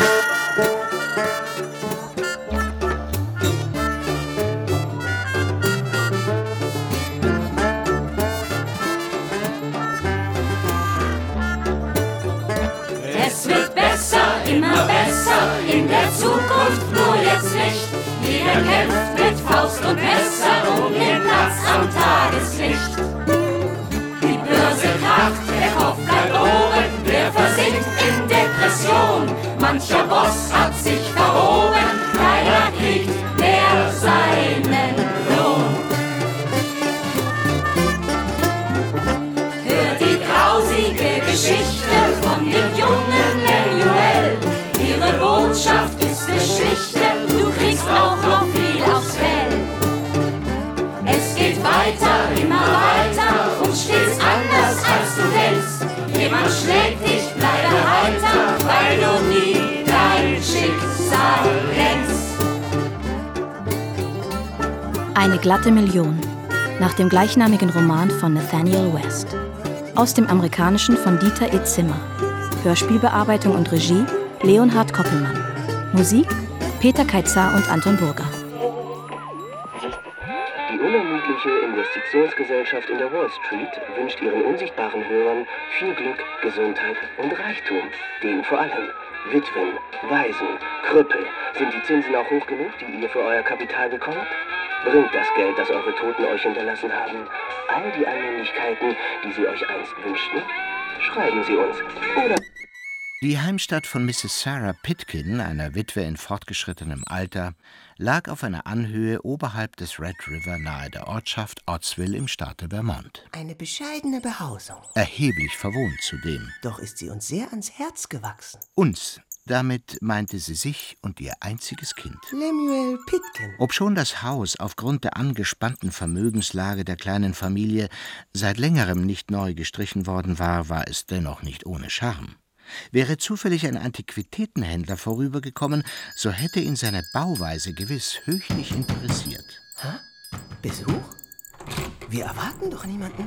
Es wird besser, immer besser, in der Zukunft, nur jetzt nicht. Jeder kämpft mit Faust und Messer um den Platz am Tageslicht. Die Börse kracht, der Kopf bleibt oben, wer versinkt in Depression. Mancher Boss hat sich verhoben, keiner kriegt mehr seinen Lohn. Hör die grausige Geschichte von dem jungen Lemuel. Ihre Botschaft ist es schlichte, du kriegst auch noch viel aufs Fell. Es geht weiter, immer weiter und stets anders als du denkst. Jemand schlägt dich, bleibe heiter, weil du nie dein Schicksal lenkst. Eine glatte Million, nach dem gleichnamigen Roman von Nathaniel West. Aus dem Amerikanischen von Dieter E. Zimmer. Hörspielbearbeitung und Regie Leonhard Koppelmann. Musik Peter Kaitzar und Anton Burger. Die unermüdliche Investitionsgesellschaft in der Wall Street wünscht ihren unsichtbaren Hörern viel Glück, Gesundheit und Reichtum. Denen vor allem Witwen, Waisen, Krüppel. Sind die Zinsen auch hoch genug, die ihr für euer Kapital bekommt? Bringt das Geld, das eure Toten euch hinterlassen haben, all die Annehmlichkeiten, die sie euch einst wünschten? Schreiben Sie uns. Oder Die Heimstatt von Mrs. Sarah Pitkin, einer Witwe in fortgeschrittenem Alter, lag auf einer Anhöhe oberhalb des Red River nahe der Ortschaft Ottsville im Staate Vermont. Eine bescheidene Behausung. Erheblich verwohnt zudem. Doch ist sie uns sehr ans Herz gewachsen. Uns, damit meinte sie sich und ihr einziges Kind. Lemuel Pitkin. Obschon das Haus aufgrund der angespannten Vermögenslage der kleinen Familie seit längerem nicht neu gestrichen worden war, war es dennoch nicht ohne Charme. Wäre zufällig ein Antiquitätenhändler vorübergekommen, so hätte ihn seine Bauweise gewiss höchlich interessiert. Hä? Besuch? Wir erwarten doch niemanden.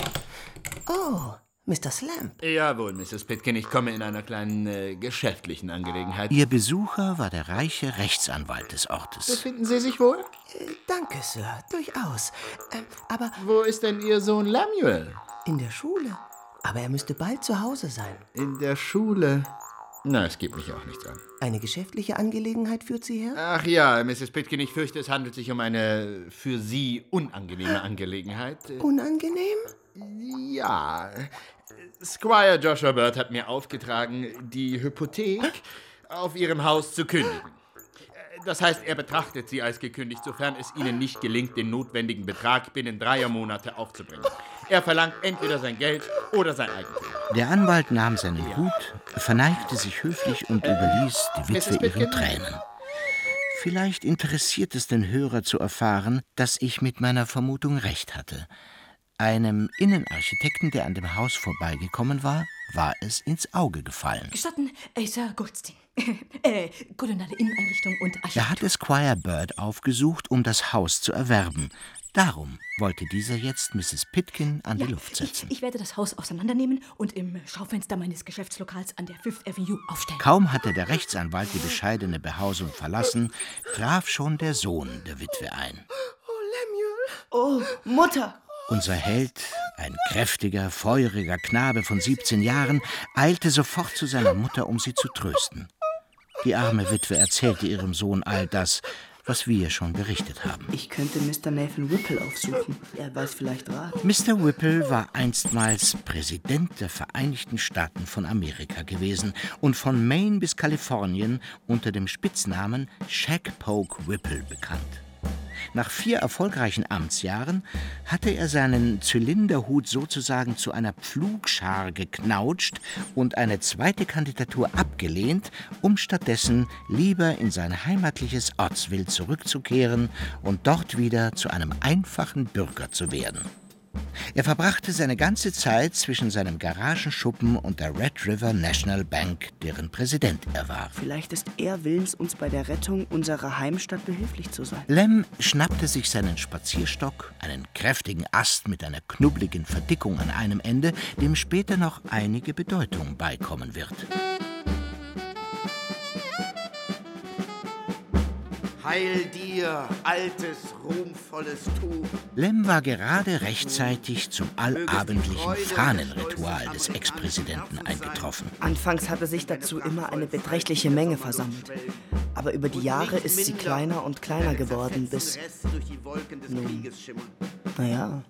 Oh, Mr. Slamp. Jawohl, Mrs. Pitkin, ich komme in einer kleinen geschäftlichen Angelegenheit. Ihr Besucher war der reiche Rechtsanwalt des Ortes. Befinden Sie sich wohl? Danke, Sir, durchaus. Aber Wo ist denn Ihr Sohn Lemuel? in der Schule. Aber er müsste bald zu Hause sein. In der Schule? Na, es geht mich auch nichts an. Eine geschäftliche Angelegenheit führt Sie her? Ach ja, Mrs. Pitkin, ich fürchte, es handelt sich um eine für Sie unangenehme Angelegenheit. Unangenehm? Ja. Squire Joshua Bird hat mir aufgetragen, die Hypothek auf Ihrem Haus zu kündigen. Das heißt, er betrachtet Sie als gekündigt, sofern es Ihnen nicht gelingt, den notwendigen Betrag binnen 3 Monate aufzubringen. Er verlangt entweder sein Geld oder sein Eigentum. Der Anwalt nahm seinen Hut, verneigte sich höflich und überließ die Witwe ihren Tränen. Vielleicht interessiert es den Hörer zu erfahren, dass ich mit meiner Vermutung recht hatte. Einem Innenarchitekten, der an dem Haus vorbeigekommen war, war es ins Auge gefallen. Gestatten, Sir Goldstein. Koloniale Inneneinrichtung und Architektur. Er hatte Squire Bird aufgesucht, um das Haus zu erwerben. Darum wollte dieser jetzt Mrs. Pitkin an die Luft setzen. Ich werde das Haus auseinandernehmen und im Schaufenster meines Geschäftslokals an der Fifth Avenue aufstellen. Kaum hatte der Rechtsanwalt die bescheidene Behausung verlassen, traf schon der Sohn der Witwe ein. Oh, Lemuel. Oh, Mutter. Unser Held, ein kräftiger, feuriger Knabe von 17 Jahren, eilte sofort zu seiner Mutter, um sie zu trösten. Die arme Witwe erzählte ihrem Sohn all das, was wir schon berichtet haben. Ich könnte Mr. Nathan Whipple aufsuchen. Er weiß vielleicht Rat. Mr. Whipple war einstmals Präsident der Vereinigten Staaten von Amerika gewesen und von Maine bis Kalifornien unter dem Spitznamen Shagpoke Whipple bekannt. Nach 4 erfolgreichen Amtsjahren hatte er seinen Zylinderhut sozusagen zu einer Pflugschar geknautscht und eine zweite Kandidatur abgelehnt, um stattdessen lieber in sein heimatliches Ottsville zurückzukehren und dort wieder zu einem einfachen Bürger zu werden. Er verbrachte seine ganze Zeit zwischen seinem Garagenschuppen und der Red River National Bank, deren Präsident er war. Vielleicht ist er willens, uns bei der Rettung unserer Heimstatt behilflich zu sein. Lem schnappte sich seinen Spazierstock, einen kräftigen Ast mit einer knubbeligen Verdickung an einem Ende, dem später noch einige Bedeutung beikommen wird. Heil dir, altes, ruhmvolles Tuch. Lem war gerade rechtzeitig zum allabendlichen Fahnenritual des Ex-Präsidenten eingetroffen. Anfangs hatte sich dazu immer eine beträchtliche Menge versammelt. Aber über die Jahre ist sie kleiner und kleiner geworden, bis... Naja,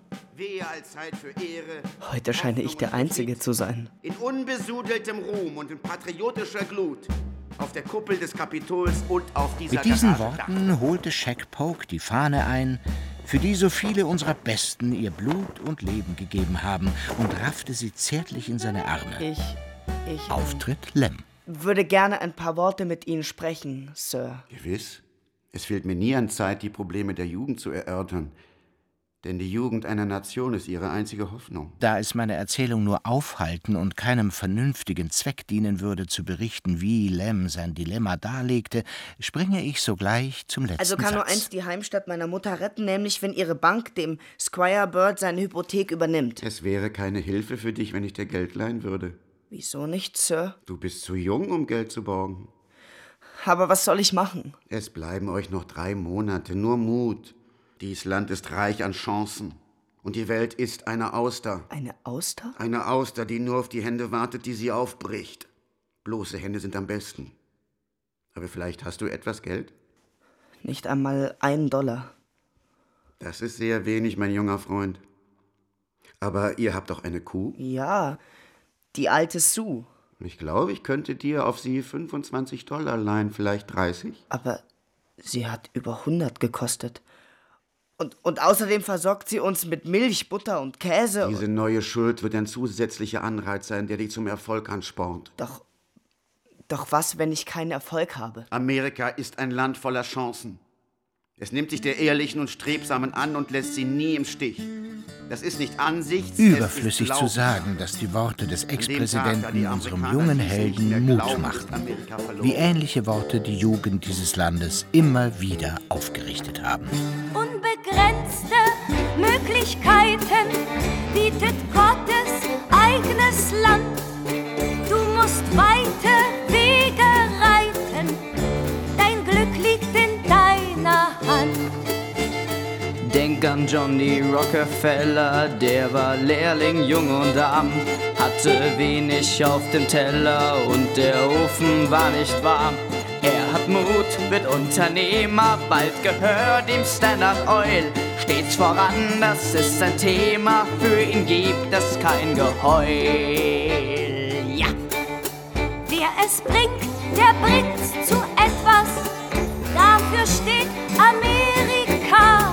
heute scheine ich der Einzige zu sein. In unbesudeltem Ruhm und in patriotischer Glut. Auf der Kuppel des Kapitols und auf dieser Mit diesen Garagendach. Worten holte Shag Polk die Fahne ein, für die so viele unserer Besten ihr Blut und Leben gegeben haben, und raffte sie zärtlich in seine Arme. Ich Auftritt Lem. Würde gerne ein paar Worte mit Ihnen sprechen, Sir. Gewiss. Es fehlt mir nie an Zeit, die Probleme der Jugend zu erörtern. Denn die Jugend einer Nation ist ihre einzige Hoffnung. Da es meine Erzählung nur aufhalten und keinem vernünftigen Zweck dienen würde, zu berichten, wie Lem sein Dilemma darlegte, springe ich sogleich zum letzten Also kann nur Satz. eins die Heimstatt meiner Mutter retten, nämlich wenn ihre Bank dem Squire Bird seine Hypothek übernimmt. Es wäre keine Hilfe für dich, wenn ich dir Geld leihen würde. Wieso nicht, Sir? Du bist zu jung, um Geld zu borgen. Aber was soll ich machen? Es bleiben euch noch 3 Monate, nur Mut. Dies Land ist reich an Chancen. Und die Welt ist eine Auster. Eine Auster? Eine Auster, die nur auf die Hände wartet, die sie aufbricht. Bloße Hände sind am besten. Aber vielleicht hast du etwas Geld? Nicht einmal $1. Das ist sehr wenig, mein junger Freund. Aber ihr habt doch eine Kuh? Ja, die alte Sue. Ich glaube, ich könnte dir auf sie $25 leihen, vielleicht 30. Aber sie hat über 100 gekostet. Und außerdem versorgt sie uns mit Milch, Butter und Käse. Diese neue Schuld wird ein zusätzlicher Anreiz sein, der dich zum Erfolg anspornt. Doch was, wenn ich keinen Erfolg habe? Amerika ist ein Land voller Chancen. Es nimmt sich der Ehrlichen und Strebsamen an und lässt sie nie im Stich. Das ist nicht Ansichts... Überflüssig zu sagen, dass die Worte des Ex-Präsidenten unserem jungen Helden Mut machten. Wie ähnliche Worte die Jugend dieses Landes immer wieder aufgerichtet haben. Unbegrenzte Möglichkeiten bietet Gottes eigenes Land. Du musst weite Wege reiten, dein Glück liegt in deiner Hand. Denk an Johnny Rockefeller, der war Lehrling, jung und arm, hatte wenig auf dem Teller und der Ofen war nicht warm. Er hat Mut, wird Unternehmer, bald gehört ihm Standard Oil. Stets voran, das ist sein Thema, für ihn gibt es kein Geheul. Ja! Wer es bringt, der bringt's zu etwas, dafür steht Amerika.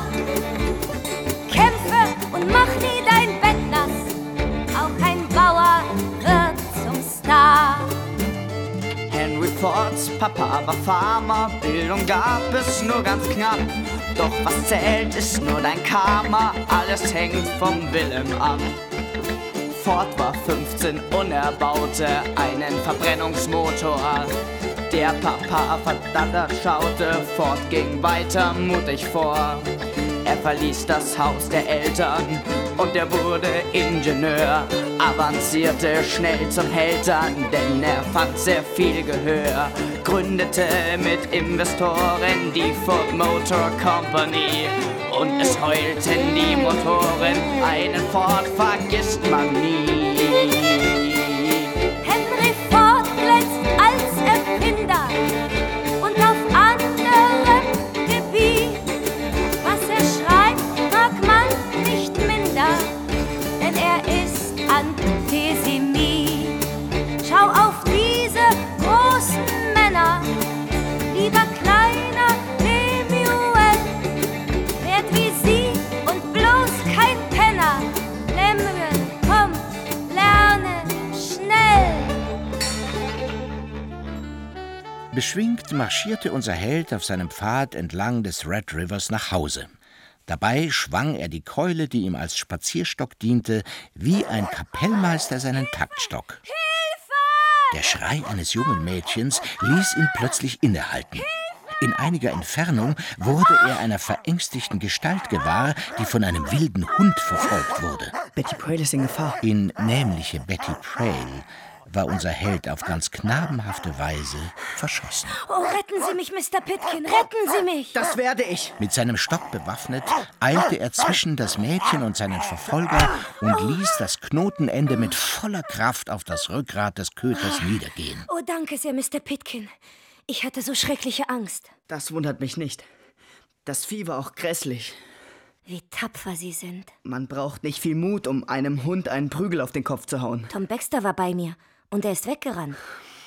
Kämpfe und mach nie dein Bett nass, auch ein Bauer wird zum Star. Henry Fords Papa war Farmer, Bildung gab es nur ganz knapp. Doch was zählt, ist nur dein Karma, alles hängt vom Willen ab. Ford war 15 und er baute einen Verbrennungsmotor. Der Papa verdattert schaute, Ford ging weiter mutig vor. Er verließ das Haus der Eltern und er wurde Ingenieur. Avancierte schnell zum Helden, denn er fand sehr viel Gehör. Gründete mit Investoren die Ford Motor Company. Und es heulten die Motoren, einen Ford vergisst man nie. Henry Ford glänzt als Erfinder und auf anderem Gebiet. Was er schreibt, mag man nicht minder, denn er ist Antisemit. Schau auf diese großen Männer, lieber kleiner Lemuel, werd wie sie und bloß kein Penner. Lemuel, komm, lerne schnell. Beschwingt marschierte unser Held auf seinem Pfad entlang des Red Rivers nach Hause. Dabei schwang er die Keule, die ihm als Spazierstock diente, wie ein Kapellmeister seinen Taktstock. Der Schrei eines jungen Mädchens ließ ihn plötzlich innehalten. In einiger Entfernung wurde er einer verängstigten Gestalt gewahr, die von einem wilden Hund verfolgt wurde. Betty Prail ist in Gefahr. In nämliche Betty Prail, war unser Held auf ganz knabenhafte Weise verschossen. Oh, retten Sie mich, Mr. Pitkin, retten Sie mich! Das werde ich. Mit seinem Stock bewaffnet, eilte er zwischen das Mädchen und seinen Verfolger und ließ das Knotenende mit voller Kraft auf das Rückgrat des Köters niedergehen. Oh, danke sehr, Mr. Pitkin. Ich hatte so schreckliche Angst. Das wundert mich nicht. Das Vieh war auch grässlich. Wie tapfer Sie sind. Man braucht nicht viel Mut, um einem Hund einen Prügel auf den Kopf zu hauen. Tom Baxter war bei mir und er ist weggerannt.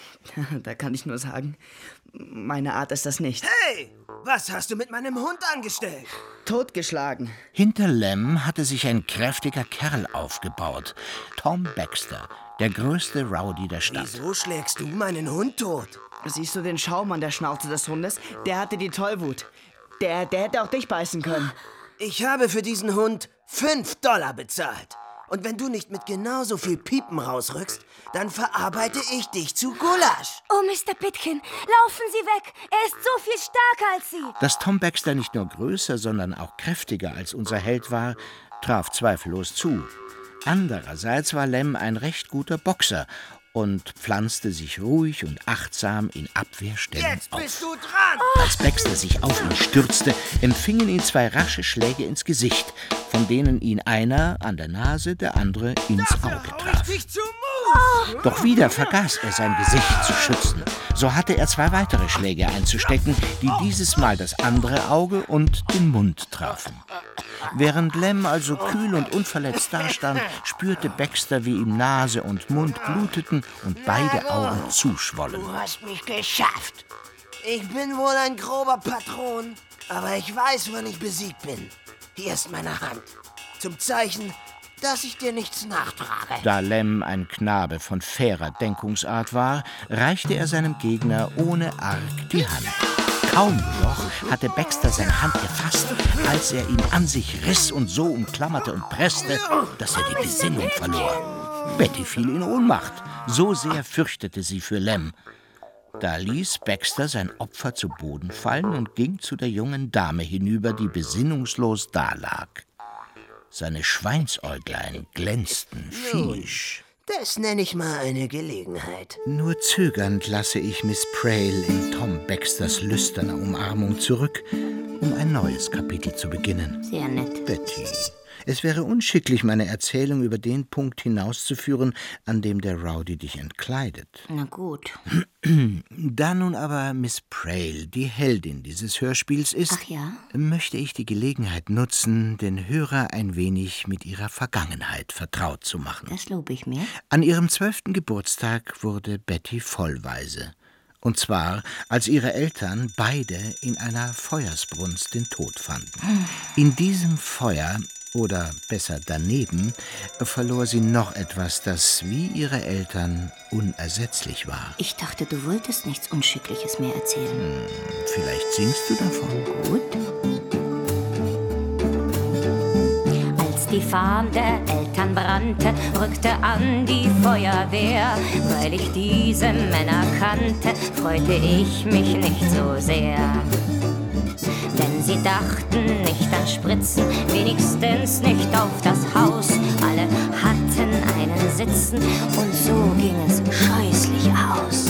Da kann ich nur sagen, meine Art ist das nicht. Hey, was hast du mit meinem Hund angestellt? Totgeschlagen. Hinter Lem hatte sich ein kräftiger Kerl aufgebaut. Tom Baxter, der größte Rowdy der Stadt. Wieso schlägst du meinen Hund tot? Siehst du den Schaum an der Schnauze des Hundes? Der hatte die Tollwut. Der hätte auch dich beißen können. Ich habe für diesen Hund $5 bezahlt. Und wenn du nicht mit genauso viel Piepen rausrückst, dann verarbeite ich dich zu Gulasch. Oh, Mr. Pitkin, laufen Sie weg! Er ist so viel stärker als Sie! Dass Tom Baxter nicht nur größer, sondern auch kräftiger als unser Held war, traf zweifellos zu. Andererseits war Lem ein recht guter Boxer und pflanzte sich ruhig und achtsam in Abwehrstellung Jetzt bist auf. du dran! Als Baxter sich auf ihn stürzte, empfingen ihn 2 rasche Schläge ins Gesicht, von denen ihn einer an der Nase, der andere ins Auge traf. Doch wieder vergaß er, sein Gesicht zu schützen. So hatte er 2 weitere Schläge einzustecken, die dieses Mal das andere Auge und den Mund trafen. Während Lem also kühl und unverletzt dastand, spürte Baxter, wie ihm Nase und Mund bluteten und beide Augen zuschwollen. Du hast mich geschafft. Ich bin wohl ein grober Patron, aber ich weiß, wann ich besiegt bin. Hier ist meine Hand. Zum Zeichen, dass ich dir nichts nachtrage. Da Lem ein Knabe von fairer Denkungsart war, reichte er seinem Gegner ohne Arg die Hand. Kaum jedoch hatte Baxter seine Hand gefasst, als er ihn an sich riss und so umklammerte und presste, dass er die Besinnung verlor. Betty fiel in Ohnmacht. So sehr fürchtete sie für Lem. Da ließ Baxter sein Opfer zu Boden fallen und ging zu der jungen Dame hinüber, die besinnungslos dalag. Seine Schweinsäuglein glänzten fiesch. Das nenne ich mal eine Gelegenheit. Nur zögernd lasse ich Miss Prale in Tom Baxters lüsterner Umarmung zurück, um ein neues Kapitel zu beginnen. Sehr nett. Betty, es wäre unschicklich, meine Erzählung über den Punkt hinauszuführen, an dem der Rowdy dich entkleidet. Na gut. Da nun aber Miss Prale die Heldin dieses Hörspiels ist, Ach ja? möchte ich die Gelegenheit nutzen, den Hörer ein wenig mit ihrer Vergangenheit vertraut zu machen. Das lobe ich mir. An ihrem 12. Geburtstag wurde Betty vollweise. Und zwar, als ihre Eltern beide in einer Feuersbrunst den Tod fanden. In diesem Feuer, oder besser daneben, verlor sie noch etwas, das wie ihre Eltern unersetzlich war. Ich dachte, du wolltest nichts Unschickliches mehr erzählen. Vielleicht singst du davon. Gut. Als die Farm der Eltern brannte, rückte an die Feuerwehr. Weil ich diese Männer kannte, freute ich mich nicht so sehr. Denn sie dachten nicht an Spritzen, wenigstens nicht auf das Haus. Alle hatten einen Sitzen und so ging es scheußlich aus.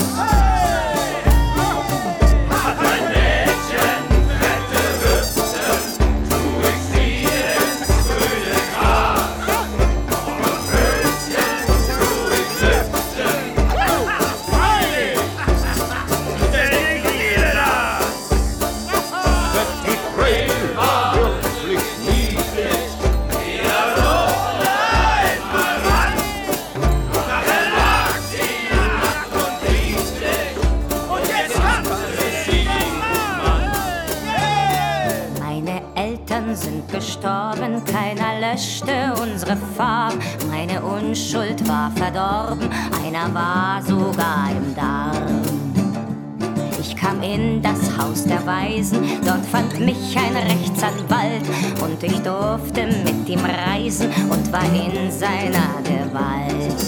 Mein Mädchen, fette Hüfte, tu ich sie ins grüne Gras. Und Höschen, tu ich lüften. Freilich, denn ich liebe das. Betty Prale war wirklich niedlich. Jeder Lohle einmal ran. Nachher lag sie nackt und riesig. Und jetzt tanzte sie Mann. Meine Eltern sind gestorben, keiner löschte unsere Farm. Meine Unschuld war verdorben, einer war sogar im Darm. Ich kam in das Haus der Waisen, dort fand mich ein Rechtsanwalt. Und ich durfte mit ihm reisen und war in seiner Gewalt.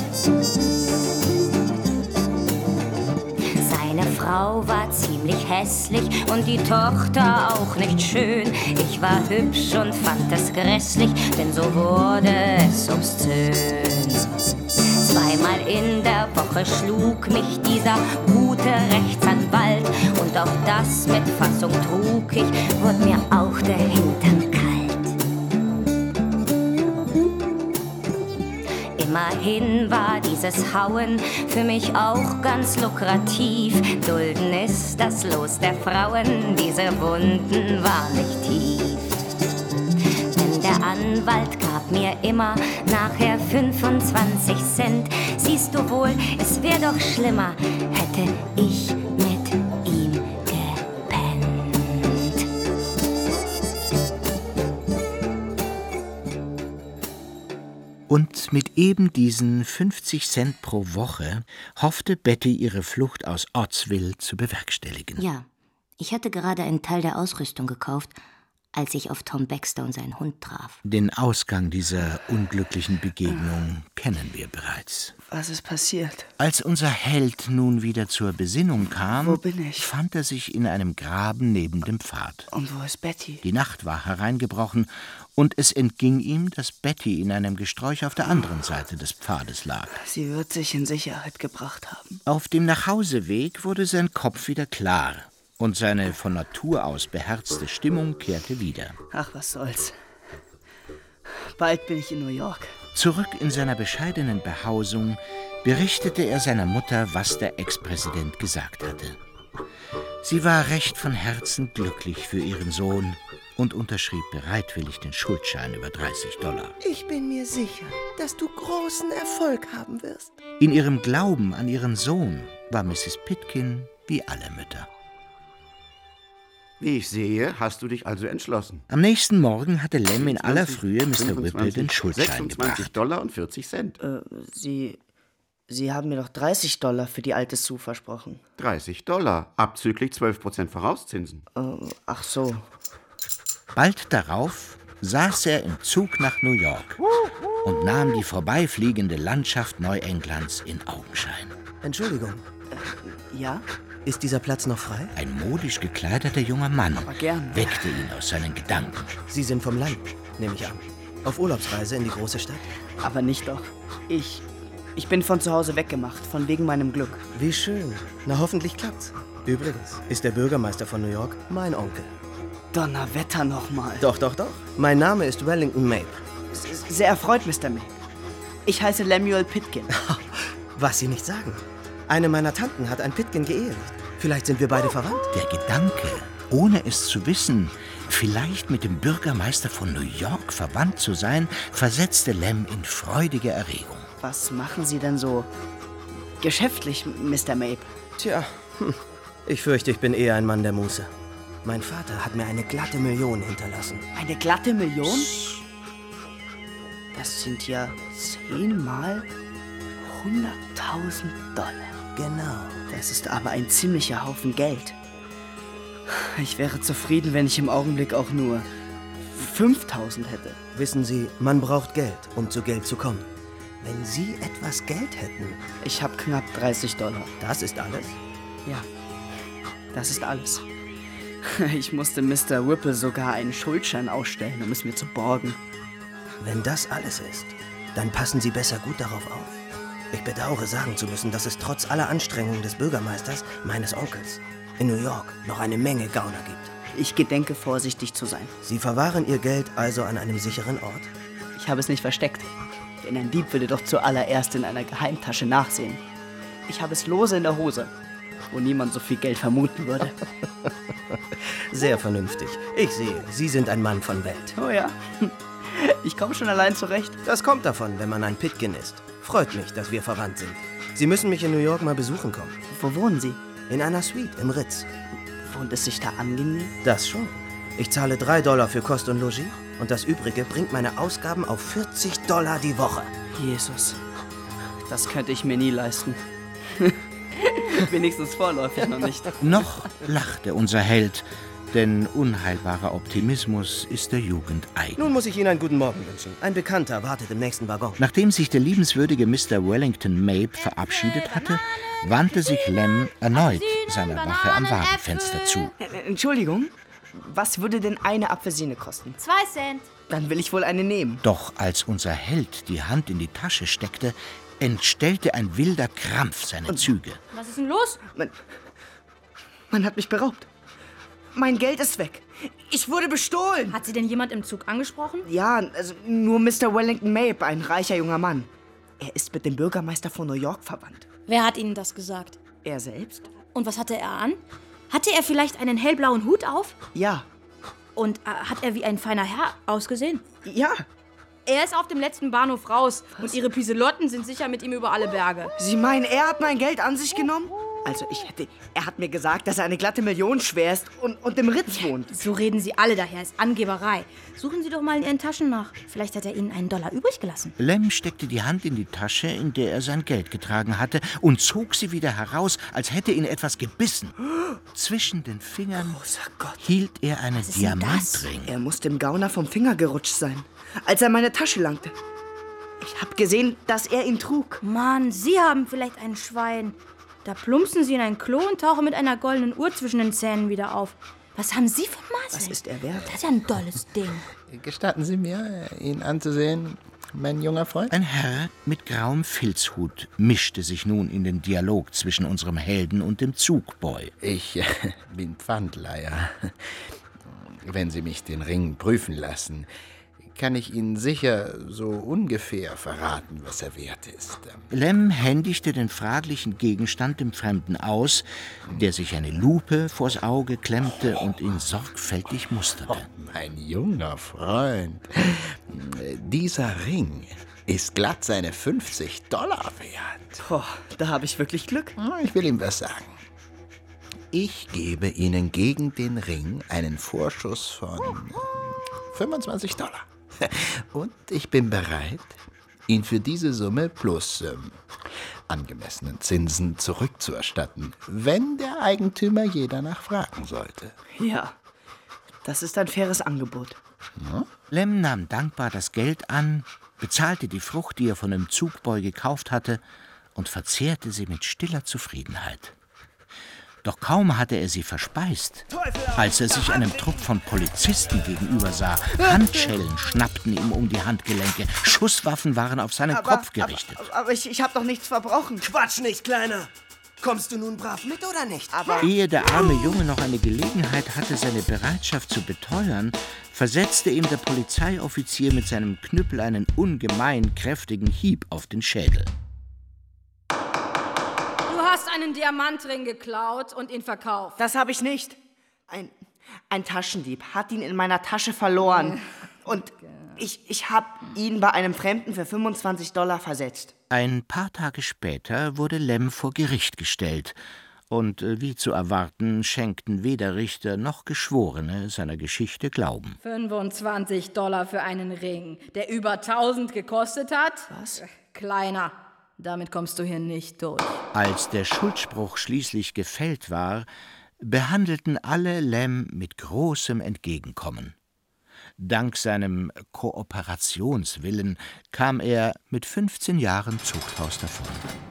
Seine Frau war ziemlich hässlich und die Tochter auch nicht schön. Ich war hübsch und fand es grässlich, denn so wurde es obszön. Zweimal in der Woche schlug mich dieser gute Rechtsanwalt. Und auch das mit Fassung trug ich, wurde mir auch der Hintern kalt. Immerhin war dieses Hauen für mich auch ganz lukrativ. Dulden ist das Los der Frauen, diese Wunden waren nicht tief. Denn der Anwalt gab mir immer nachher 25 Cent. Siehst du wohl, es wär doch schlimmer, hätte ich mit ihm gepennt. Und mit eben diesen 50 Cent pro Woche hoffte Betty, ihre Flucht aus Ottsville zu bewerkstelligen. Ja, ich hatte gerade einen Teil der Ausrüstung gekauft, als ich auf Tom Baxter und seinen Hund traf. Den Ausgang dieser unglücklichen Begegnung kennen wir bereits. Was ist passiert? Als unser Held nun wieder zur Besinnung kam, Wo bin ich? fand er sich in einem Graben neben dem Pfad. Und wo ist Betty? Die Nacht war hereingebrochen und es entging ihm, dass Betty in einem Gesträuch auf der anderen Seite des Pfades lag. Sie wird sich in Sicherheit gebracht haben. Auf dem Nachhauseweg wurde sein Kopf wieder klar und seine von Natur aus beherzte Stimmung kehrte wieder. Ach, was soll's. Bald bin ich in New York. Zurück in seiner bescheidenen Behausung berichtete er seiner Mutter, was der Ex-Präsident gesagt hatte. Sie war recht von Herzen glücklich für ihren Sohn und unterschrieb bereitwillig den Schuldschein über $30. Ich bin mir sicher, dass du großen Erfolg haben wirst. In ihrem Glauben an ihren Sohn war Mrs. Pitkin wie alle Mütter. Wie ich sehe, hast du dich also entschlossen. Am nächsten Morgen hatte Lem in aller Frühe Mr. Whipple den Schuldschein gebracht. $26,40. Sie haben mir doch $30 für die alte Sue versprochen. $30, abzüglich 12% Vorauszinsen. Ach so. Bald darauf saß er im Zug nach New York und nahm die vorbeifliegende Landschaft Neuenglands in Augenschein. Entschuldigung. Ja? Ist dieser Platz noch frei? Ein modisch gekleideter junger Mann Aber gern. weckte ihn aus seinen Gedanken. Sie sind vom Land, nehme ich an. Auf Urlaubsreise in die große Stadt? Aber nicht doch. Ich bin von zu Hause weggemacht, von wegen meinem Glück. Wie schön. Na, hoffentlich klappt's. Übrigens ist der Bürgermeister von New York mein Onkel. Donnerwetter nochmal. Doch. Mein Name ist Wellington Mabe. Sehr erfreut, Mr. Mabe. Ich heiße Lemuel Pitkin. Was Sie nicht sagen. Eine meiner Tanten hat ein Pitkin geehelicht. Vielleicht sind wir beide verwandt. Der Gedanke, ohne es zu wissen, vielleicht mit dem Bürgermeister von New York verwandt zu sein, versetzte Lem in freudige Erregung. Was machen Sie denn so geschäftlich, Mr. Mabe? Tja, ich fürchte, ich bin eher ein Mann der Muße. Mein Vater hat mir eine glatte Million hinterlassen. Eine glatte Million? Das sind ja 10 mal $100.000. Genau. Das ist aber ein ziemlicher Haufen Geld. Ich wäre zufrieden, wenn ich im Augenblick auch nur 5.000 hätte. Wissen Sie, man braucht Geld, um zu Geld zu kommen. Wenn Sie etwas Geld hätten... Ich habe knapp $30. Das ist alles? Ja, das ist alles. Ich musste Mr. Whipple sogar einen Schuldschein ausstellen, um es mir zu borgen. Wenn das alles ist, dann passen Sie besser gut darauf auf. Ich bedauere sagen zu müssen, dass es trotz aller Anstrengungen des Bürgermeisters, meines Onkels, in New York noch eine Menge Gauner gibt. Ich gedenke, vorsichtig zu sein. Sie verwahren Ihr Geld also an einem sicheren Ort? Ich habe es nicht versteckt. Denn ein Dieb würde doch zuallererst in einer Geheimtasche nachsehen. Ich habe es lose in der Hose, wo niemand so viel Geld vermuten würde. Sehr vernünftig. Ich sehe, Sie sind ein Mann von Welt. Oh ja, ich komme schon allein zurecht. Das kommt davon, wenn man ein Pitkin ist. Freut mich, dass wir verwandt sind. Sie müssen mich in New York mal besuchen kommen. Wo wohnen Sie? In einer Suite im Ritz. Wohnt es sich da angenehm? Das schon. Ich zahle $3 für Kost und Logis und das Übrige bringt meine Ausgaben auf $40 die Woche. Jesus, das könnte ich mir nie leisten. Wenigstens vorläufig noch nicht. Noch lachte unser Held, denn unheilbarer Optimismus ist der Jugend eigen. Nun muss ich Ihnen einen guten Morgen wünschen. Ein Bekannter wartet im nächsten Waggon. Nachdem sich der liebenswürdige Mr. Wellington Mabe verabschiedet hatte, wandte sich Lem erneut seiner Wache am Wagenfenster zu. Entschuldigung, was würde denn eine Apfelsine kosten? 2 Cent. Dann will ich wohl eine nehmen. Doch als unser Held die Hand in die Tasche steckte, entstellte ein wilder Krampf seine Züge. Was ist denn los? Man hat mich beraubt. Mein Geld ist weg. Ich wurde bestohlen. Hat sie denn jemand im Zug angesprochen? Ja, also nur Mr. Wellington Mabe, ein reicher junger Mann. Er ist mit dem Bürgermeister von New York verwandt. Wer hat Ihnen das gesagt? Er selbst? Und was hatte er an? Hatte er vielleicht einen hellblauen Hut auf? Ja. Und hat er wie ein feiner Herr ausgesehen? Ja. Er ist auf dem letzten Bahnhof raus. Was? Und Ihre Piselotten sind sicher mit ihm über alle Berge. Sie meinen, er hat mein Geld an sich genommen? Also er hat mir gesagt, dass er eine glatte Million schwer ist und im Ritz wohnt. So reden Sie alle daher, ist Angeberei. Suchen Sie doch mal in Ihren Taschen nach. Vielleicht hat er Ihnen einen $1 übrig gelassen. Lem steckte die Hand in die Tasche, in der er sein Geld getragen hatte, und zog sie wieder heraus, als hätte ihn etwas gebissen. Zwischen den Fingern hielt er einen Diamantring. Er muss dem Gauner vom Finger gerutscht sein, als er meine Tasche langte. Ich habe gesehen, dass er ihn trug. Mann, Sie haben vielleicht ein Schwein. Da plumpsen Sie in ein Klo und tauchen mit einer goldenen Uhr zwischen den Zähnen wieder auf. Was haben Sie für Maße? Was ist er wert? Das ist ja ein dolles Ding. Gestatten Sie mir, ihn anzusehen, mein junger Freund? Ein Herr mit grauem Filzhut mischte sich nun in den Dialog zwischen unserem Helden und dem Zugboy. Ich bin Pfandleiher. Wenn Sie mich den Ring prüfen lassen, kann ich Ihnen sicher so ungefähr verraten, was er wert ist. Lem händigte den fraglichen Gegenstand dem Fremden aus, der sich eine Lupe vors Auge klemmte und ihn sorgfältig musterte. Mein junger Freund, dieser Ring ist glatt seine $50 wert. Boah, da habe ich wirklich Glück. Ich will ihm was sagen. Ich gebe Ihnen gegen den Ring einen Vorschuss von $25. Und ich bin bereit, ihn für diese Summe plus angemessenen Zinsen zurückzuerstatten, wenn der Eigentümer je danach fragen sollte. Ja, das ist ein faires Angebot. Ja? Lem nahm dankbar das Geld an, bezahlte die Frucht, die er von dem Zugboy gekauft hatte, und verzehrte sie mit stiller Zufriedenheit. Doch kaum hatte er sie verspeist, als er sich einem Trupp von Polizisten gegenüber sah. Handschellen schnappten ihm um die Handgelenke, Schusswaffen waren auf seinen Kopf gerichtet. Aber ich habe doch nichts verbrochen. Quatsch nicht, Kleiner. Kommst du nun brav mit oder nicht? Ehe der arme Junge noch eine Gelegenheit hatte, seine Bereitschaft zu beteuern, versetzte ihm der Polizeioffizier mit seinem Knüppel einen ungemein kräftigen Hieb auf den Schädel. Du hast einen Diamantring geklaut und ihn verkauft. Das habe ich nicht. Ein Taschendieb hat ihn in meiner Tasche verloren. Und ich habe ihn bei einem Fremden für $25 versetzt. Ein paar Tage später wurde Lem vor Gericht gestellt. Und wie zu erwarten, schenkten weder Richter noch Geschworene seiner Geschichte Glauben. $25 für einen Ring, der über 1000 gekostet hat? Was? Kleiner. Damit kommst du hier nicht durch. Als der Schuldspruch schließlich gefällt war, behandelten alle Lem mit großem Entgegenkommen. Dank seinem Kooperationswillen kam er mit 15 Jahren Zuchthaus davon.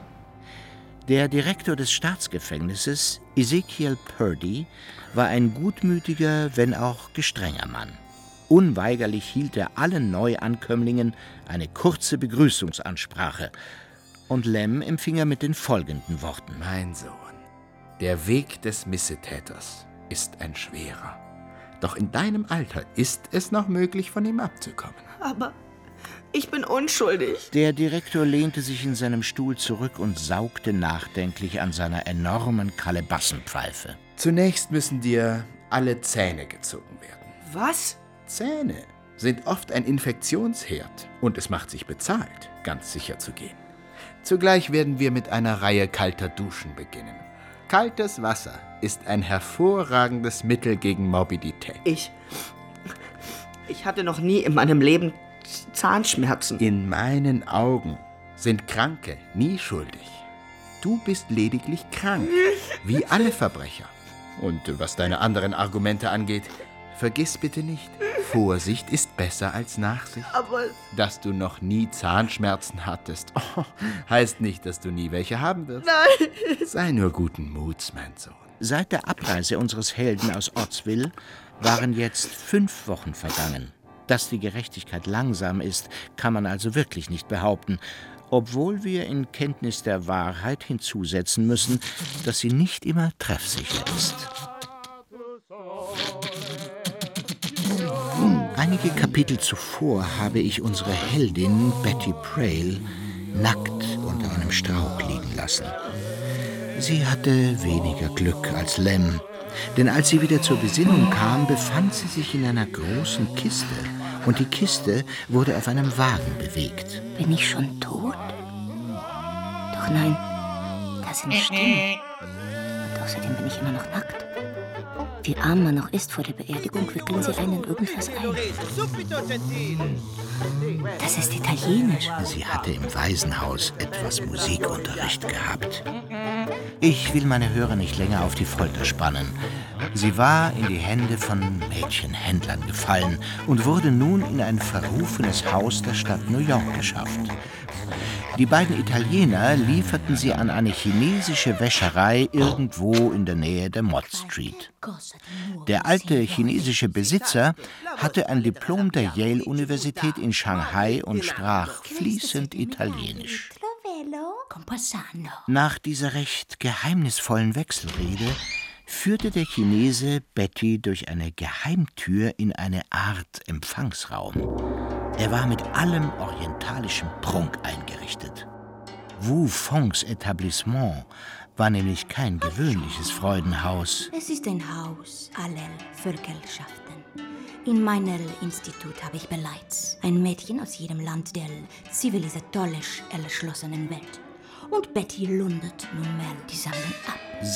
Der Direktor des Staatsgefängnisses, Ezekiel Purdy, war ein gutmütiger, wenn auch gestrenger Mann. Unweigerlich hielt er allen Neuankömmlingen eine kurze Begrüßungsansprache, und Lem empfing er mit den folgenden Worten. Mein Sohn, der Weg des Missetäters ist ein schwerer. Doch in deinem Alter ist es noch möglich, von ihm abzukommen. Aber ich bin unschuldig. Der Direktor lehnte sich in seinem Stuhl zurück und saugte nachdenklich an seiner enormen Kalebassenpfeife. Zunächst müssen dir alle Zähne gezogen werden. Was? Zähne sind oft ein Infektionsherd und es macht sich bezahlt, ganz sicher zu gehen. Zugleich werden wir mit einer Reihe kalter Duschen beginnen. Kaltes Wasser ist ein hervorragendes Mittel gegen Morbidität. Ich hatte noch nie in meinem Leben Zahnschmerzen. In meinen Augen sind Kranke nie schuldig. Du bist lediglich krank, wie alle Verbrecher. Und was deine anderen Argumente angeht, vergiss bitte nicht, Vorsicht ist besser als Nachsicht. Aber dass du noch nie Zahnschmerzen hattest, heißt nicht, dass du nie welche haben wirst. Nein! Sei nur guten Muts, mein Sohn. Seit der Abreise unseres Helden aus Ottsville waren jetzt 5 Wochen vergangen. Dass die Gerechtigkeit langsam ist, kann man also wirklich nicht behaupten. obwohl wir in Kenntnis der Wahrheit hinzusetzen müssen, dass sie nicht immer treffsicher ist. Einige Kapitel zuvor habe ich unsere Heldin Betty Prail nackt unter einem Strauch liegen lassen. Sie hatte weniger Glück als Lem, denn als sie wieder zur Besinnung kam, befand sie sich in einer großen Kiste und die Kiste wurde auf einem Wagen bewegt. Bin ich schon tot? Doch nein, das sind Stimmen. Und außerdem bin ich immer noch nackt. Wie arm man noch ist vor der Beerdigung, wickeln sie einen in irgendwas ein. Das ist Italienisch. Sie hatte im Waisenhaus etwas Musikunterricht gehabt. Ich will meine Hörer nicht länger auf die Folter spannen. Sie war in die Hände von Mädchenhändlern gefallen und wurde nun in ein verrufenes Haus der Stadt New York geschafft. Die beiden Italiener lieferten sie an eine chinesische Wäscherei irgendwo in der Nähe der Mott Street. Der alte chinesische Besitzer hatte ein Diplom der Yale-Universität in Shanghai und sprach fließend Italienisch. Nach dieser recht geheimnisvollen Wechselrede führte der Chinese Betty durch eine Geheimtür in eine Art Empfangsraum. Er war mit allem orientalischen Prunk eingerichtet. Wu Fongs Etablissement war nämlich kein gewöhnliches Freudenhaus. Es ist ein Haus aller Völkerschaften. In meinem Institut habe ich bereits ein Mädchen aus jedem Land der zivilisatorisch erschlossenen Welt. Und Betty lundet nunmehr die Sammlung ab.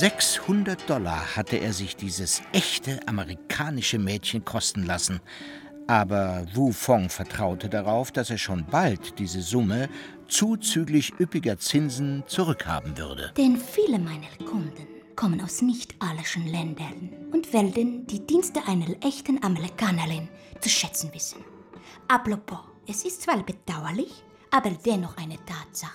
$600 hatte er sich dieses echte amerikanische Mädchen kosten lassen. Aber Wu Fong vertraute darauf, dass er schon bald diese Summe zuzüglich üppiger Zinsen zurückhaben würde. Denn viele meiner Kunden kommen aus nicht-allischen Ländern und werden die Dienste einer echten Amerikanerin zu schätzen wissen. Apropos, es ist zwar bedauerlich, aber dennoch eine Tatsache.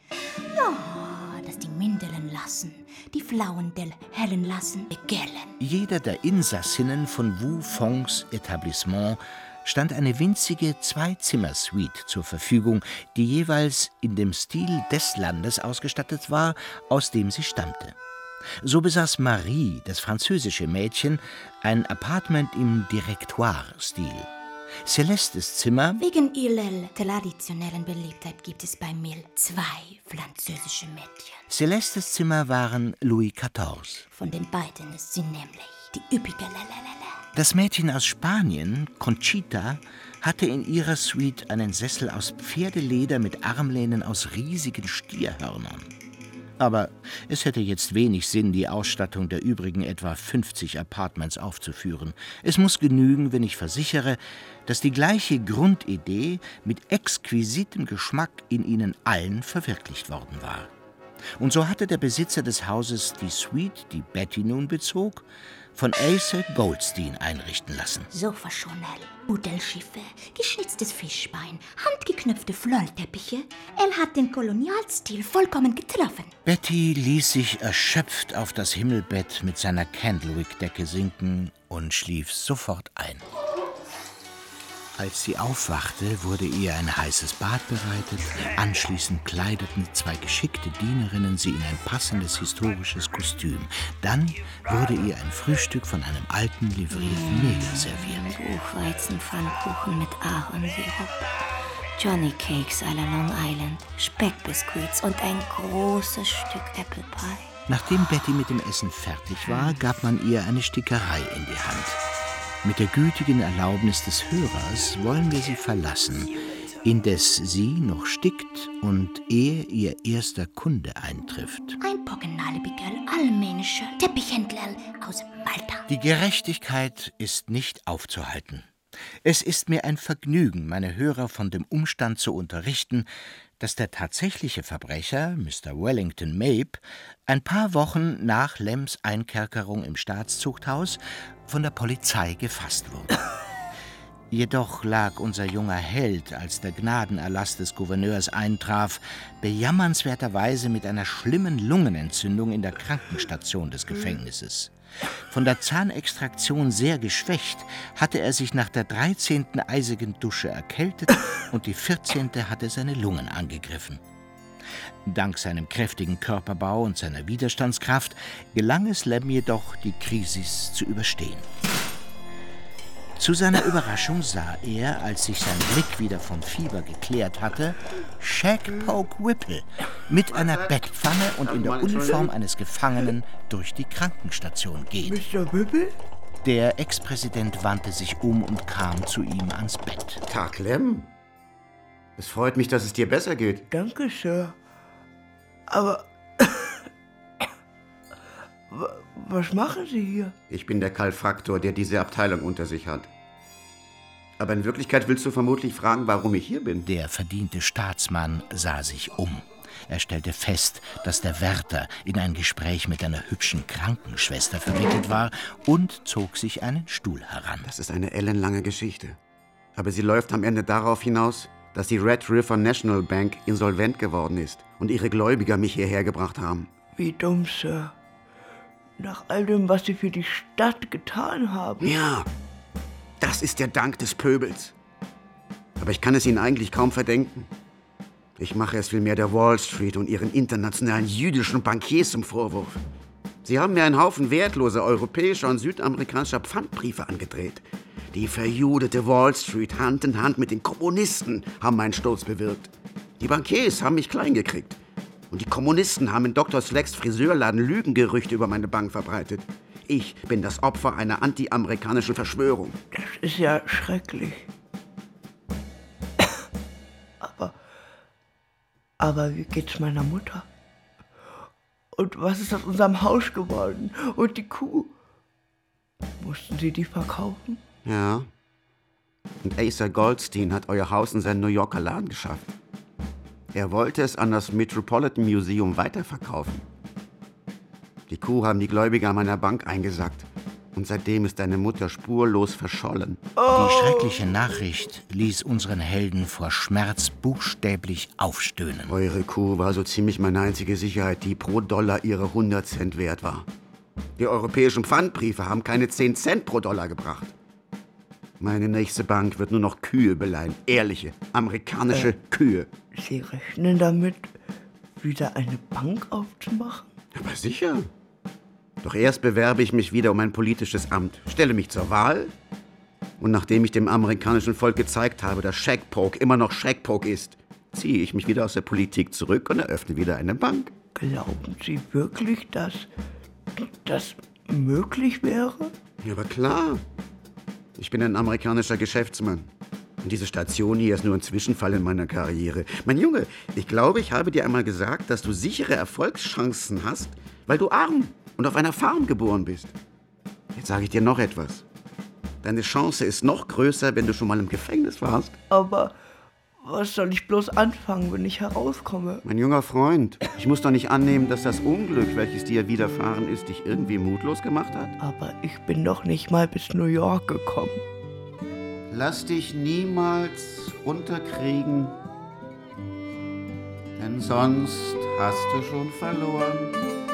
Ja, dass die Minderen lassen, die Flauen der Herren lassen, begehren. Jeder der Insassinnen von Wu Fongs Etablissement stand eine winzige Zwei-Zimmer-Suite zur Verfügung, die jeweils in dem Stil des Landes ausgestattet war, aus dem sie stammte. So besaß Marie, das französische Mädchen, ein Appartement im Directoire-Stil. Celestes Zimmer... Wegen ihrer traditionellen Beliebtheit gibt es bei mir 2 französische Mädchen. Celestes Zimmer waren Louis XIV. Von den beiden ist sie nämlich die üppige Das Mädchen aus Spanien, Conchita, hatte in ihrer Suite einen Sessel aus Pferdeleder mit Armlehnen aus riesigen Stierhörnern. Aber es hätte jetzt wenig Sinn, die Ausstattung der übrigen etwa 50 Apartments aufzuführen. Es muss genügen, wenn ich versichere, dass die gleiche Grundidee mit exquisitem Geschmack in ihnen allen verwirklicht worden war. Und so hatte der Besitzer des Hauses die Suite, die Betty nun bezog, von Asa Goldstein einrichten lassen. Sofaschonell, Budelschiffe, geschnitztes Fischbein, handgeknöpfte Florteppiche. Er hat den Kolonialstil vollkommen getroffen. Betty ließ sich erschöpft auf das Himmelbett mit seiner Candlewick-Decke sinken und schlief sofort ein. Als sie aufwachte, wurde ihr ein heißes Bad bereitet. Anschließend kleideten 2 geschickte Dienerinnen sie in ein passendes historisches Kostüm. Dann wurde ihr ein Frühstück von einem alten, livrierten Neger serviert. Buchweizenpfannkuchen mit Ahornsirup, Johnny Cakes à la Long Island, Speckbiskuits und ein großes Stück Apple Pie. Nachdem Betty mit dem Essen fertig war, gab man ihr eine Stickerei in die Hand. Mit der gütigen Erlaubnis des Hörers wollen wir sie verlassen, indes sie noch stickt und ehe ihr erster Kunde eintrifft. Ein pockennalibiger, allmännischer Teppichhändler aus Malta. Die Gerechtigkeit ist nicht aufzuhalten. Es ist mir ein Vergnügen, meine Hörer von dem Umstand zu unterrichten, dass der tatsächliche Verbrecher, Mr. Wellington Mape, ein paar Wochen nach Lems Einkerkerung im Staatszuchthaus von der Polizei gefasst wurde. Jedoch lag unser junger Held, als der Gnadenerlass des Gouverneurs eintraf, bejammernswerterweise mit einer schlimmen Lungenentzündung in der Krankenstation des Gefängnisses. Von der Zahnextraktion sehr geschwächt, hatte er sich nach der 13. eisigen Dusche erkältet und die 14. hatte seine Lungen angegriffen. Dank seinem kräftigen Körperbau und seiner Widerstandskraft gelang es Lem jedoch, die Krisis zu überstehen. Zu seiner Überraschung sah er, als sich sein Blick wieder vom Fieber geklärt hatte, Shag Poke Whipple mit einer Bettpfanne und in der Uniform eines Gefangenen durch die Krankenstation gehen. Mr. Whipple? Der Ex-Präsident wandte sich um und kam zu ihm ans Bett. Tag, Lem. Es freut mich, dass es dir besser geht. Danke, Sir. Aber was machen Sie hier? Ich bin der Kalfaktor, der diese Abteilung unter sich hat. Aber in Wirklichkeit willst du vermutlich fragen, warum ich hier bin. Der verdiente Staatsmann sah sich um. Er stellte fest, dass der Wärter in ein Gespräch mit einer hübschen Krankenschwester verwickelt war und zog sich einen Stuhl heran. Das ist eine ellenlange Geschichte. Aber sie läuft am Ende darauf hinaus, dass die Red River National Bank insolvent geworden ist und ihre Gläubiger mich hierher gebracht haben. Wie dumm, Sir. Nach all dem, was Sie für die Stadt getan haben. Ja, das ist der Dank des Pöbels. Aber ich kann es Ihnen eigentlich kaum verdenken. Ich mache es vielmehr der Wall Street und ihren internationalen jüdischen Bankiers zum Vorwurf. Sie haben mir einen Haufen wertloser europäischer und südamerikanischer Pfandbriefe angedreht. Die verjudete Wall Street Hand in Hand mit den Kommunisten haben meinen Sturz bewirkt. Die Bankiers haben mich klein gekriegt. Und die Kommunisten haben in Dr. Slacks Friseurladen Lügengerüchte über meine Bank verbreitet. Ich bin das Opfer einer anti-amerikanischen Verschwörung. Das ist ja schrecklich. Aber wie geht's meiner Mutter? Und was ist aus unserem Haus geworden? Und die Kuh? Mussten Sie die verkaufen? Ja. Und Asa Goldstein hat euer Haus in seinen New Yorker Laden geschafft. Er wollte es an das Metropolitan Museum weiterverkaufen. Die Kuh haben die Gläubiger meiner Bank eingesackt. Und seitdem ist deine Mutter spurlos verschollen. Die schreckliche Nachricht ließ unseren Helden vor Schmerz buchstäblich aufstöhnen. Eure Kuh war so ziemlich meine einzige Sicherheit, die pro Dollar ihre 100 Cent wert war. Die europäischen Pfandbriefe haben keine 10 Cent pro Dollar gebracht. Meine nächste Bank wird nur noch Kühe beleihen. Ehrliche, amerikanische Kühe. Sie rechnen damit, wieder eine Bank aufzumachen? Aber sicher. Doch erst bewerbe ich mich wieder um ein politisches Amt, stelle mich zur Wahl und nachdem ich dem amerikanischen Volk gezeigt habe, dass Shag Poke immer noch Shag Poke ist, ziehe ich mich wieder aus der Politik zurück und eröffne wieder eine Bank. Glauben Sie wirklich, dass das möglich wäre? Ja, aber klar. Ich bin ein amerikanischer Geschäftsmann. Und diese Station hier ist nur ein Zwischenfall in meiner Karriere. Mein Junge, ich glaube, ich habe dir einmal gesagt, dass du sichere Erfolgschancen hast, weil du arm und auf einer Farm geboren bist. Jetzt sage ich dir noch etwas. Deine Chance ist noch größer, wenn du schon mal im Gefängnis warst. Aber was soll ich bloß anfangen, wenn ich herauskomme? Mein junger Freund, ich muss doch nicht annehmen, dass das Unglück, welches dir widerfahren ist, dich irgendwie mutlos gemacht hat. Aber ich bin doch nicht mal bis New York gekommen. Lass dich niemals unterkriegen, denn sonst hast du schon verloren.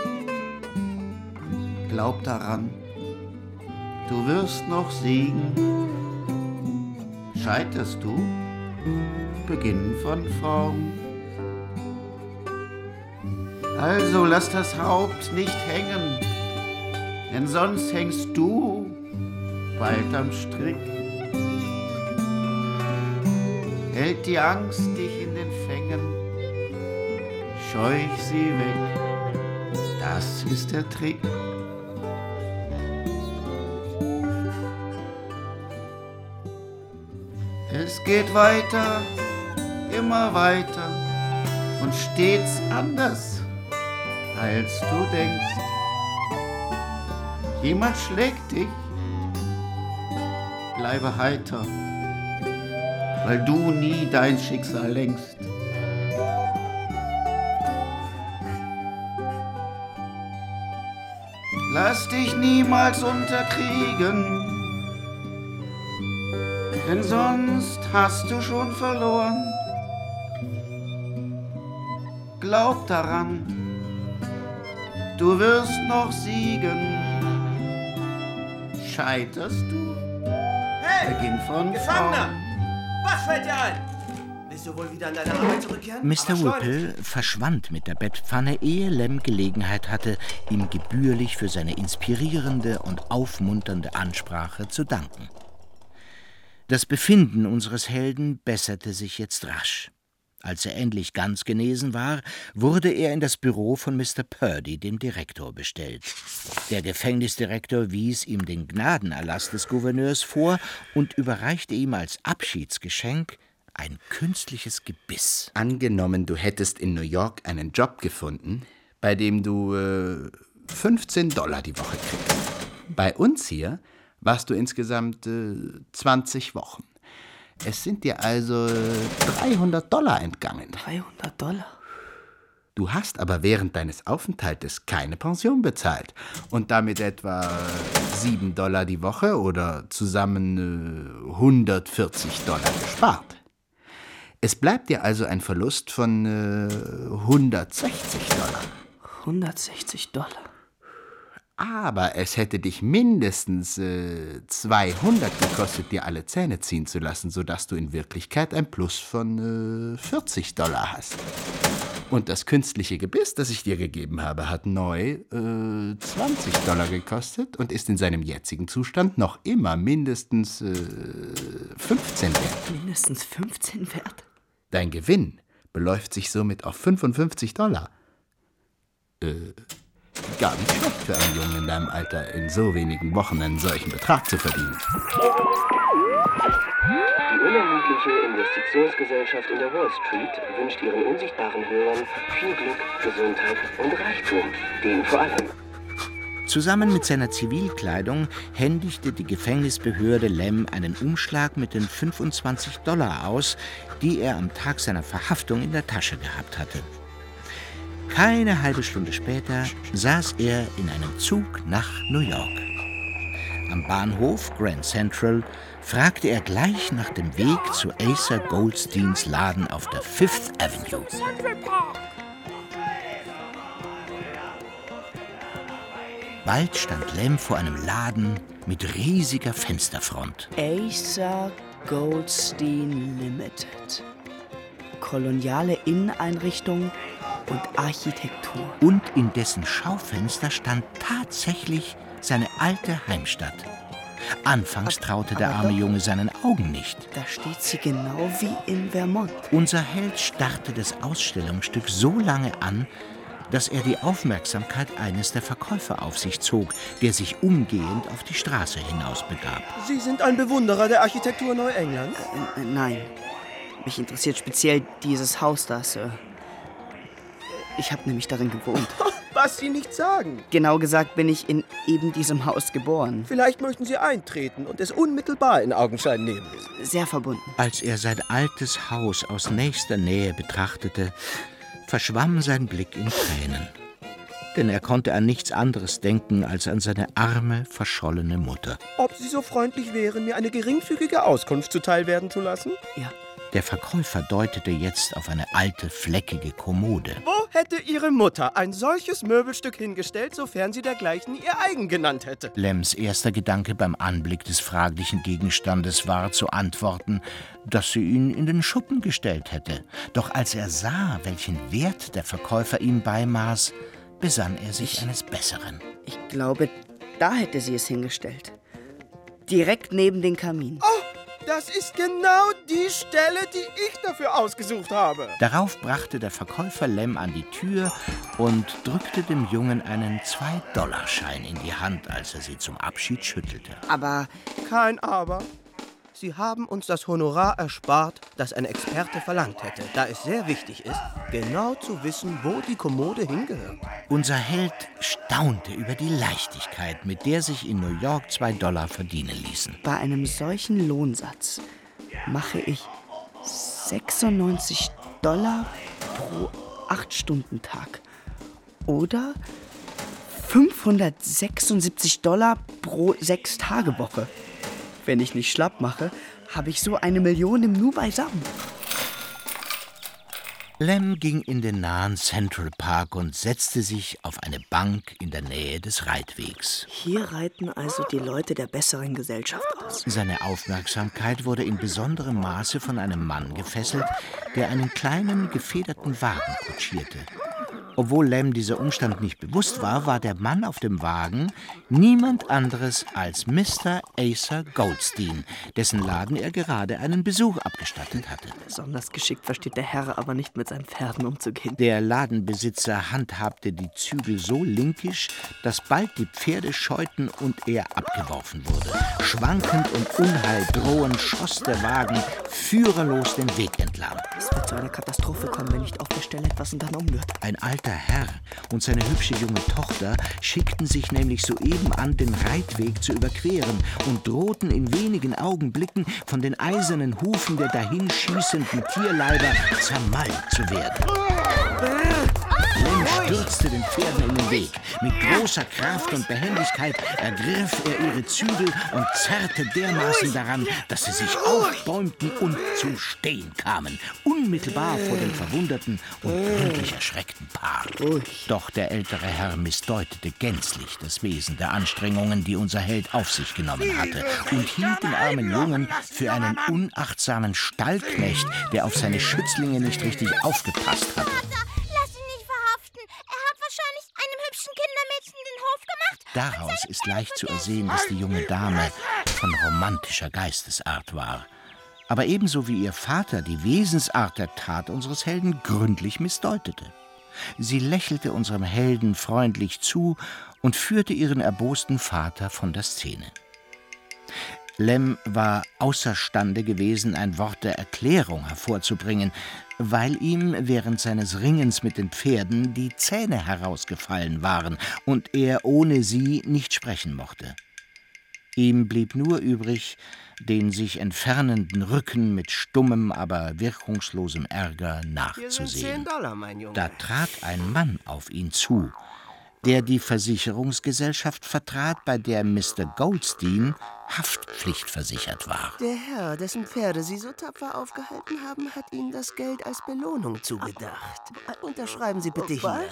Glaub daran, du wirst noch siegen. Scheiterst du, beginn von vorn. Also lass das Haupt nicht hängen, denn sonst hängst du bald am Strick. Hält die Angst dich in den Fängen, scheuch sie weg, das ist der Trick. Es geht weiter, immer weiter und stets anders, als du denkst. Jemand schlägt dich, bleibe heiter, weil du nie dein Schicksal lenkst. Lass dich niemals unterkriegen, denn sonst hast du schon verloren. Glaub daran, du wirst noch siegen. Scheiterst du, Hey, beginn von Gefangener! vorn. Was fällt dir ein? Willst du wohl wieder an deine Arbeit zurückkehren? Mr. Whipple verschwand mit der Bettpfanne, ehe Lem Gelegenheit hatte, ihm gebührlich für seine inspirierende und aufmunternde Ansprache zu danken. Das Befinden unseres Helden besserte sich jetzt rasch. Als er endlich ganz genesen war, wurde er in das Büro von Mr. Purdy, dem Direktor, bestellt. Der Gefängnisdirektor wies ihm den Gnadenerlass des Gouverneurs vor und überreichte ihm als Abschiedsgeschenk ein künstliches Gebiss. Angenommen, du hättest in New York einen Job gefunden, bei dem du $15 die Woche kriegst. Bei uns hier warst du insgesamt 20 Wochen. Es sind dir also $300 entgangen. $300? Du hast aber während deines Aufenthaltes keine Pension bezahlt und damit etwa $7 die Woche oder zusammen $140 gespart. Es bleibt dir also ein Verlust von $160. $160? Aber es hätte dich mindestens 200 gekostet, dir alle Zähne ziehen zu lassen, sodass du in Wirklichkeit ein Plus von $40 hast. Und das künstliche Gebiss, das ich dir gegeben habe, hat neu $20 gekostet und ist in seinem jetzigen Zustand noch immer mindestens 15 wert. Mindestens 15 wert? Dein Gewinn beläuft sich somit auf $55. Gar nicht schlecht für einen Jungen in deinem Alter, in so wenigen Wochen einen solchen Betrag zu verdienen. Die unermüdliche Investitionsgesellschaft in der Wall Street wünscht ihren unsichtbaren Hörern viel Glück, Gesundheit und Reichtum, den vor allem. Zusammen mit seiner Zivilkleidung händigte die Gefängnisbehörde Lem einen Umschlag mit den $25 aus, die er am Tag seiner Verhaftung in der Tasche gehabt hatte. Keine halbe Stunde später saß er in einem Zug nach New York. Am Bahnhof Grand Central fragte er gleich nach dem Weg zu Asa Goldsteins Laden auf der Fifth Avenue. Bald stand Lem vor einem Laden mit riesiger Fensterfront. Asa Goldstein Limited. Koloniale Inneneinrichtung und Architektur. Und in dessen Schaufenster stand tatsächlich seine alte Heimstadt. Anfangs traute der arme Junge seinen Augen nicht. Da steht sie genau wie in Vermont. Unser Held starrte das Ausstellungsstück so lange an, dass er die Aufmerksamkeit eines der Verkäufer auf sich zog, der sich umgehend auf die Straße hinaus begab. Sie sind ein Bewunderer der Architektur Neuenglands? Nein. Mich interessiert speziell dieses Haus da, Sir. Ich habe nämlich darin gewohnt. Was Sie nicht sagen. Genau gesagt bin ich in eben diesem Haus geboren. Vielleicht möchten Sie eintreten und es unmittelbar in Augenschein nehmen. Sehr verbunden. Als er sein altes Haus aus nächster Nähe betrachtete, verschwamm sein Blick in Tränen. Denn er konnte an nichts anderes denken als an seine arme, verschollene Mutter. Ob Sie so freundlich wären, mir eine geringfügige Auskunft zuteilwerden zu lassen? Ja. Der Verkäufer deutete jetzt auf eine alte, fleckige Kommode. Wo hätte Ihre Mutter ein solches Möbelstück hingestellt, sofern sie dergleichen ihr eigen genannt hätte? Lems erster Gedanke beim Anblick des fraglichen Gegenstandes war zu antworten, dass sie ihn in den Schuppen gestellt hätte. Doch als er sah, welchen Wert der Verkäufer ihm beimaß, besann er sich eines Besseren. Ich glaube, da hätte sie es hingestellt. Direkt neben den Kamin. Oh! Das ist genau die Stelle, die ich dafür ausgesucht habe. Darauf brachte der Verkäufer Lem an die Tür und drückte dem Jungen einen $2-Schein in die Hand, als er sie zum Abschied schüttelte. Aber... Kein Aber. Sie haben uns das Honorar erspart, das ein Experte verlangt hätte, da es sehr wichtig ist, genau zu wissen, wo die Kommode hingehört. Unser Held staunte über die Leichtigkeit, mit der sich in New York $2 verdienen ließen. Bei einem solchen Lohnsatz mache ich $96 pro 8-Stunden-Tag. Oder $576 pro 6-Tage-Woche. Wenn ich nicht schlapp mache, habe ich so 1 Million im Nu beisammen. Lem ging in den nahen Central Park und setzte sich auf eine Bank in der Nähe des Reitwegs. Hier reiten also die Leute der besseren Gesellschaft aus. Seine Aufmerksamkeit wurde in besonderem Maße von einem Mann gefesselt, der einen kleinen, gefederten Wagen kutschierte. Obwohl Lem dieser Umstand nicht bewusst war, war der Mann auf dem Wagen niemand anderes als Mr. Asa Goldstein, dessen Laden er gerade einen Besuch abgestattet hatte. Besonders geschickt versteht der Herr aber nicht, mit seinen Pferden umzugehen. Der Ladenbesitzer handhabte die Zügel so linkisch, dass bald die Pferde scheuten und er abgeworfen wurde. Schwankend und unheildrohend schoss der Wagen führerlos den Weg entlang. Es wird zu einer Katastrophe kommen, wenn nicht auf der Stelle etwas unternommen wird. Ein alter Herr und seine hübsche junge Tochter schickten sich nämlich soeben an, den Reitweg zu überqueren und drohten in wenigen Augenblicken von den eisernen Hufen der dahinschießenden Tierleiber zermalmt zu werden. Lem stürzte den Pferden in den Weg. Mit großer Kraft und Behendigkeit ergriff er ihre Zügel und zerrte dermaßen daran, dass sie sich aufbäumten und zum Stehen kamen, unmittelbar vor dem verwunderten und gründlich erschreckten Paar. Doch der ältere Herr missdeutete gänzlich das Wesen der Anstrengungen, die unser Held auf sich genommen hatte, und hielt den armen Jungen für einen unachtsamen Stallknecht, der auf seine Schützlinge nicht richtig aufgepasst hatte. Daraus ist leicht zu ersehen, dass die junge Dame von romantischer Geistesart war, aber ebenso wie ihr Vater die Wesensart der Tat unseres Helden gründlich missdeutete. Sie lächelte unserem Helden freundlich zu und führte ihren erbosten Vater von der Szene. Lem war außerstande gewesen, ein Wort der Erklärung hervorzubringen, weil ihm während seines Ringens mit den Pferden die Zähne herausgefallen waren und er ohne sie nicht sprechen mochte. Ihm blieb nur übrig, den sich entfernenden Rücken mit stummem, aber wirkungslosem Ärger nachzusehen. $10, mein Junge. Da trat ein Mann auf ihn zu, der die Versicherungsgesellschaft vertrat, bei der Mr. Goldstein haftpflichtversichert war. Der Herr, dessen Pferde Sie so tapfer aufgehalten haben, hat Ihnen das Geld als Belohnung zugedacht. Unterschreiben Sie bitte hier.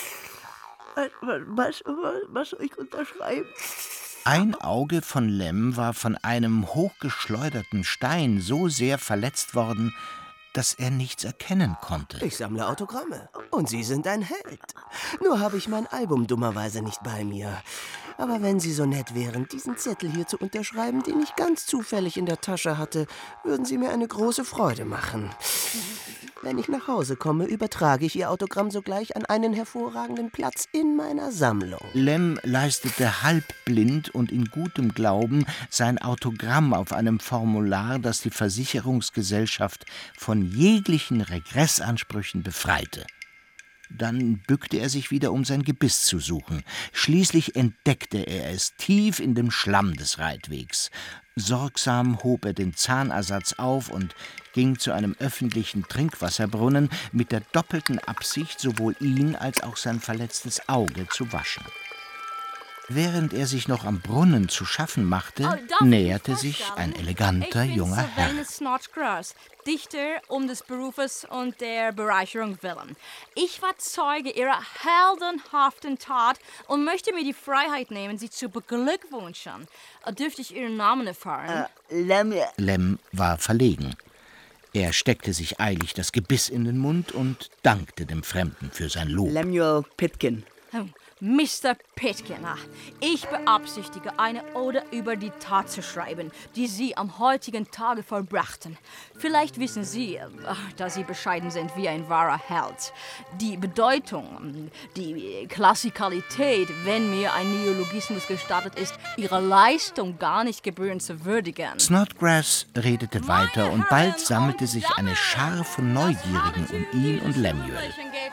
Was soll ich unterschreiben? Ein Auge von Lem war von einem hochgeschleuderten Stein so sehr verletzt worden, dass er nichts erkennen konnte. Ich sammle Autogramme und Sie sind ein Held. Nur habe ich mein Album dummerweise nicht bei mir. Aber wenn Sie so nett wären, diesen Zettel hier zu unterschreiben, den ich ganz zufällig in der Tasche hatte, würden Sie mir eine große Freude machen. Wenn ich nach Hause komme, übertrage ich Ihr Autogramm sogleich an einen hervorragenden Platz in meiner Sammlung. Lem leistete halbblind und in gutem Glauben sein Autogramm auf einem Formular, das die Versicherungsgesellschaft von jeglichen Regressansprüchen befreite. Dann bückte er sich wieder, um sein Gebiss zu suchen. Schließlich entdeckte er es tief in dem Schlamm des Reitwegs. Sorgsam hob er den Zahnersatz auf und ging zu einem öffentlichen Trinkwasserbrunnen mit der doppelten Absicht, sowohl ihn als auch sein verletztes Auge zu waschen. Während er sich noch am Brunnen zu schaffen machte, näherte sich ein eleganter junger Herr. Ich bin Snodgrass, Dichter des Berufes und der Bereicherung willen. Ich war Zeuge Ihrer heldenhaften Tat und möchte mir die Freiheit nehmen, Sie zu beglückwünschen. Dürfte ich Ihren Namen erfahren? Lem war verlegen. Er steckte sich eilig das Gebiss in den Mund und dankte dem Fremden für sein Lob. Lemuel Pitkin. Mr. Pitkin, ich beabsichtige, eine Ode über die Tat zu schreiben, die Sie am heutigen Tage vollbrachten. Vielleicht wissen Sie, da Sie bescheiden sind wie ein wahrer Held, die Bedeutung, die Klassikalität, wenn mir ein Neologismus gestattet ist, Ihre Leistung gar nicht gebührend zu würdigen. Snodgrass redete weiter und bald sammelte sich eine Schar von Neugierigen um ihn und Lemuel.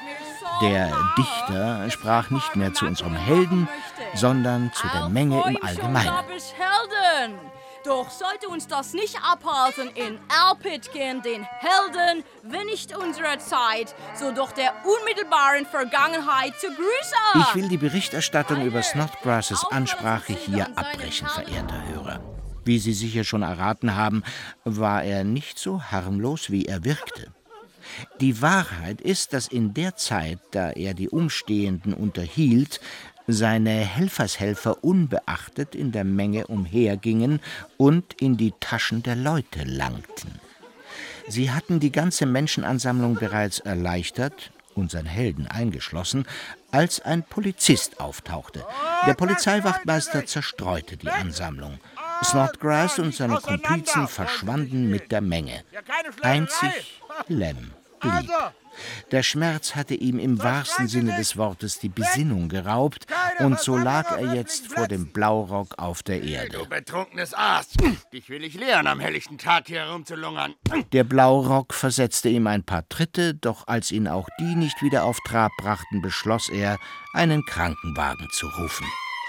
Der Dichter sprach nicht mehr zu unserem Helden, sondern zu der Menge im Allgemeinen. Helden! Doch sollte uns das nicht abhalten, in Al Pitkin, den Helden, wenn nicht unserer Zeit, so doch der unmittelbaren Vergangenheit zu grüßen. Ich will die Berichterstattung über Snodgrasses Ansprache hier abbrechen, verehrter Hörer. Wie Sie sicher schon erraten haben, war er nicht so harmlos, wie er wirkte. Die Wahrheit ist, dass in der Zeit, da er die Umstehenden unterhielt, seine Helfershelfer unbeachtet in der Menge umhergingen und in die Taschen der Leute langten. Sie hatten die ganze Menschenansammlung bereits erleichtert, unseren Helden eingeschlossen, als ein Polizist auftauchte. Der Polizeiwachtmeister zerstreute die Ansammlung. Snodgrass und seine Komplizen verschwanden mit der Menge. Einzig Lem blieb. Der Schmerz hatte ihm im wahrsten Sinne des Wortes die Besinnung geraubt, und so lag er jetzt vor dem Blaurock auf der Erde. Du betrunkenes Aas! Dich will ich lehren, am helllichten Tag hier herumzulungern. Der Blaurock versetzte ihm ein paar Tritte, doch als ihn auch die nicht wieder auf Trab brachten, beschloss er, einen Krankenwagen zu rufen.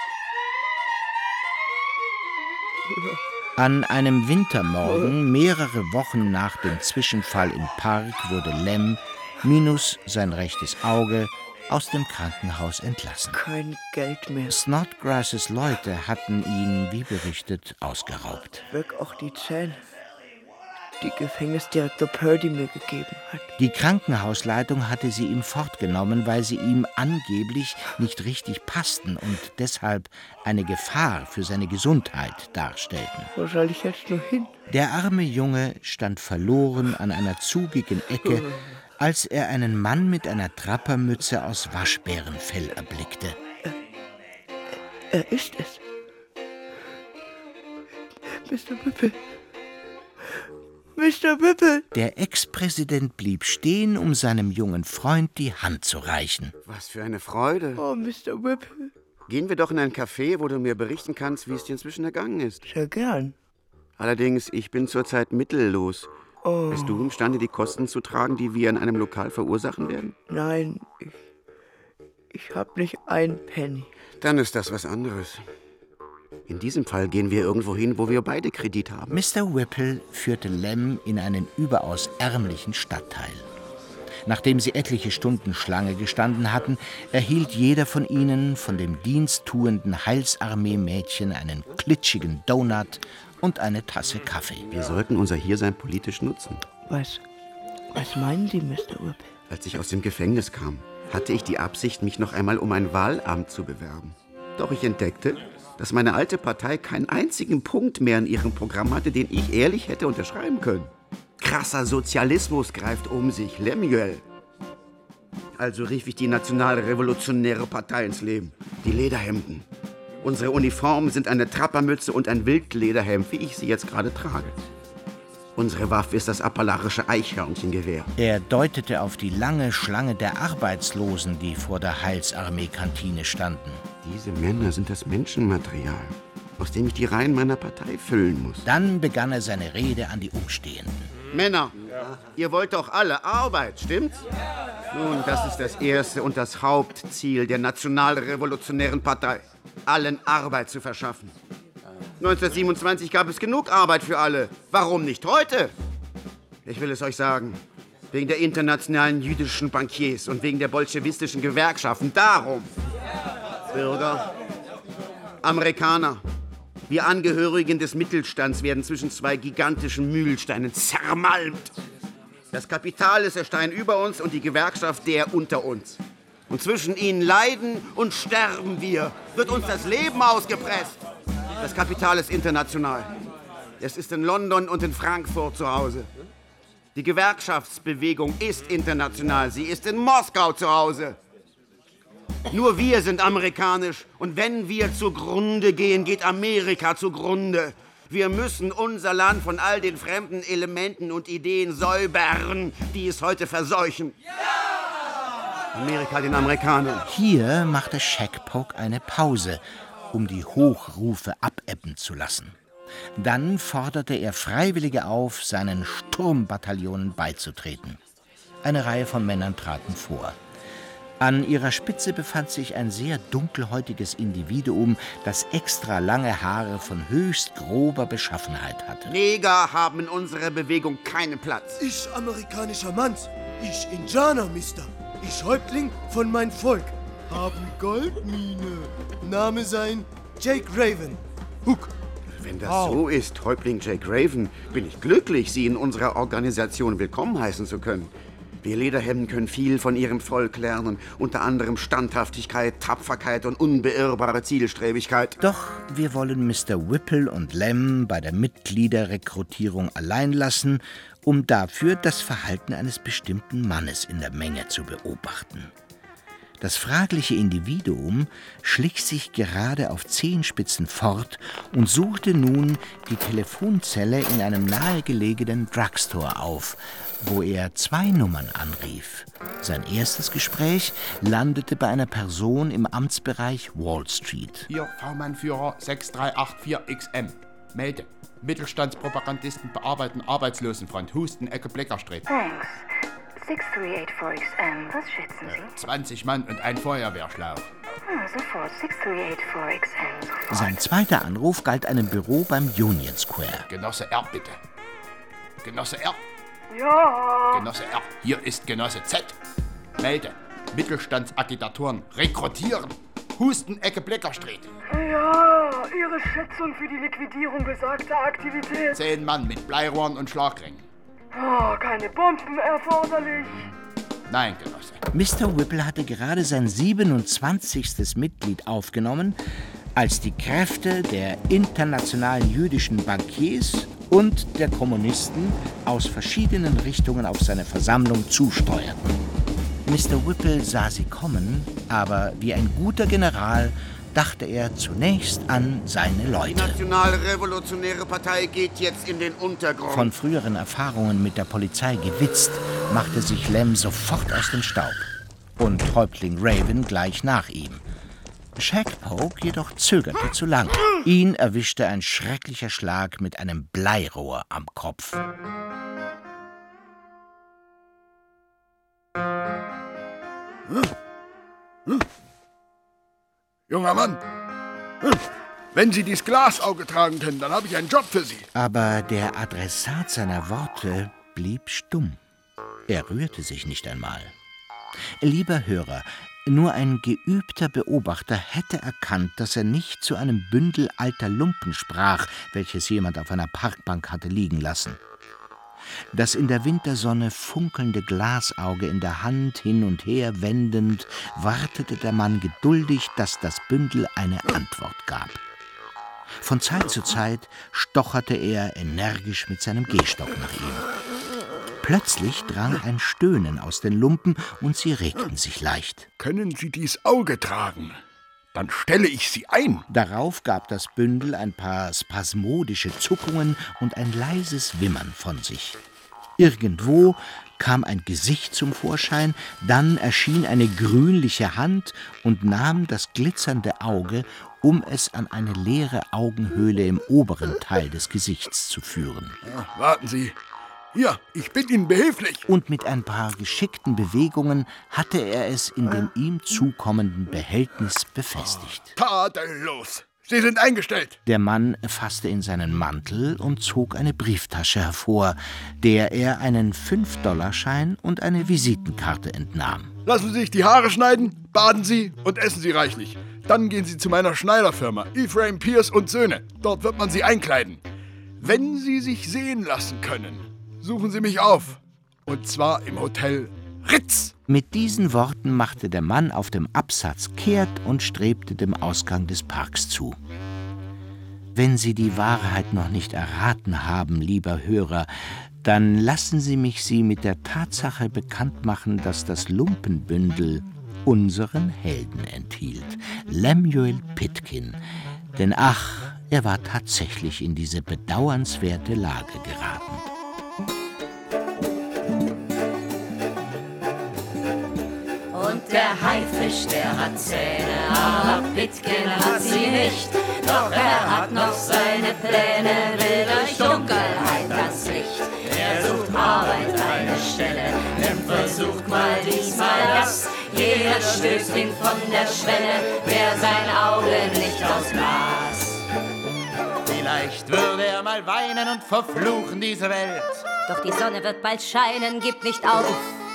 An einem Wintermorgen, mehrere Wochen nach dem Zwischenfall im Park, wurde Lem, minus sein rechtes Auge, aus dem Krankenhaus entlassen. Kein Geld mehr. Snodgrasses Leute hatten ihn, wie berichtet, ausgeraubt. Weg auch die Zähne, die Gefängnisdirektor Purdy mir gegeben hat. Die Krankenhausleitung hatte sie ihm fortgenommen, weil sie ihm angeblich nicht richtig passten und deshalb eine Gefahr für seine Gesundheit darstellten. Wo soll ich jetzt nur hin? Der arme Junge stand verloren an einer zugigen Ecke, als er einen Mann mit einer Trappermütze aus Waschbärenfell erblickte. Er ist es. Mr. Whipple. Mr. Whipple! Der Ex-Präsident blieb stehen, um seinem jungen Freund die Hand zu reichen. Was für eine Freude. Oh, Mr. Whipple. Gehen wir doch in ein Café, wo du mir berichten kannst, wie es dir inzwischen ergangen ist. Sehr gern. Allerdings, ich bin zurzeit mittellos. Oh. Bist du imstande, die Kosten zu tragen, die wir in einem Lokal verursachen werden? Nein, ich hab nicht einen Penny. Dann ist das was anderes. In diesem Fall gehen wir irgendwo hin, wo wir beide Kredit haben. Mr. Whipple führte Lem in einen überaus ärmlichen Stadtteil. Nachdem sie etliche Stunden Schlange gestanden hatten, erhielt jeder von ihnen von dem diensttuenden Heilsarmee-Mädchen einen klitschigen Donut und eine Tasse Kaffee. Wir sollten unser Hiersein politisch nutzen. Was meinen Sie, Mr. Whipple? Als ich aus dem Gefängnis kam, hatte ich die Absicht, mich noch einmal um ein Wahlamt zu bewerben. Doch ich entdeckte, dass meine alte Partei keinen einzigen Punkt mehr in ihrem Programm hatte, den ich ehrlich hätte unterschreiben können. Krasser Sozialismus greift um sich, Lemuel. Also rief ich die Nationalrevolutionäre Partei ins Leben. Die Lederhemden. Unsere Uniformen sind eine Trappermütze und ein Wildlederhemd, wie ich sie jetzt gerade trage. Unsere Waffe ist das appalarische Eichhörnchengewehr. Er deutete auf die lange Schlange der Arbeitslosen, die vor der Heilsarmee-Kantine standen. Diese Männer sind das Menschenmaterial, aus dem ich die Reihen meiner Partei füllen muss. Dann begann er seine Rede an die Umstehenden. Männer, ihr wollt doch alle Arbeit, stimmt's? Nun, das ist das erste und das Hauptziel der Nationalrevolutionären Partei, allen Arbeit zu verschaffen. 1927 gab es genug Arbeit für alle. Warum nicht heute? Ich will es euch sagen. Wegen der internationalen jüdischen Bankiers und wegen der bolschewistischen Gewerkschaften. Darum. Bürger, Amerikaner, wir Angehörigen des Mittelstands werden zwischen zwei gigantischen Mühlsteinen zermalmt. Das Kapital ist der Stein über uns und die Gewerkschaft der unter uns. Und zwischen ihnen leiden und sterben wir. Wird uns das Leben ausgepresst. Das Kapital ist international. Es ist in London und in Frankfurt zu Hause. Die Gewerkschaftsbewegung ist international. Sie ist in Moskau zu Hause. Nur wir sind amerikanisch. Und wenn wir zugrunde gehen, geht Amerika zugrunde. Wir müssen unser Land von all den fremden Elementen und Ideen säubern, die es heute verseuchen. Amerika den Amerikanern. Hier machte Shagpoke eine Pause, um die Hochrufe abebben zu lassen. Dann forderte er Freiwillige auf, seinen Sturmbataillonen beizutreten. Eine Reihe von Männern traten vor. An ihrer Spitze befand sich ein sehr dunkelhäutiges Individuum, das extra lange Haare von höchst grober Beschaffenheit hatte. Neger haben in unserer Bewegung keinen Platz. Ich amerikanischer Mann, ich Indianer, Mister. Ich Häuptling von mein Volk. Haben Goldmine. Name sein Jake Raven. Huck. Wenn das so ist, Häuptling Jake Raven, bin ich glücklich, Sie in unserer Organisation willkommen heißen zu können. Wir Lederhemden können viel von ihrem Volk lernen, unter anderem Standhaftigkeit, Tapferkeit und unbeirrbare Zielstrebigkeit. Doch wir wollen Mr. Whipple und Lem bei der Mitgliederrekrutierung allein lassen, um dafür das Verhalten eines bestimmten Mannes in der Menge zu beobachten. Das fragliche Individuum schlich sich gerade auf Zehenspitzen fort und suchte nun die Telefonzelle in einem nahegelegenen Drugstore auf, wo er 2 Nummern anrief. Sein erstes Gespräch landete bei einer Person im Amtsbereich Wall Street. Hier, V-Mann-Führer 6384XM. Melde. Mittelstandspropagandisten bearbeiten Arbeitslosenfront. Husten, Ecke, Bleckerstreet. Thanks. 6384XM, was schätzen Sie? 20 Mann und ein Feuerwehrschlauch. Sofort, 6384XM. Sein zweiter Anruf galt einem Büro beim Union Square. Genosse R, bitte. Genosse R. Ja. Genosse R. Hier ist Genosse Z. Melde. Mittelstandsagitatoren rekrutieren. Husten, Ecke, Bleckerstreet. Ja, Ihre Schätzung für die Liquidierung besagter Aktivität. 10 Mann mit Bleirohren und Schlagringen. Oh, keine Bomben erforderlich. Nein, Genosse. Mr. Whipple hatte gerade sein 27. Mitglied aufgenommen, als die Kräfte der internationalen jüdischen Bankiers und der Kommunisten aus verschiedenen Richtungen auf seine Versammlung zusteuerten. Mr. Whipple sah sie kommen, aber wie ein guter General dachte er zunächst an seine Leute. Die Nationalrevolutionäre Partei geht jetzt in den Untergrund. Von früheren Erfahrungen mit der Polizei gewitzt, machte sich Lem sofort aus dem Staub. Und Häuptling Raven gleich nach ihm. Shagpoke jedoch zögerte zu lang. Ihn erwischte ein schrecklicher Schlag mit einem Bleirohr am Kopf. Junger Mann, wenn Sie dies Glasauge tragen können, dann habe ich einen Job für Sie. Aber der Adressat seiner Worte blieb stumm. Er rührte sich nicht einmal. Lieber Hörer, nur ein geübter Beobachter hätte erkannt, dass er nicht zu einem Bündel alter Lumpen sprach, welches jemand auf einer Parkbank hatte liegen lassen. Das in der Wintersonne funkelnde Glasauge in der Hand hin und her wendend, wartete der Mann geduldig, dass das Bündel eine Antwort gab. Von Zeit zu Zeit stocherte er energisch mit seinem Gehstock nach ihm. Plötzlich drang ein Stöhnen aus den Lumpen und sie regten sich leicht. Können Sie dies Auge tragen? Dann stelle ich Sie ein. Darauf gab das Bündel ein paar spasmodische Zuckungen und ein leises Wimmern von sich. Irgendwo kam ein Gesicht zum Vorschein, dann erschien eine grünliche Hand und nahm das glitzernde Auge, um es an eine leere Augenhöhle im oberen Teil des Gesichts zu führen. Ja, warten Sie. Hier, ich bin Ihnen behilflich. Und mit ein paar geschickten Bewegungen hatte er es in dem ihm zukommenden Behältnis befestigt. Tadellos. Sie sind eingestellt. Der Mann fasste in seinen Mantel und zog eine Brieftasche hervor, der er einen 5-Dollar-Schein und eine Visitenkarte entnahm. Lassen Sie sich die Haare schneiden, baden Sie und essen Sie reichlich. Dann gehen Sie zu meiner Schneiderfirma, Ephraim Pierce und Söhne. Dort wird man Sie einkleiden. Wenn Sie sich sehen lassen können, suchen Sie mich auf. Und zwar im Hotel Ritz. Mit diesen Worten machte der Mann auf dem Absatz kehrt und strebte dem Ausgang des Parks zu. Wenn Sie die Wahrheit noch nicht erraten haben, lieber Hörer, dann lassen Sie mich Sie mit der Tatsache bekannt machen, dass das Lumpenbündel unseren Helden enthielt, Lemuel Pitkin. Denn ach, er war tatsächlich in diese bedauernswerte Lage geraten. Und der Haifisch, der hat Zähne, aber Pitkin hat sie nicht. Doch er hat noch seine Pläne, will durch Dunkelheit das Licht. Er sucht Arbeit, eine Stelle, versucht mal diesmal das. Jeder stößt ihn von der Schwelle, wer sein Auge nicht aus Glas. Vielleicht würde er mal weinen und verfluchen diese Welt. Doch die Sonne wird bald scheinen, gib nicht auf.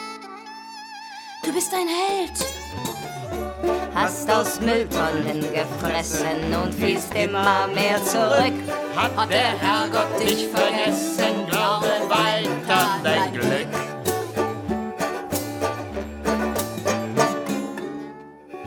Du bist ein Held. Hast aus Mülltonnen gefressen und fließt immer mehr zurück. Hat der Herrgott dich vergessen, glaube weiter dein Glück.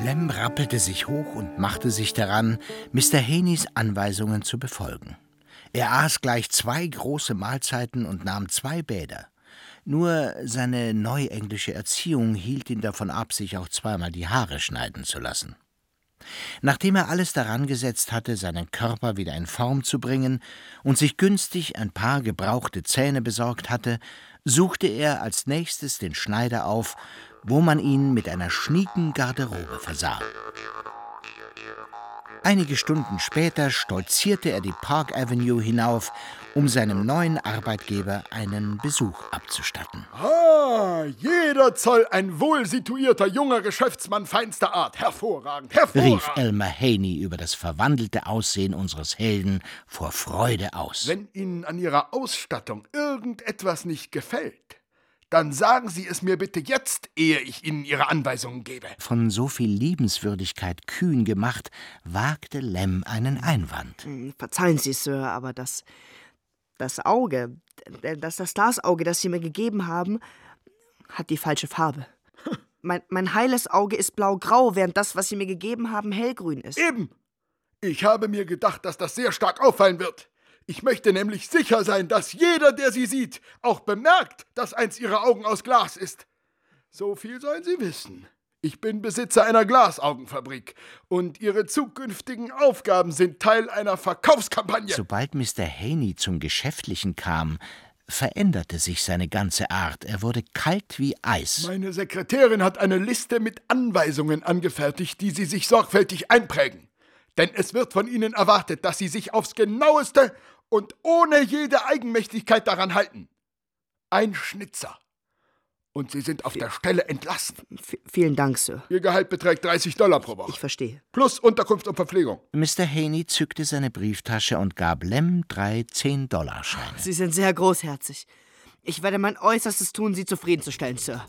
Lem rappelte sich hoch und machte sich daran, Mr. Haneys Anweisungen zu befolgen. Er aß gleich 2 große Mahlzeiten und nahm 2 Bäder. Nur seine neuenglische Erziehung hielt ihn davon ab, sich auch zweimal die Haare schneiden zu lassen. Nachdem er alles daran gesetzt hatte, seinen Körper wieder in Form zu bringen und sich günstig ein paar gebrauchte Zähne besorgt hatte, suchte er als nächstes den Schneider auf, wo man ihn mit einer schnieken Garderobe versah. Einige Stunden später stolzierte er die Park Avenue hinauf, um seinem neuen Arbeitgeber einen Besuch abzustatten. Ah, jeder Zoll ein wohlsituierter junger Geschäftsmann feinster Art. Hervorragend, hervorragend! Rief Elmer Haney über das verwandelte Aussehen unseres Helden vor Freude aus. Wenn Ihnen an Ihrer Ausstattung irgendetwas nicht gefällt, dann sagen Sie es mir bitte jetzt, ehe ich Ihnen Ihre Anweisungen gebe. Von so viel Liebenswürdigkeit kühn gemacht, wagte Lem einen Einwand. Verzeihen Sie, Sir, aber das Auge, das Glasauge, das Sie mir gegeben haben, hat die falsche Farbe. Mein heiles Auge ist blau-grau, während das, was Sie mir gegeben haben, hellgrün ist. Eben! Ich habe mir gedacht, dass das sehr stark auffallen wird. Ich möchte nämlich sicher sein, dass jeder, der Sie sieht, auch bemerkt, dass eins Ihrer Augen aus Glas ist. So viel sollen Sie wissen. Ich bin Besitzer einer Glasaugenfabrik und Ihre zukünftigen Aufgaben sind Teil einer Verkaufskampagne. Sobald Mr. Haney zum Geschäftlichen kam, veränderte sich seine ganze Art. Er wurde kalt wie Eis. Meine Sekretärin hat eine Liste mit Anweisungen angefertigt, die Sie sich sorgfältig einprägen. Denn es wird von Ihnen erwartet, dass Sie sich aufs Genaueste und ohne jede Eigenmächtigkeit daran halten. Ein Schnitzer. Und Sie sind auf der Stelle entlassen. Vielen Dank, Sir. Ihr Gehalt beträgt $30 pro Woche. Ich verstehe. Plus Unterkunft und Verpflegung. Mr. Haney zückte seine Brieftasche und gab Lem 3 $10-Scheine. Sie sind sehr großherzig. Ich werde mein Äußerstes tun, Sie zufriedenzustellen, Sir.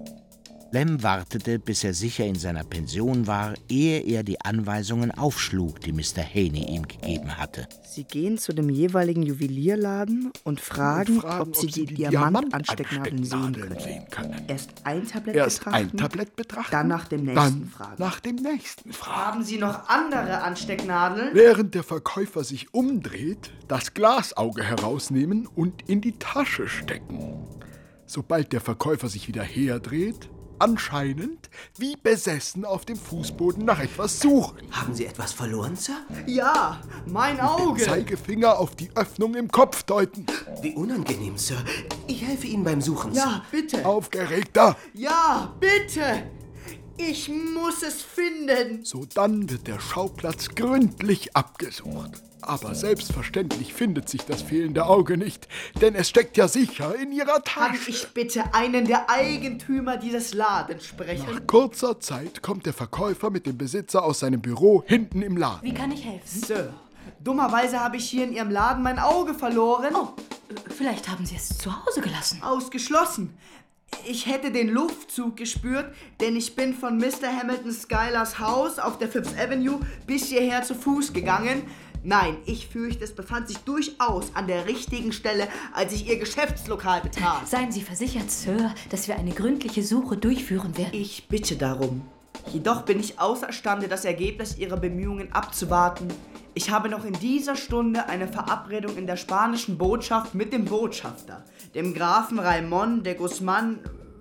Lem wartete, bis er sicher in seiner Pension war, ehe er die Anweisungen aufschlug, die Mr. Haney ihm gegeben hatte. Sie gehen zu dem jeweiligen Juwelierladen und fragen, ob Sie die Diamantanstecknadeln sehen können. Erst ein Tablett betrachten, dann nach dem nächsten fragen. Nach dem nächsten fragen. Haben Sie noch andere Anstecknadeln? Während der Verkäufer sich umdreht, das Glasauge herausnehmen und in die Tasche stecken. Sobald der Verkäufer sich wieder herdreht, anscheinend wie besessen auf dem Fußboden nach etwas suchen. Haben Sie etwas verloren, Sir? Ja, mein Auge. Den Zeigefinger auf die Öffnung im Kopf deuten. Wie unangenehm, Sir. Ich helfe Ihnen beim Suchen, Sir. Ja, bitte. Aufgeregter. Ja, bitte. Ich muss es finden. Sodann wird der Schauplatz gründlich abgesucht. Aber selbstverständlich findet sich das fehlende Auge nicht, denn es steckt ja sicher in Ihrer Tasche. Kann ich bitte einen der Eigentümer dieses Ladens sprechen? Nach kurzer Zeit kommt der Verkäufer mit dem Besitzer aus seinem Büro hinten im Laden. Wie kann ich helfen? Sir, dummerweise habe ich hier in Ihrem Laden mein Auge verloren. Oh, vielleicht haben Sie es zu Hause gelassen. Ausgeschlossen. Ich hätte den Luftzug gespürt, denn ich bin von Mr. Hamilton Schuyler's Haus auf der Fifth Avenue bis hierher zu Fuß gegangen. Nein, ich fürchte, es befand sich durchaus an der richtigen Stelle, als ich Ihr Geschäftslokal betrat. Seien Sie versichert, Sir, dass wir eine gründliche Suche durchführen werden. Ich bitte darum. Jedoch bin ich außerstande, das Ergebnis Ihrer Bemühungen abzuwarten. Ich habe noch in dieser Stunde eine Verabredung in der spanischen Botschaft mit dem Botschafter, dem Grafen Raimond de Guzman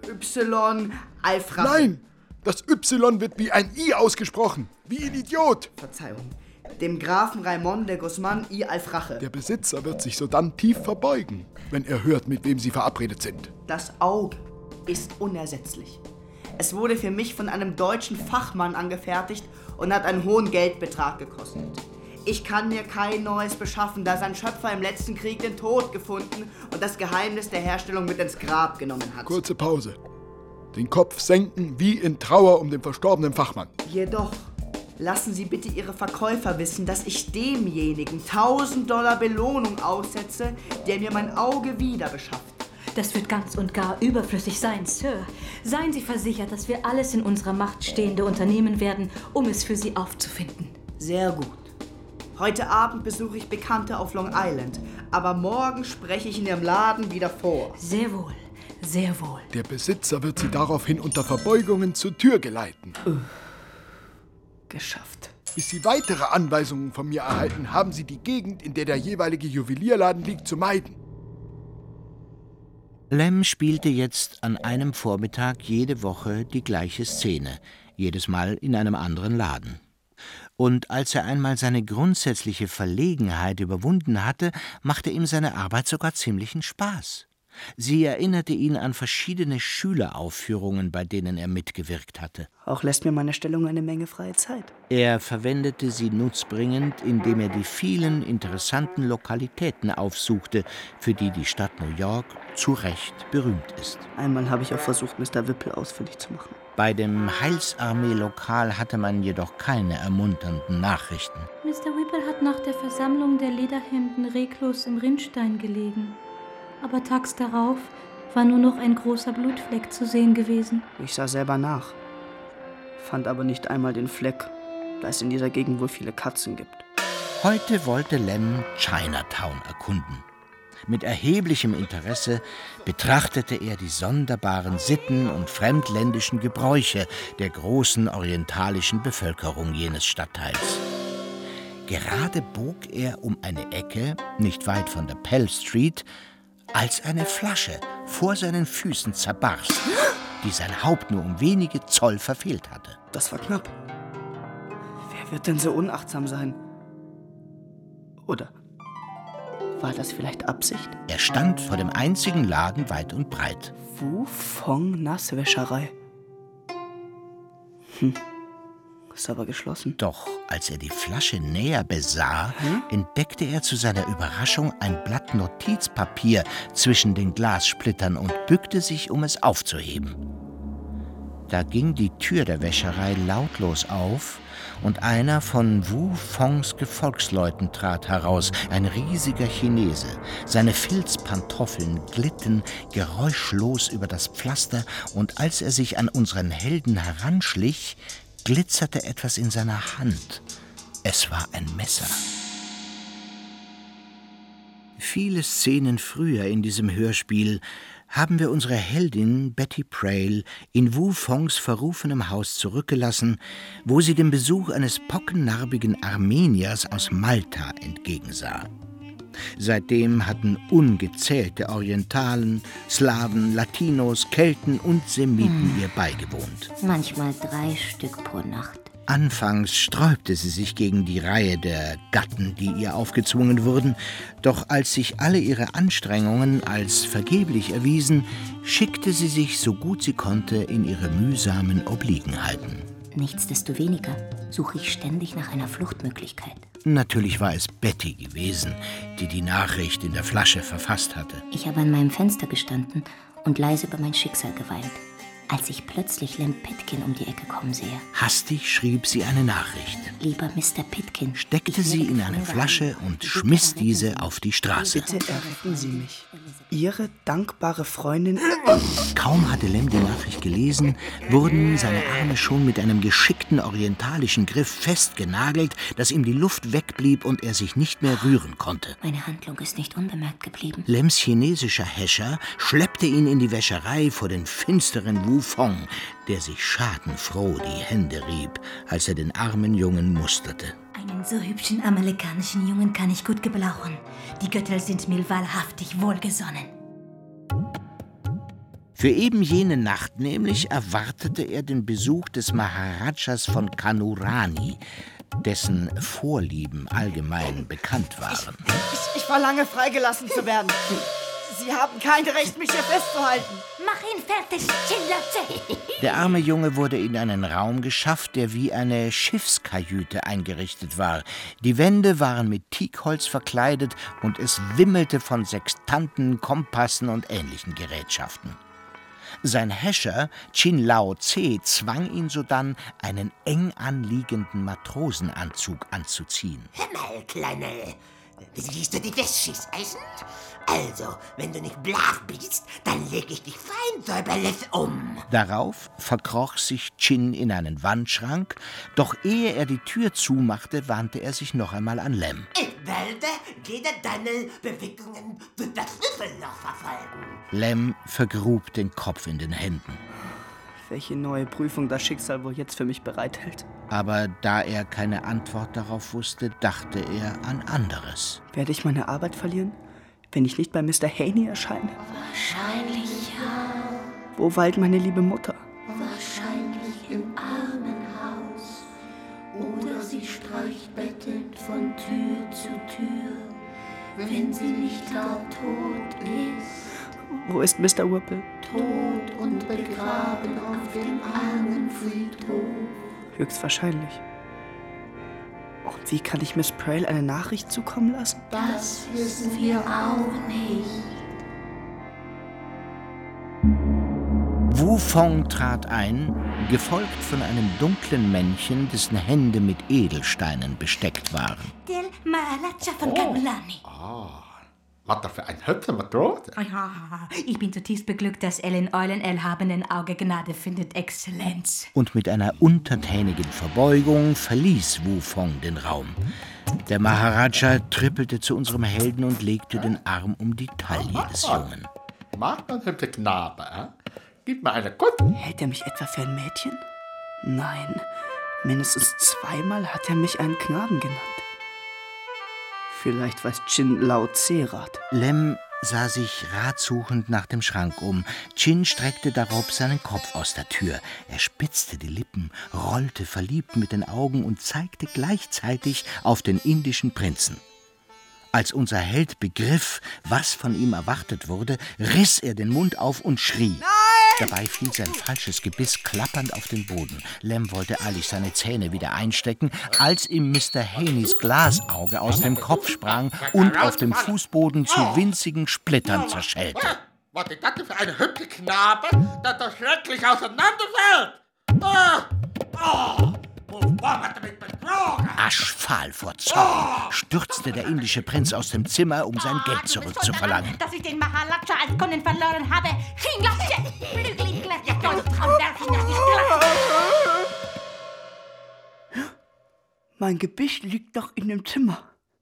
Y. Alfrache. Nein, das Y wird wie ein I ausgesprochen, wie ein Idiot. Verzeihung. Dem Grafen Raimond de Guzman y Alfrache. Der Besitzer wird sich sodann tief verbeugen, wenn er hört, mit wem Sie verabredet sind. Das Auge ist unersetzlich. Es wurde für mich von einem deutschen Fachmann angefertigt und hat einen hohen Geldbetrag gekostet. Ich kann mir kein neues beschaffen, da sein Schöpfer im letzten Krieg den Tod gefunden und das Geheimnis der Herstellung mit ins Grab genommen hat. Kurze Pause. Den Kopf senken wie in Trauer um den verstorbenen Fachmann. Jedoch lassen Sie bitte Ihre Verkäufer wissen, dass ich demjenigen $1000 Belohnung aussetze, der mir mein Auge wieder beschafft. Das wird ganz und gar überflüssig sein, Sir. Seien Sie versichert, dass wir alles in unserer Macht Stehende unternehmen werden, um es für Sie aufzufinden. Sehr gut. Heute Abend besuche ich Bekannte auf Long Island, aber morgen spreche ich in Ihrem Laden wieder vor. Sehr wohl, sehr wohl. Der Besitzer wird Sie daraufhin unter Verbeugungen zur Tür geleiten. geschafft. Bis Sie weitere Anweisungen von mir erhalten, haben Sie die Gegend, in der der jeweilige Juwelierladen liegt, zu meiden. Lem spielte jetzt an einem Vormittag jede Woche die gleiche Szene, jedes Mal in einem anderen Laden. Und als er einmal seine grundsätzliche Verlegenheit überwunden hatte, machte ihm seine Arbeit sogar ziemlichen Spaß. Sie erinnerte ihn an verschiedene Schüleraufführungen, bei denen er mitgewirkt hatte. Auch lässt mir meine Stellung eine Menge freie Zeit. Er verwendete sie nutzbringend, indem er die vielen interessanten Lokalitäten aufsuchte, für die die Stadt New York zu Recht berühmt ist. Einmal habe ich auch versucht, Mr. Whipple ausfindig zu machen. Bei dem Heilsarmee-Lokal hatte man jedoch keine ermunternden Nachrichten. Mr. Whipple hat nach der Versammlung der Lederhemden reglos im Rinnstein gelegen. Aber tags darauf war nur noch ein großer Blutfleck zu sehen gewesen. Ich sah selber nach, fand aber nicht einmal den Fleck, da es in dieser Gegend wohl viele Katzen gibt. Heute wollte Lem Chinatown erkunden. Mit erheblichem Interesse betrachtete er die sonderbaren Sitten und fremdländischen Gebräuche der großen orientalischen Bevölkerung jenes Stadtteils. Gerade bog er um eine Ecke, nicht weit von der Pell Street, als eine Flasche vor seinen Füßen zerbarst, die sein Haupt nur um wenige Zoll verfehlt hatte. Das war knapp. Wer wird denn so unachtsam sein? Oder war das vielleicht Absicht? Er stand vor dem einzigen Laden weit und breit. Wu Fong Nasswäscherei. Ist aber geschlossen. Doch als er die Flasche näher besah, entdeckte er zu seiner Überraschung ein Blatt Notizpapier zwischen den Glassplittern und bückte sich, um es aufzuheben. Da ging die Tür der Wäscherei lautlos auf und einer von Wu Fongs Gefolgsleuten trat heraus, ein riesiger Chinese. Seine Filzpantoffeln glitten geräuschlos über das Pflaster und als er sich an unseren Helden heranschlich, glitzerte etwas in seiner Hand. Es war ein Messer. Viele Szenen früher in diesem Hörspiel haben wir unsere Heldin Betty Prail in Wu Fongs verrufenem Haus zurückgelassen, wo sie dem Besuch eines pockennarbigen Armeniers aus Malta entgegensah. Seitdem hatten ungezählte Orientalen, Slawen, Latinos, Kelten und Semiten ihr beigewohnt. Manchmal 3 Stück pro Nacht. Anfangs sträubte sie sich gegen die Reihe der Gatten, die ihr aufgezwungen wurden, doch als sich alle ihre Anstrengungen als vergeblich erwiesen, schickte sie sich so gut sie konnte in ihre mühsamen Obliegenheiten. Nichtsdestoweniger suche ich ständig nach einer Fluchtmöglichkeit. Natürlich war es Betty gewesen, die die Nachricht in der Flasche verfasst hatte. Ich habe an meinem Fenster gestanden und leise über mein Schicksal geweint, als ich plötzlich Lem Pitkin um die Ecke kommen sehe. Hastig schrieb sie eine Nachricht. Lieber Mr. Pitkin, steckte sie in eine Flasche und schmiss diese auf die Straße. Bitte erretten Sie mich. Ihre dankbare Freundin... Kaum hatte Lem die Nachricht gelesen, wurden seine Arme schon mit einem geschickten orientalischen Griff festgenagelt, dass ihm die Luft wegblieb und er sich nicht mehr rühren konnte. Meine Handlung ist nicht unbemerkt geblieben. Lems chinesischer Häscher schleppte ihn in die Wäscherei vor den finsteren Wu Fong, der sich schadenfroh die Hände rieb, als er den armen Jungen musterte. Einen so hübschen amerikanischen Jungen kann ich gut gebrauchen. Die Götter sind mir wahrhaftig wohlgesonnen. Für eben jene Nacht nämlich erwartete er den Besuch des Maharajas von Kanurani, dessen Vorlieben allgemein bekannt waren. Ich verlange, freigelassen zu werden. Sie haben kein Recht, mich hier festzuhalten. Mach ihn fertig, Chinlatze. Der arme Junge wurde in einen Raum geschafft, der wie eine Schiffskajüte eingerichtet war. Die Wände waren mit Teakholz verkleidet und es wimmelte von Sextanten, Kompassen und ähnlichen Gerätschaften. Sein Häscher, Chin Lao Tse, zwang ihn sodann, einen eng anliegenden Matrosenanzug anzuziehen. Hör mal, Kleine, siehst du das Schießeisen? Also, wenn du nicht brav bist, dann leg ich dich fein säuberlich um. Darauf verkroch sich Chin in einen Wandschrank, doch ehe er die Tür zumachte, wandte er sich noch einmal an Lem. Ich werde jede deiner Bewegungen durch das Schlüsselloch verfolgen. Lem vergrub den Kopf in den Händen. welche neue Prüfung das Schicksal wohl jetzt für mich bereithält. Aber da er keine Antwort darauf wusste, dachte er an anderes. Werde ich meine Arbeit verlieren, wenn ich nicht bei Mr. Haney erscheine? Wahrscheinlich ja. Wo weilt meine liebe Mutter? Wahrscheinlich im Armenhaus. Oder sie streicht bettelnd von Tür zu Tür, wenn sie nicht gar tot ist. Wo ist Mr. Whipple? Tot und begraben auf dem Armenfriedhof. Höchstwahrscheinlich. Und wie kann ich Miss Prale eine Nachricht zukommen lassen? Das wissen wir auch nicht. Wu Fong trat ein, gefolgt von einem dunklen Männchen, dessen Hände mit Edelsteinen besteckt waren. Del Maharaja von Kamulani. Was da für ein hübscher Matrose. Ich bin zutiefst beglückt, dass Ellen Eulen erhabenen Auge Gnade findet, Exzellenz. Und mit einer untertänigen Verbeugung verließ Wu Fong den Raum. Der Maharaja trippelte zu unserem Helden und legte den Arm um die Taille des Jungen. Mag man hübsche Knabe, Gib mir eine Kuss. Hält er mich etwa für ein Mädchen? Nein, mindestens zweimal hat er mich einen Knaben genannt. Vielleicht weiß Chin Lao Tse Rat. Lem sah sich ratsuchend nach dem Schrank um. Chin streckte darob seinen Kopf aus der Tür. Er spitzte die Lippen, rollte verliebt mit den Augen und zeigte gleichzeitig auf den indischen Prinzen. Als unser Held begriff, was von ihm erwartet wurde, riss er den Mund auf und schrie. Nein! Dabei fiel sein falsches Gebiss klappernd auf den Boden. Lem wollte eilig seine Zähne wieder einstecken, als ihm Mr. Haneys Glasauge aus dem Kopf sprang und auf dem Fußboden zu winzigen Splittern zerschellte. Was ist das für ein hübscher Knabe, der da schrecklich auseinanderfällt? Aschfahl vor Zorn stürzte der indische Prinz aus dem Zimmer, um sein Geld zurückzuverlangen. Dass ich den Maharaja als Kunden verloren habe. Mein Gebiss liegt doch in dem Zimmer.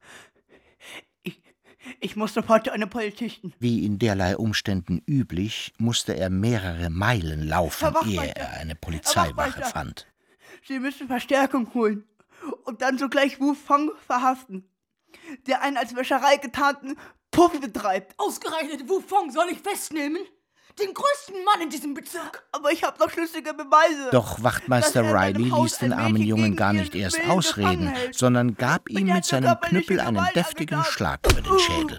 Ich muss sofort eine Polizisten. Wie in derlei Umständen üblich, musste er mehrere Meilen laufen, ehe er eine Polizeiwache fand. Sie müssen Verstärkung holen und dann sogleich Wu Fong verhaften, der einen als Wäscherei getarnten Puff betreibt. Ausgerechnet Wu Fong soll ich festnehmen? Den größten Mann in diesem Bezirk. Aber ich habe noch schlüssige Beweise. Doch Wachtmeister Riley ließ den armen Jungen gar nicht erst ausreden, sondern gab ihm mit seinem Knüppel einen deftigen Schlag über den Schädel.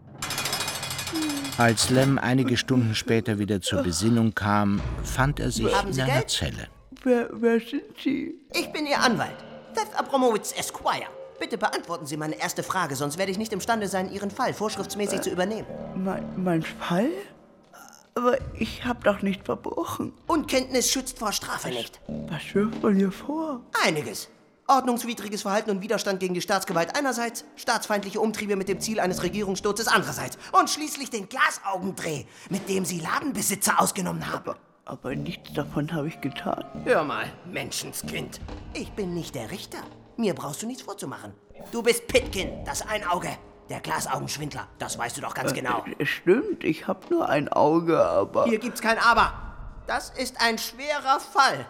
Als Lem einige Stunden später wieder zur Besinnung kam, fand er sich in einer Zelle. Wer sind Sie? Ich bin Ihr Anwalt, Seth Abramowitz Esquire. Bitte beantworten Sie meine erste Frage, sonst werde ich nicht imstande sein, Ihren Fall vorschriftsmäßig zu übernehmen. Mein Fall? Aber ich habe doch nicht verbrochen. Unkenntnis schützt vor Strafe nicht. Was wirft man hier vor? Einiges. Ordnungswidriges Verhalten und Widerstand gegen die Staatsgewalt einerseits, staatsfeindliche Umtriebe mit dem Ziel eines Regierungssturzes andererseits und schließlich den Glasaugendreh, mit dem Sie Ladenbesitzer ausgenommen haben. Aber nichts davon habe ich getan. Hör mal, Menschenskind. Ich bin nicht der Richter. Mir brauchst du nichts vorzumachen. Du bist Pitkin, das Einauge. Der Glasaugenschwindler. Das weißt du doch ganz genau. Stimmt, ich habe nur ein Auge, aber... Hier gibt's kein Aber. Das ist ein schwerer Fall.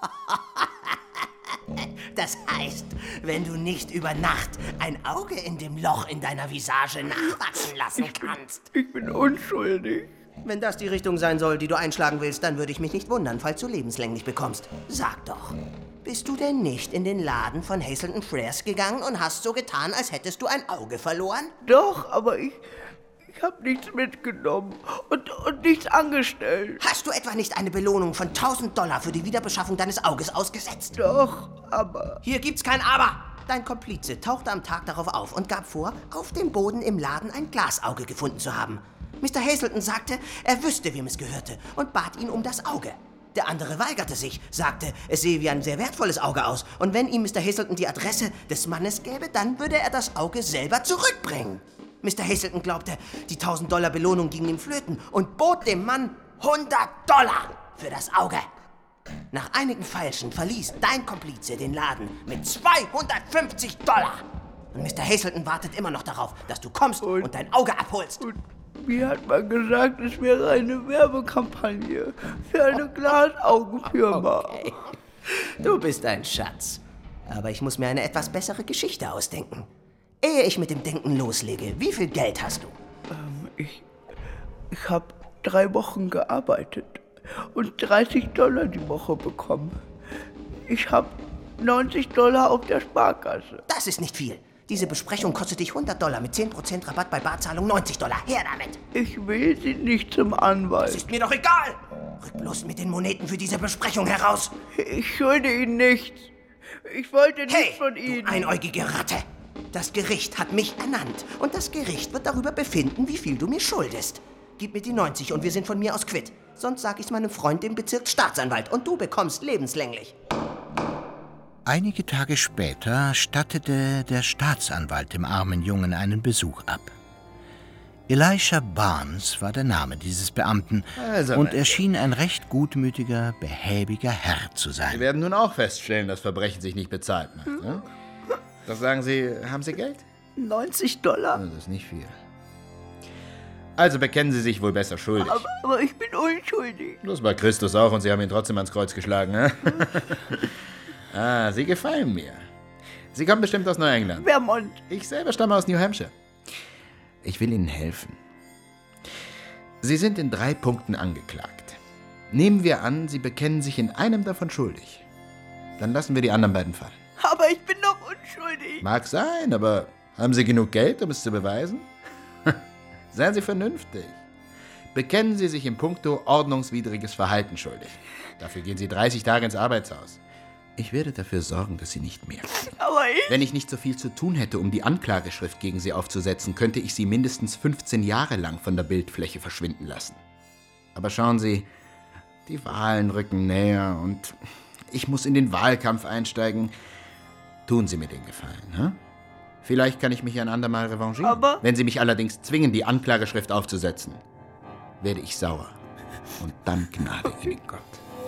Das heißt, wenn du nicht über Nacht ein Auge in dem Loch in deiner Visage nachwachsen lassen kannst. Ich bin unschuldig. Wenn das die Richtung sein soll, die du einschlagen willst, dann würde ich mich nicht wundern, falls du lebenslänglich bekommst. Sag doch, bist du denn nicht in den Laden von Hazelton Freres gegangen und hast so getan, als hättest du ein Auge verloren? Doch, aber ich habe nichts mitgenommen und nichts angestellt. Hast du etwa nicht eine Belohnung von $1000 für die Wiederbeschaffung deines Auges ausgesetzt? Doch, aber... Hier gibt's kein Aber. Dein Komplize tauchte am Tag darauf auf und gab vor, auf dem Boden im Laden ein Glasauge gefunden zu haben. Mr. Hazelton sagte, er wüsste, wem es gehörte und bat ihn um das Auge. Der andere weigerte sich, sagte, es sehe wie ein sehr wertvolles Auge aus und wenn ihm Mr. Hazelton die Adresse des Mannes gäbe, dann würde er das Auge selber zurückbringen. Mr. Hazelton glaubte, die $1000 Belohnung ging ihm flöten und bot dem Mann $100 für das Auge. Nach einigen Feilschen verließ dein Komplize den Laden mit $250. Und Mr. Hazelton wartet immer noch darauf, dass du kommst und dein Auge abholst. Mir hat man gesagt, es wäre eine Werbekampagne für eine Glasaugenfirma. Okay. Du bist ein Schatz. Aber ich muss mir eine etwas bessere Geschichte ausdenken. Ehe ich mit dem Denken loslege, wie viel Geld hast du? Ich habe 3 Wochen gearbeitet und $30 die Woche bekommen. Ich habe $90 auf der Sparkasse. Das ist nicht viel. Diese Besprechung kostet dich $100 mit 10% Rabatt bei Barzahlung $90. Her damit! Ich will Sie nicht zum Anwalt. Das ist mir doch egal! Rück bloß mit den Moneten für diese Besprechung heraus! Ich schulde Ihnen nichts. Ich wollte nichts von Ihnen. Du einäugige Ratte! Das Gericht hat mich ernannt und das Gericht wird darüber befinden, wie viel du mir schuldest. Gib mir die 90 und wir sind von mir aus quitt. Sonst sag ich's meinem Freund, dem Bezirksstaatsanwalt, und du bekommst lebenslänglich. Einige Tage später stattete der Staatsanwalt dem armen Jungen einen Besuch ab. Elisha Barnes war der Name dieses Beamten und er schien ein recht gutmütiger, behäbiger Herr zu sein. Sie werden nun auch feststellen, dass Verbrechen sich nicht bezahlt macht. Ne? Was sagen Sie, haben Sie Geld? $90? Das ist nicht viel. Also bekennen Sie sich wohl besser schuldig. Aber ich bin unschuldig. Das war Christus auch und Sie haben ihn trotzdem ans Kreuz geschlagen, ne? Sie gefallen mir. Sie kommen bestimmt aus Neuengland. Vermont. Ich selber stamme aus New Hampshire. Ich will Ihnen helfen. Sie sind in 3 Punkten angeklagt. Nehmen wir an, Sie bekennen sich in einem davon schuldig. Dann lassen wir die anderen beiden fallen. Aber ich bin doch unschuldig. Mag sein, aber haben Sie genug Geld, um es zu beweisen? Seien Sie vernünftig. Bekennen Sie sich in puncto ordnungswidriges Verhalten schuldig. Dafür gehen Sie 30 Tage ins Arbeitshaus. Ich werde dafür sorgen, dass Sie nicht mehr. Aber Wenn ich nicht so viel zu tun hätte, um die Anklageschrift gegen Sie aufzusetzen, könnte ich Sie mindestens 15 Jahre lang von der Bildfläche verschwinden lassen. Aber schauen Sie, die Wahlen rücken näher und ich muss in den Wahlkampf einsteigen. Tun Sie mir den Gefallen, hm? Vielleicht kann ich mich ein andermal revanchieren. Aber wenn Sie mich allerdings zwingen, die Anklageschrift aufzusetzen, werde ich sauer. Und dann Gnade in Gott.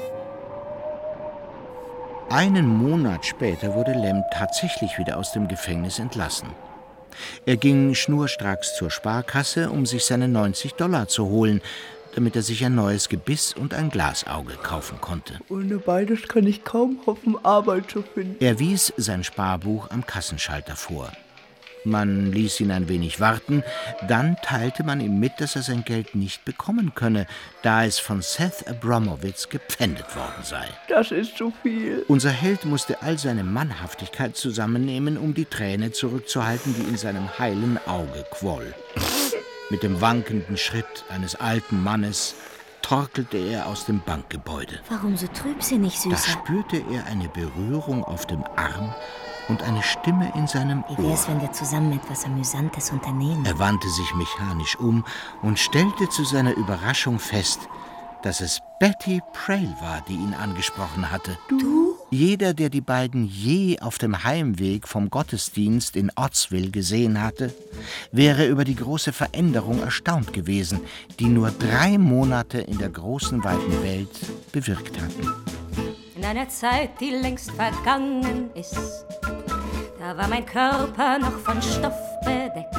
Einen Monat später wurde Lem tatsächlich wieder aus dem Gefängnis entlassen. Er ging schnurstracks zur Sparkasse, um sich seine $90 zu holen, damit er sich ein neues Gebiss und ein Glasauge kaufen konnte. Ohne beides kann ich kaum hoffen, Arbeit zu finden. Er wies sein Sparbuch am Kassenschalter vor. Man ließ ihn ein wenig warten, dann teilte man ihm mit, dass er sein Geld nicht bekommen könne, da es von Seth Abramowitz gepfändet worden sei. Das ist zu viel. Unser Held musste all seine Mannhaftigkeit zusammennehmen, um die Träne zurückzuhalten, die in seinem heilen Auge quoll. Mit dem wankenden Schritt eines alten Mannes torkelte er aus dem Bankgebäude. Warum so trübsinnig, Süßer? Da spürte er eine Berührung auf dem Arm und eine Stimme in seinem Ohr. Wie wär's, wenn wir zusammen etwas Amüsantes unternehmen? Er wandte sich mechanisch um und stellte zu seiner Überraschung fest, dass es Betty Prail war, die ihn angesprochen hatte. Du? Jeder, der die beiden je auf dem Heimweg vom Gottesdienst in Ottsville gesehen hatte, wäre über die große Veränderung erstaunt gewesen, die nur 3 Monate in der großen, weiten Welt bewirkt hatten. In einer Zeit, die längst vergangen ist, da war mein Körper noch von Stoff bedeckt.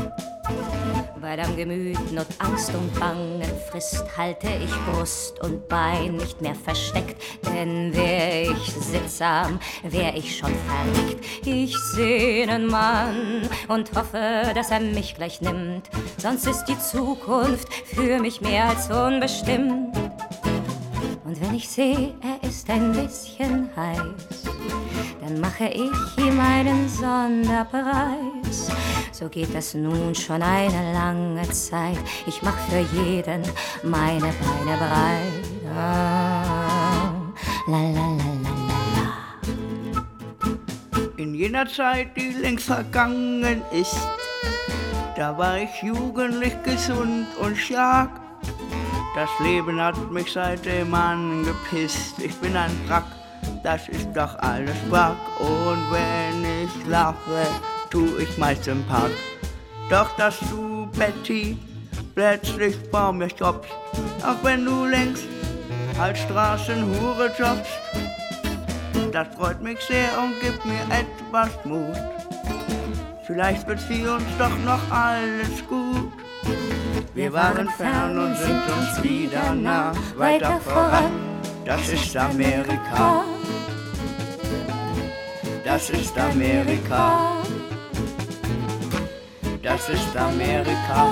Weil am Gemüt Not, Angst und Bangen frisst, halte ich Brust und Bein nicht mehr versteckt. Denn wär ich sittsam, wär ich schon verreckt. Ich seh nen Mann und hoffe, dass er mich gleich nimmt. Sonst ist die Zukunft für mich mehr als unbestimmt. Und wenn ich seh, er ist ein bisschen heiß, dann mache ich ihm einen Sonderpreis. So geht das nun schon eine lange Zeit. Ich mach für jeden meine Beine breit. Ah, la la la la la. In jener Zeit, die längst vergangen ist, da war ich jugendlich gesund und stark. Das Leben hat mich seitdem angepisst. Ich bin ein Wrack, das ist doch alles Wrack. Und wenn ich lache, tu ich meist im Park. Doch dass du, Betty, plötzlich vor mir stoppst, auch wenn du längst als Straßenhure jobbst. Das freut mich sehr und gibt mir etwas Mut. Vielleicht wird für uns doch noch alles gut. Wir Wir waren fern und sind uns wieder nah. Weiter voran, das ist Amerika. Das ist Amerika. Das ist Amerika.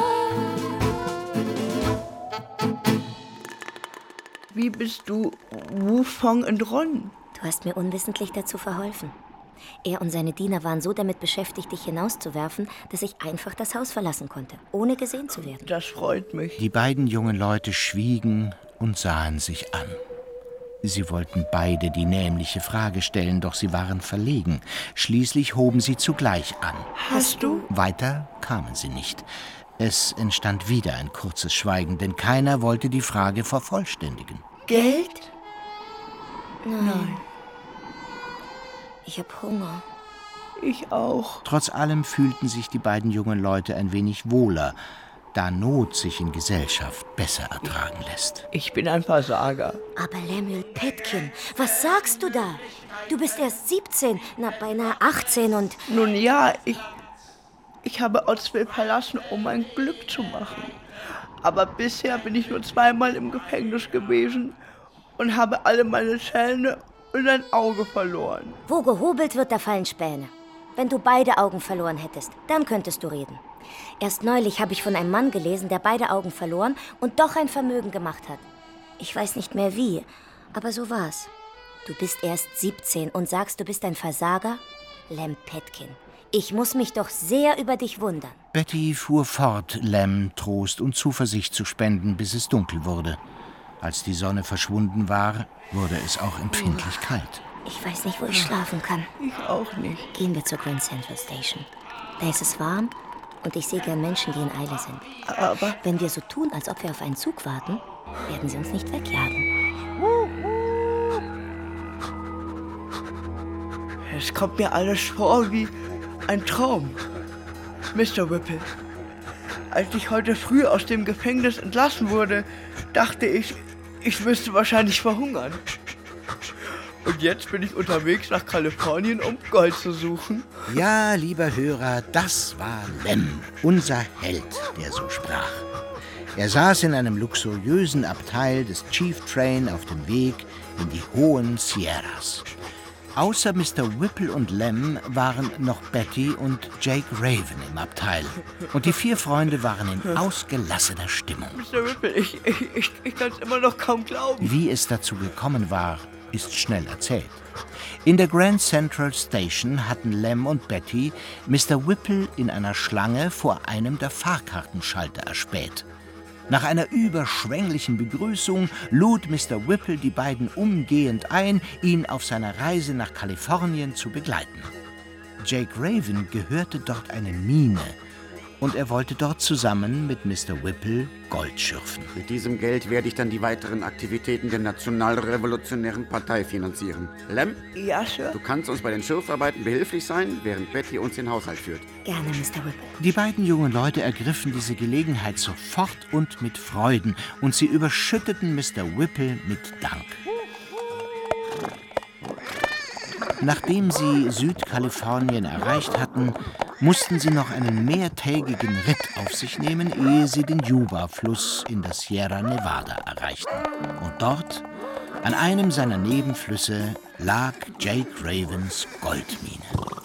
Wie bist du Wufong entronnen? Du hast mir unwissentlich dazu verholfen. Er und seine Diener waren so damit beschäftigt, dich hinauszuwerfen, dass ich einfach das Haus verlassen konnte, ohne gesehen zu werden. Das freut mich. Die beiden jungen Leute schwiegen und sahen sich an. Sie wollten beide die nämliche Frage stellen, doch sie waren verlegen. Schließlich hoben sie zugleich an. Hast du? Weiter kamen sie nicht. Es entstand wieder ein kurzes Schweigen, denn keiner wollte die Frage vervollständigen. Geld? Nein. Ich hab Hunger. Ich auch. Trotz allem fühlten sich die beiden jungen Leute ein wenig wohler, da Not sich in Gesellschaft besser ertragen lässt. Ich bin ein Versager. Aber Lemuel Petkin, was sagst du da? Du bist erst 17, beinahe 18 und... Nun ja, ich habe Ottsville verlassen, um mein Glück zu machen. Aber bisher bin ich nur 2-mal im Gefängnis gewesen und habe alle meine Zähne und ein Auge verloren. Wo gehobelt wird, da fallen Späne. Wenn du beide Augen verloren hättest, dann könntest du reden. Erst neulich habe ich von einem Mann gelesen, der beide Augen verloren und doch ein Vermögen gemacht hat. Ich weiß nicht mehr wie, aber so war's. Du bist erst 17 und sagst, du bist ein Versager? Lem Petkin, ich muss mich doch sehr über dich wundern. Betty fuhr fort, Lem Trost und Zuversicht zu spenden, bis es dunkel wurde. Als die Sonne verschwunden war, wurde es auch empfindlich kalt. Ich weiß nicht, wo ich schlafen kann. Ich auch nicht. Gehen wir zur Grand Central Station. Da ist es warm und ich sehe gern Menschen, die in Eile sind. Aber wenn wir so tun, als ob wir auf einen Zug warten, werden sie uns nicht wegjagen. Es kommt mir alles vor wie ein Traum. Mr. Whipple, als ich heute früh aus dem Gefängnis entlassen wurde, dachte ich müsste wahrscheinlich verhungern. Und jetzt bin ich unterwegs nach Kalifornien, um Gold zu suchen. Ja, lieber Hörer, das war Lem, unser Held, der so sprach. Er saß in einem luxuriösen Abteil des Chief Train auf dem Weg in die hohen Sierras. Außer Mr. Whipple und Lem waren noch Betty und Jake Raven im Abteil. Und die 4 Freunde waren in ausgelassener Stimmung. Mr. Whipple, ich kann es immer noch kaum glauben. Wie es dazu gekommen war, ist schnell erzählt. In der Grand Central Station hatten Lem und Betty Mr. Whipple in einer Schlange vor einem der Fahrkartenschalter erspäht. Nach einer überschwänglichen Begrüßung lud Mr. Whipple die beiden umgehend ein, ihn auf seiner Reise nach Kalifornien zu begleiten. Jake Raven gehörte dort eine Mine und er wollte dort zusammen mit Mr. Whipple Gold schürfen. Mit diesem Geld werde ich dann die weiteren Aktivitäten der Nationalrevolutionären Partei finanzieren. Lem? Ja, Sir? Du kannst uns bei den Schürfarbeiten behilflich sein, während Betty uns den Haushalt führt. Gerne, Mr. Whipple. Die beiden jungen Leute ergriffen diese Gelegenheit sofort und mit Freuden und sie überschütteten Mr. Whipple mit Dank. Nachdem sie Südkalifornien erreicht hatten, mussten sie noch einen mehrtägigen Ritt auf sich nehmen, ehe sie den Yuba-Fluss in der Sierra Nevada erreichten. Und dort, an einem seiner Nebenflüsse, lag Jake Ravens Goldmine.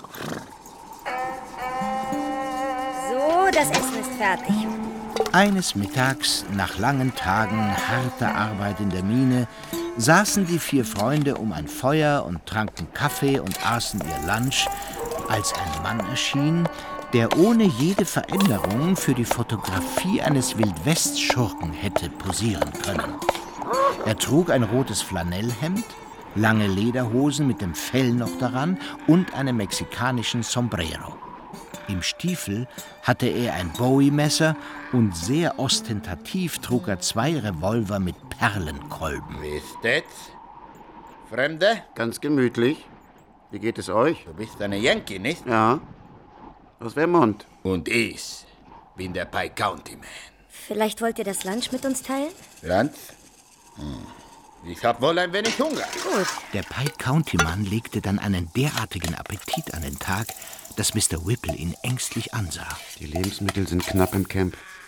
So, das Essen ist fertig. Eines Mittags, nach langen Tagen harter Arbeit in der Mine, saßen die 4 Freunde um ein Feuer und tranken Kaffee und aßen ihr Lunch, als ein Mann erschien, der ohne jede Veränderung für die Fotografie eines Wildwest-Schurken hätte posieren können. Er trug ein rotes Flanellhemd, lange Lederhosen mit dem Fell noch daran und einen mexikanischen Sombrero. Im Stiefel hatte er ein Bowie-Messer und sehr ostentativ trug er 2 Revolver mit Perlenkolben. Wie ist das? Fremde? Ganz gemütlich. Wie geht es euch? Du bist eine Yankee, nicht? Ja. Aus Vermont. Und ich bin der Pike County Man. Vielleicht wollt ihr das Lunch mit uns teilen? Lunch? Ich hab wohl ein wenig Hunger. Gut. Der Pike County Mann legte dann einen derartigen Appetit an den Tag, dass Mr. Whipple ihn ängstlich ansah. Die Lebensmittel sind knapp im Camp.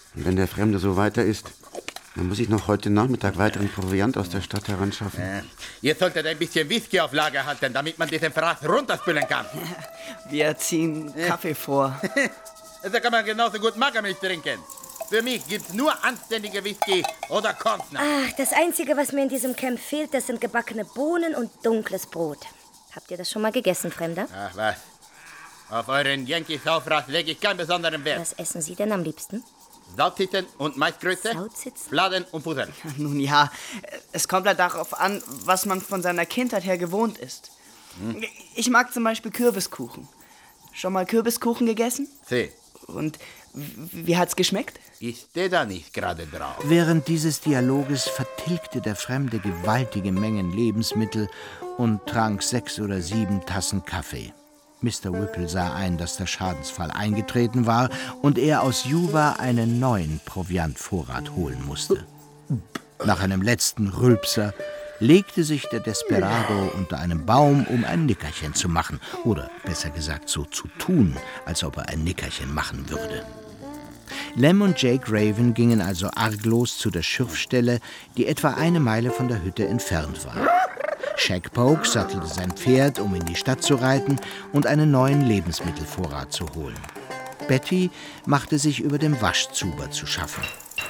Und wenn der Fremde so weiter ist, dann muss ich noch heute Nachmittag weiteren Proviant aus der Stadt heranschaffen. Ihr solltet ein bisschen Whisky auf Lager halten, damit man diesen Fraß runterspülen kann. Wir ziehen Kaffee vor. Da kann man genauso gut Magermilch trinken. Für mich gibt's nur anständige Whisky oder Kornsnack. Ach, das Einzige, was mir in diesem Camp fehlt, das sind gebackene Bohnen und dunkles Brot. Habt ihr das schon mal gegessen, Fremder? Ach was. Auf euren Yankee-Saufraß lege ich keinen besonderen Wert. Was essen Sie denn am liebsten? Salzsitzen und Maisgröße, Fladen und Fuseln. Nun ja, es kommt halt darauf an, was man von seiner Kindheit her gewohnt ist. Ich mag zum Beispiel Kürbiskuchen. Schon mal Kürbiskuchen gegessen? Sie. Und wie hat's geschmeckt? Ich stehe da nicht gerade drauf. Während dieses Dialoges vertilgte der Fremde gewaltige Mengen Lebensmittel und trank 6 oder 7 Tassen Kaffee. Mr. Whipple sah ein, dass der Schadensfall eingetreten war und er aus Juba einen neuen Proviantvorrat holen musste. Nach einem letzten Rülpser legte sich der Desperado unter einem Baum, um ein Nickerchen zu machen. Oder besser gesagt, so zu tun, als ob er ein Nickerchen machen würde. Lem und Jake Raven gingen also arglos zu der Schürfstelle, die etwa 1 Meile von der Hütte entfernt war. Shagpoke sattelte sein Pferd, um in die Stadt zu reiten und einen neuen Lebensmittelvorrat zu holen. Betty machte sich über dem Waschzuber zu schaffen.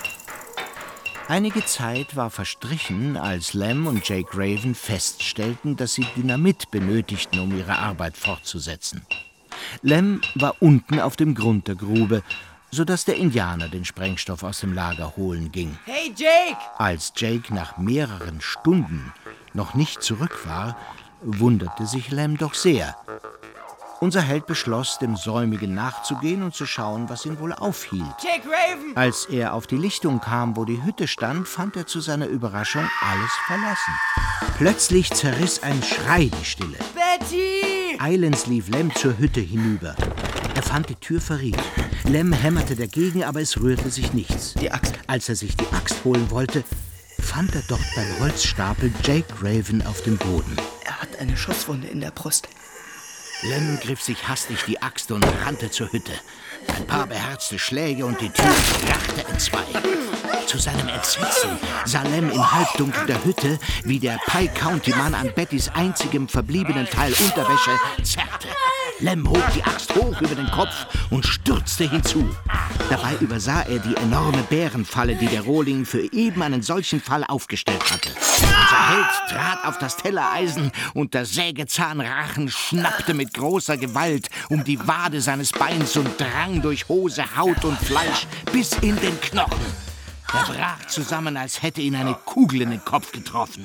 Einige Zeit war verstrichen, als Lem und Jake Raven feststellten, dass sie Dynamit benötigten, um ihre Arbeit fortzusetzen. Lem war unten auf dem Grund der Grube, sodass der Indianer den Sprengstoff aus dem Lager holen ging. Hey, Jake! Als Jake nach mehreren Stunden noch nicht zurück war, wunderte sich Lem doch sehr. Unser Held beschloss, dem Säumigen nachzugehen und zu schauen, was ihn wohl aufhielt. Jake Raven! Als er auf die Lichtung kam, wo die Hütte stand, fand er zu seiner Überraschung alles verlassen. Plötzlich zerriss ein Schrei die Stille. Betty! Eilends lief Lem zur Hütte hinüber. Er fand die Tür verriegelt. Lem hämmerte dagegen, aber es rührte sich nichts. Die Axt. Als er sich die Axt holen wollte, fand er dort beim Holzstapel Jake Raven auf dem Boden. Er hat eine Schusswunde in der Brust. Lem griff sich hastig die Axt und rannte zur Hütte. Ein paar beherzte Schläge und die Tür krachte entzwei. Zu seinem Entsetzen sah Lem im Halbdunkel der Hütte, wie der Pike County Mann an Bettys einzigem verbliebenen Teil Unterwäsche zerrte. Lem hob die Axt hoch über den Kopf und stürzte hinzu. Dabei übersah er die enorme Bärenfalle, die der Rohling für eben einen solchen Fall aufgestellt hatte. Unser Held trat auf das Tellereisen und der Sägezahnrachen schnappte mit großer Gewalt um die Wade seines Beins und drang durch Hose, Haut und Fleisch bis in den Knochen. Er brach zusammen, als hätte ihn eine Kugel in den Kopf getroffen.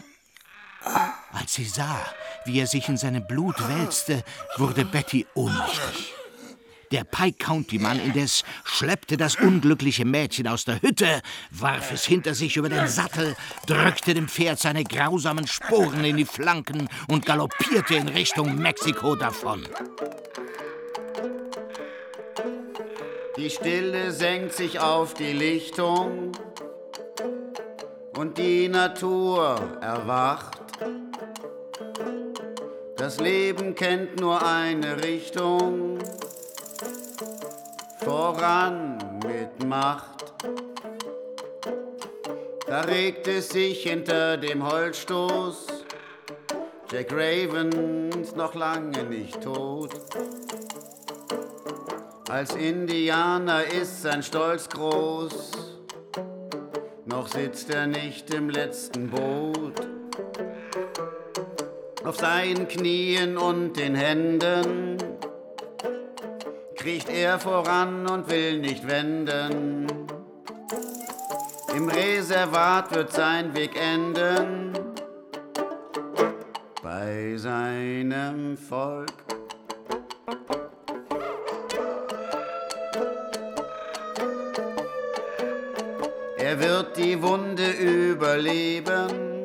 Als sie sah, wie er sich in seinem Blut wälzte, wurde Betty ohnmächtig. Der Pike County Mann indes schleppte das unglückliche Mädchen aus der Hütte, warf es hinter sich über den Sattel, drückte dem Pferd seine grausamen Sporen in die Flanken und galoppierte in Richtung Mexiko davon. Die Stille senkt sich auf die Lichtung und die Natur erwacht. Das Leben kennt nur eine Richtung, voran mit Macht. Da regt es sich hinter dem Holzstoß, Jack Raven ist noch lange nicht tot. Als Indianer ist sein Stolz groß, noch sitzt er nicht im letzten Boot. Auf seinen Knien und den Händen kriecht er voran und will nicht wenden. Im Reservat wird sein Weg enden, bei seinem Volk. Er wird die Wunde überleben,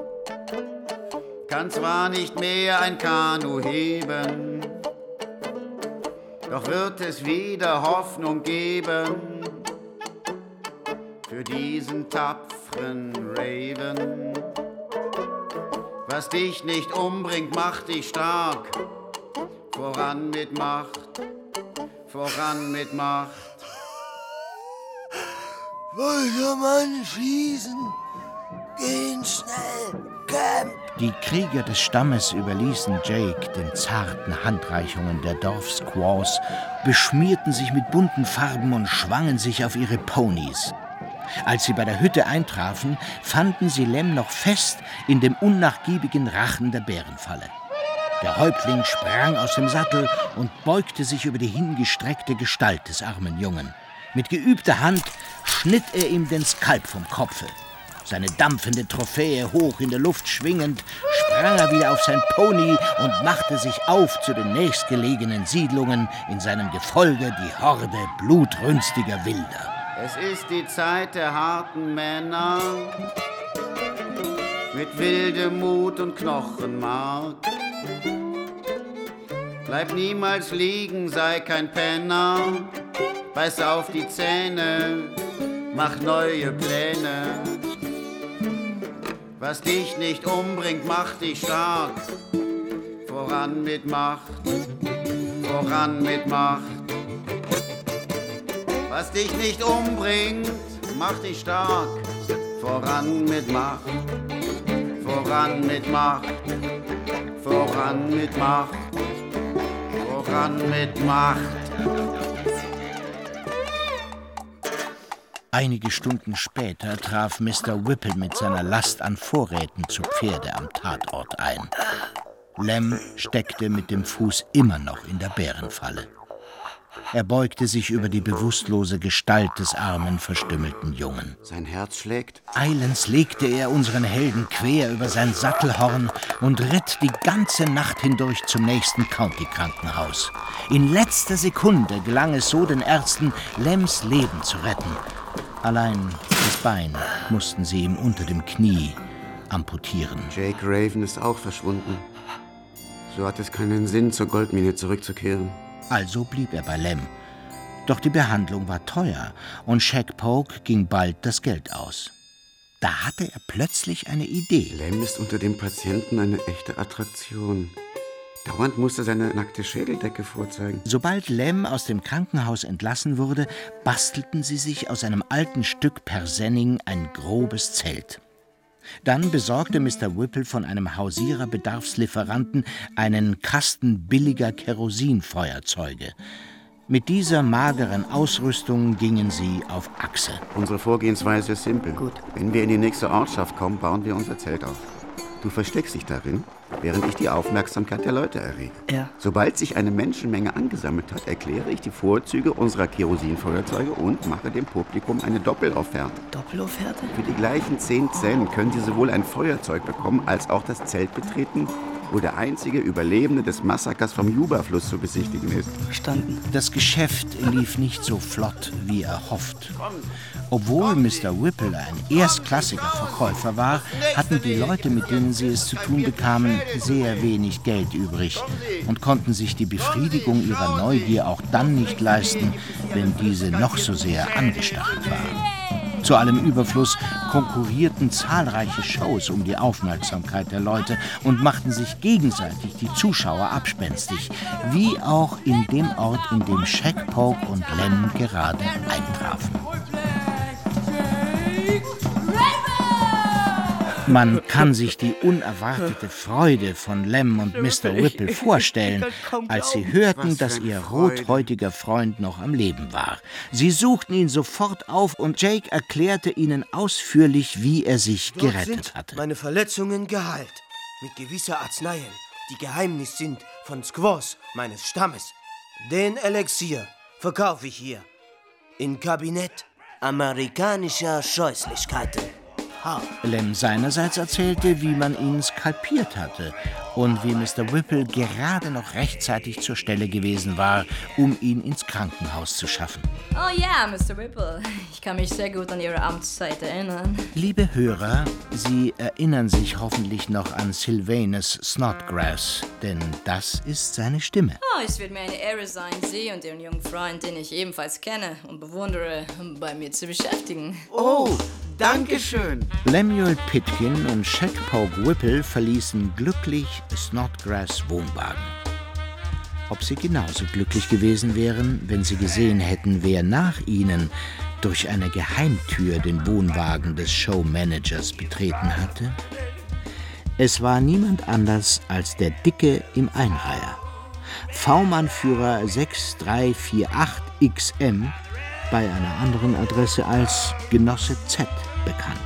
kann zwar nicht mehr ein Kanu heben, doch wird es wieder Hoffnung geben für diesen tapferen Raven. Was dich nicht umbringt, macht dich stark. Voran mit Macht, voran mit Macht. Wollte schießen? Gehen schnell, Camp! Die Krieger des Stammes überließen Jake den zarten Handreichungen der Dorfsquaws, beschmierten sich mit bunten Farben und schwangen sich auf ihre Ponys. Als sie bei der Hütte eintrafen, fanden sie Lem noch fest in dem unnachgiebigen Rachen der Bärenfalle. Der Häuptling sprang aus dem Sattel und beugte sich über die hingestreckte Gestalt des armen Jungen. Mit geübter Hand schnitt er ihm den Skalp vom Kopfe. Seine dampfende Trophäe hoch in der Luft schwingend, sprang er wieder auf sein Pony und machte sich auf zu den nächstgelegenen Siedlungen, in seinem Gefolge die Horde blutrünstiger Wilder. Es ist die Zeit der harten Männer, mit wildem Mut und Knochenmark. Bleib niemals liegen, sei kein Penner, beiß auf die Zähne, mach neue Pläne. Was dich nicht umbringt, macht dich stark. Voran mit Macht, voran mit Macht. Was dich nicht umbringt, macht dich stark. Voran mit Macht, voran mit Macht, voran mit Macht, voran mit Macht. Einige Stunden später traf Mr. Whipple mit seiner Last an Vorräten zu Pferde am Tatort ein. Lem steckte mit dem Fuß immer noch in der Bärenfalle. Er beugte sich über die bewusstlose Gestalt des armen, verstümmelten Jungen. Sein Herz schlägt. Eilends legte er unseren Helden quer über sein Sattelhorn und ritt die ganze Nacht hindurch zum nächsten County-Krankenhaus. In letzter Sekunde gelang es so den Ärzten, Lems Leben zu retten. Allein das Bein mussten sie ihm unter dem Knie amputieren. Jake Raven ist auch verschwunden. So hat es keinen Sinn, zur Goldmine zurückzukehren. Also blieb er bei Lem. Doch die Behandlung war teuer und Shag Polk ging bald das Geld aus. Da hatte er plötzlich eine Idee. Lem ist unter den Patienten eine echte Attraktion. Dauernd musste seine nackte Schädeldecke vorzeigen. Sobald Lem aus dem Krankenhaus entlassen wurde, bastelten sie sich aus einem alten Stück Persenning ein grobes Zelt. Dann besorgte Mr. Whipple von einem Hausierer-Bedarfslieferanten einen Kasten billiger Kerosinfeuerzeuge. Mit dieser mageren Ausrüstung gingen sie auf Achse. Unsere Vorgehensweise ist simpel. Gut. Wenn wir in die nächste Ortschaft kommen, bauen wir unser Zelt auf. Du versteckst dich darin, während ich die Aufmerksamkeit der Leute errege. Ja. Sobald sich eine Menschenmenge angesammelt hat, erkläre ich die Vorzüge unserer Kerosinfeuerzeuge und mache dem Publikum eine Doppelofferte. Doppelofferte? Für die gleichen 10 Cent können Sie sowohl ein Feuerzeug bekommen, als auch das Zelt betreten, wo der einzige Überlebende des Massakers vom Juba-Fluss zu besichtigen ist. Verstanden. Das Geschäft lief nicht so flott, wie erhofft. Obwohl Mr. Whipple ein erstklassiger Verkäufer war, hatten die Leute, mit denen sie es zu tun bekamen, sehr wenig Geld übrig und konnten sich die Befriedigung ihrer Neugier auch dann nicht leisten, wenn diese noch so sehr angestachelt war. Zu allem Überfluss konkurrierten zahlreiche Shows um die Aufmerksamkeit der Leute und machten sich gegenseitig die Zuschauer abspenstig, wie auch in dem Ort, in dem Shag Polk und Lem gerade eintrafen. Man kann sich die unerwartete Freude von Lem und Mr. Whipple vorstellen, als sie hörten, dass ihr rothäutiger Freund noch am Leben war. Sie suchten ihn sofort auf und Jake erklärte ihnen ausführlich, wie er sich gerettet hatte. Meine Verletzungen geheilt, mit gewisser Arzneien, die Geheimnis sind von Squaws meines Stammes. Den Elixier verkaufe ich hier, im Kabinett amerikanischer Scheußlichkeiten. Lem seinerseits erzählte, wie man ihn skalpiert hatte und wie Mr. Whipple gerade noch rechtzeitig zur Stelle gewesen war, um ihn ins Krankenhaus zu schaffen. Oh ja, Mr. Whipple. Ich kann mich sehr gut an Ihre Amtszeit erinnern. Liebe Hörer, Sie erinnern sich hoffentlich noch an Sylvanus Snodgrass, denn das ist seine Stimme. Oh, es wird mir eine Ehre sein, Sie und Ihren jungen Freund, den ich ebenfalls kenne und bewundere, bei mir zu beschäftigen. Oh, Dankeschön. Lemuel Pitkin und Shag Polk Whipple verließen glücklich Snodgrass' Wohnwagen. Ob sie genauso glücklich gewesen wären, wenn sie gesehen hätten, wer nach ihnen durch eine Geheimtür den Wohnwagen des Showmanagers betreten hatte? Es war niemand anders als der Dicke im Einreiher, V-Mann-Führer 6348XM, bei einer anderen Adresse als Genosse Z bekannt.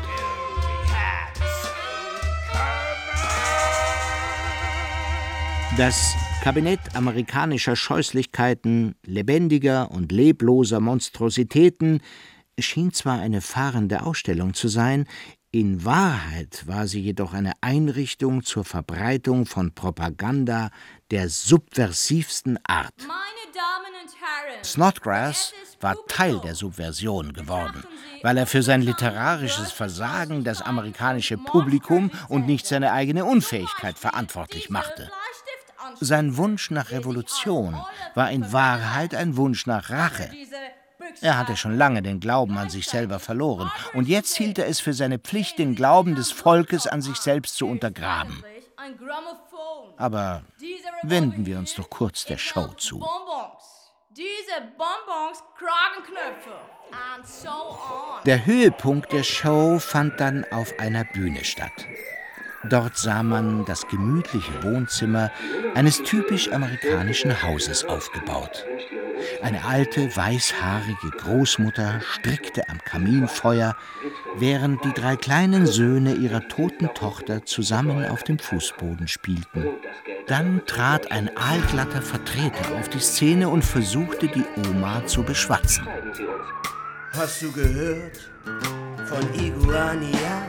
Das Kabinett amerikanischer Scheußlichkeiten, lebendiger und lebloser Monstrositäten schien zwar eine fahrende Ausstellung zu sein, in Wahrheit war sie jedoch eine Einrichtung zur Verbreitung von Propaganda der subversivsten Art. Meine Damen und Herren, Snodgrass war Teil der Subversion geworden, weil er für sein literarisches Versagen das amerikanische Publikum und nicht seine eigene Unfähigkeit verantwortlich machte. Sein Wunsch nach Revolution war in Wahrheit ein Wunsch nach Rache. Er hatte schon lange den Glauben an sich selber verloren, und jetzt hielt er es für seine Pflicht, den Glauben des Volkes an sich selbst zu untergraben. Aber wenden wir uns doch kurz der Show zu. Diese Bonbons, Kragenknöpfe and so on. Der Höhepunkt der Show fand dann auf einer Bühne statt. Dort sah man das gemütliche Wohnzimmer eines typisch amerikanischen Hauses aufgebaut. Eine alte, weißhaarige Großmutter strickte am Kaminfeuer, während die 3 kleinen Söhne ihrer toten Tochter zusammen auf dem Fußboden spielten. Dann trat ein aalglatter Vertreter auf die Szene und versuchte, die Oma zu beschwatzen. Hast du gehört von Iguania?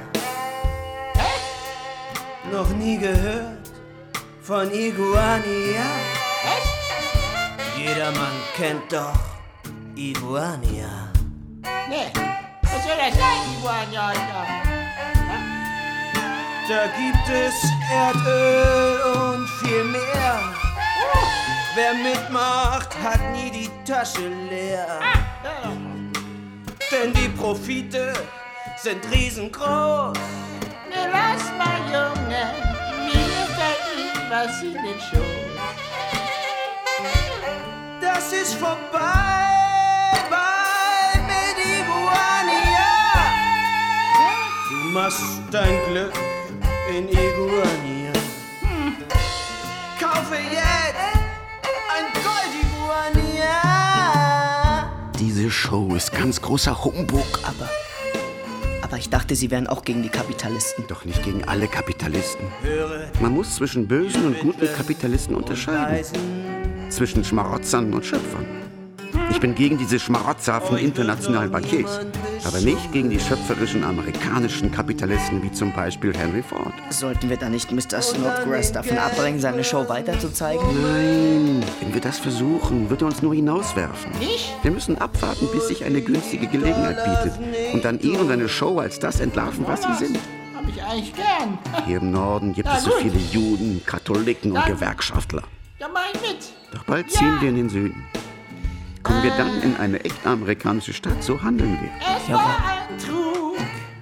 Noch nie gehört von Iguania? Jedermann kennt doch Iguania. Nee, was soll das sein, Iguania? Da gibt es Erdöl und viel mehr. Wer mitmacht, hat nie die Tasche leer. Denn die Profite sind riesengroß. Nee, lass mal, Junge, mir fällt was in den Schoß. Das ist vorbei mit Iguania. Du machst dein Glück in Iguania. Kaufe jetzt ein Gold-Iguania. Diese Show ist ganz großer Humbug. Aber ich dachte, Sie wären auch gegen die Kapitalisten. Doch nicht gegen alle Kapitalisten. Man muss zwischen bösen und guten Kapitalisten unterscheiden. Zwischen Schmarotzern und Schöpfern. Ich bin gegen diese Schmarotzer von internationalen Bankiers, aber nicht gegen die schöpferischen amerikanischen Kapitalisten wie zum Beispiel Henry Ford. Sollten wir da nicht Mr. Snodgrass davon abbringen, seine Show weiterzuzeigen? Nein, wenn wir das versuchen, wird er uns nur hinauswerfen. Ich? Wir müssen abwarten, bis sich eine günstige Gelegenheit bietet und dann ihn und seine Show als das entlarven, was sie sind. Hab ich eigentlich gern. Hier im Norden gibt es so viele Juden, Katholiken und Gewerkschaftler. Ja, mach ich mit. Doch bald ziehen wir in den Süden. Kommen wir dann in eine echt amerikanische Stadt, so handeln wir. Es war ein Trug.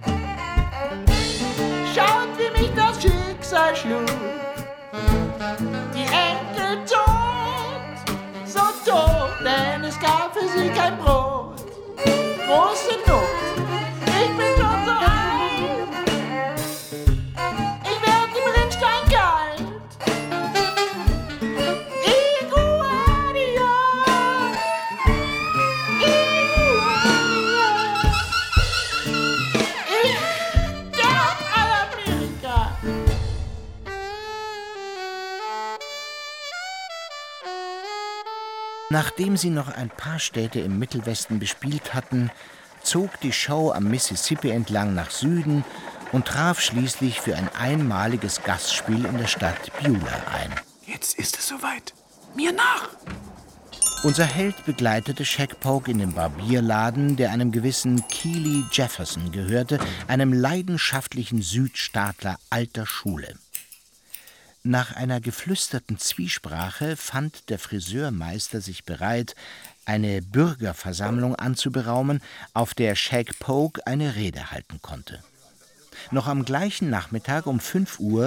Schaut, wie mich das Schicksal schlug. Die Enkel tot, so tot, denn es gab für sie kein Brot. Große Not, ich bin schon so alt. Ich werd im Rinnstein kalt. Nachdem sie noch ein paar Städte im Mittelwesten bespielt hatten, zog die Show am Mississippi entlang nach Süden und traf schließlich für ein einmaliges Gastspiel in der Stadt Beulah ein. Jetzt ist es soweit. Mir nach! Unser Held begleitete Shag Polk in den Barbierladen, der einem gewissen Keely Jefferson gehörte, einem leidenschaftlichen Südstaatler alter Schule. Nach einer geflüsterten Zwiesprache fand der Friseurmeister sich bereit, eine Bürgerversammlung anzuberaumen, auf der Shag Polk eine Rede halten konnte. Noch am gleichen Nachmittag um 5 Uhr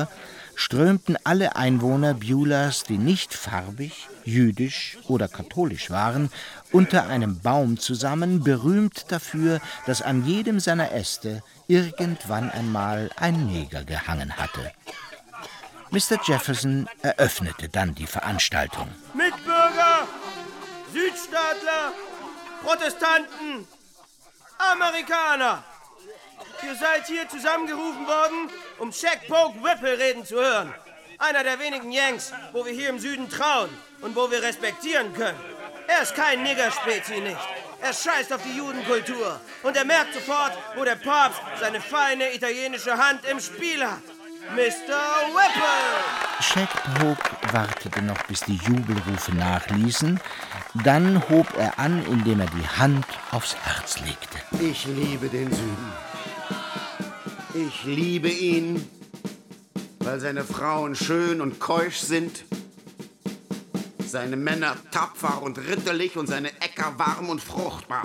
strömten alle Einwohner Beulahs, die nicht farbig, jüdisch oder katholisch waren, unter einem Baum zusammen, berühmt dafür, dass an jedem seiner Äste irgendwann einmal ein Neger gehangen hatte. Mr. Jefferson eröffnete dann die Veranstaltung. Mitbürger, Südstaatler, Protestanten, Amerikaner. Ihr seid hier zusammengerufen worden, um Shaq Poke Whipple reden zu hören. Einer der wenigen Yanks, wo wir hier im Süden trauen und wo wir respektieren können. Er ist kein Niggerspezi nicht. Er scheißt auf die Judenkultur. Und er merkt sofort, wo der Papst seine feine italienische Hand im Spiel hat. Mr. Whipple! Shaq Poke wartete noch, bis die Jubelrufe nachließen. Dann hob er an, indem er die Hand aufs Herz legte. Ich liebe den Süden. Ich liebe ihn, weil seine Frauen schön und keusch sind, seine Männer tapfer und ritterlich und seine Äcker warm und fruchtbar.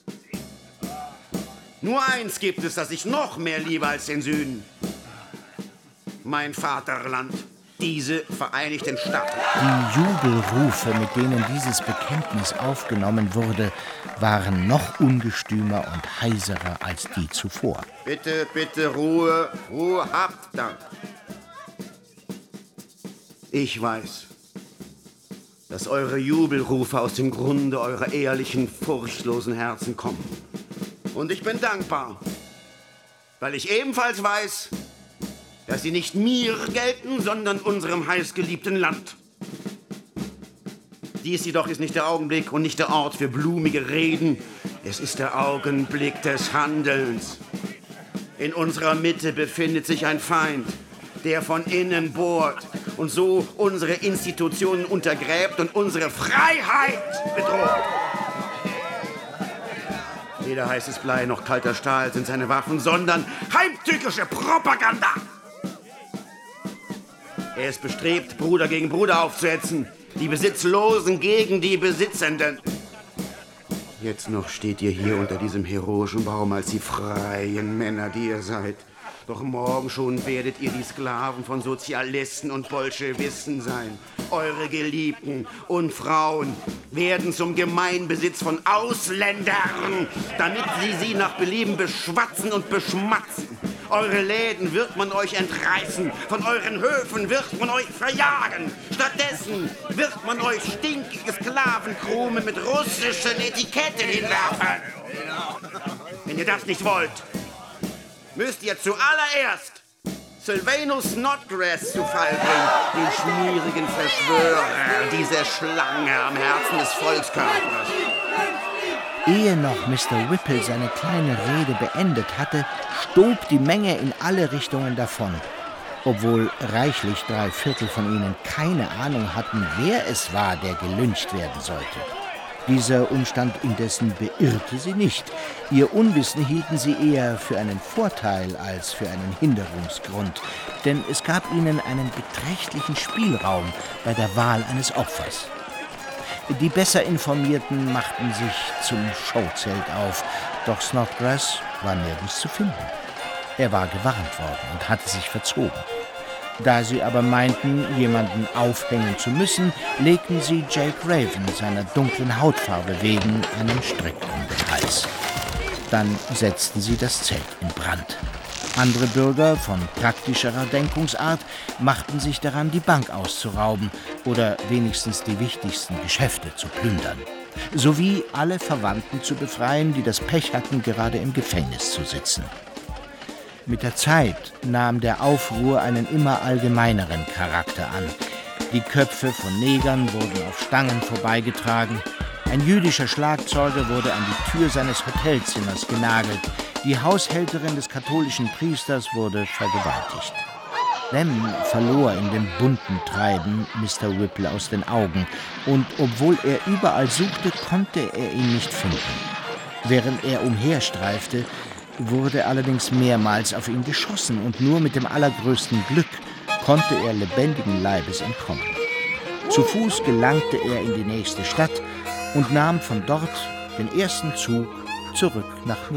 Nur eins gibt es, das ich noch mehr liebe als den Süden. Mein Vaterland, diese Vereinigten Staaten. Die Jubelrufe, mit denen dieses Bekenntnis aufgenommen wurde, waren noch ungestümer und heiserer als die zuvor. Bitte, bitte, Ruhe, Ruhe, habt Dank. Ich weiß, dass eure Jubelrufe aus dem Grunde eurer ehrlichen, furchtlosen Herzen kommen. Und ich bin dankbar, weil ich ebenfalls weiß, dass sie nicht mir gelten, sondern unserem heißgeliebten Land. Dies jedoch ist nicht der Augenblick und nicht der Ort für blumige Reden. Es ist der Augenblick des Handelns. In unserer Mitte befindet sich ein Feind, der von innen bohrt und so unsere Institutionen untergräbt und unsere Freiheit bedroht. Weder heißes Blei noch kalter Stahl sind seine Waffen, sondern heimtückische Propaganda. Er ist bestrebt, Bruder gegen Bruder aufzuhetzen, die Besitzlosen gegen die Besitzenden. Jetzt noch steht ihr hier unter diesem heroischen Baum als die freien Männer, die ihr seid. Doch morgen schon werdet ihr die Sklaven von Sozialisten und Bolschewisten sein. Eure Geliebten und Frauen werden zum Gemeinbesitz von Ausländern, damit sie nach Belieben beschwatzen und beschmatzen. Eure Läden wird man euch entreißen, von euren Höfen wird man euch verjagen. Stattdessen wird man euch stinkige Sklavenkrume mit russischen Etiketten hinwerfen. Wenn ihr das nicht wollt, müsst ihr zuallererst Sylvanus Snodgrass zu Fall bringen, den schmierigen Verschwörer dieser Schlange am Herzen des Volkskörpers. Ehe noch Mr. Whipple seine kleine Rede beendet hatte, stob die Menge in alle Richtungen davon, obwohl reichlich 3/4 von ihnen keine Ahnung hatten, wer es war, der gelyncht werden sollte. Dieser Umstand indessen beirrte sie nicht. Ihr Unwissen hielten sie eher für einen Vorteil als für einen Hinderungsgrund, denn es gab ihnen einen beträchtlichen Spielraum bei der Wahl eines Opfers. Die besser Informierten machten sich zum Showzelt auf, doch Snodgrass war nirgends zu finden. Er war gewarnt worden und hatte sich verzogen. Da sie aber meinten, jemanden aufhängen zu müssen, legten sie Jake Raven seiner dunklen Hautfarbe wegen einen Strick um den Hals. Dann setzten sie das Zelt in Brand. Andere Bürger von praktischerer Denkungsart machten sich daran, die Bank auszurauben oder wenigstens die wichtigsten Geschäfte zu plündern, sowie alle Verwandten zu befreien, die das Pech hatten, gerade im Gefängnis zu sitzen. Mit der Zeit nahm der Aufruhr einen immer allgemeineren Charakter an. Die Köpfe von Negern wurden auf Stangen vorbeigetragen. Ein jüdischer Schlagzeuger wurde an die Tür seines Hotelzimmers genagelt. Die Haushälterin des katholischen Priesters wurde vergewaltigt. Lem verlor in dem bunten Treiben Mr. Whipple aus den Augen, und obwohl er überall suchte, konnte er ihn nicht finden. Während er umherstreifte, wurde allerdings mehrmals auf ihn geschossen, und nur mit dem allergrößten Glück konnte er lebendigen Leibes entkommen. Zu Fuß gelangte er in die nächste Stadt und nahm von dort den ersten Zug zurück nach New York.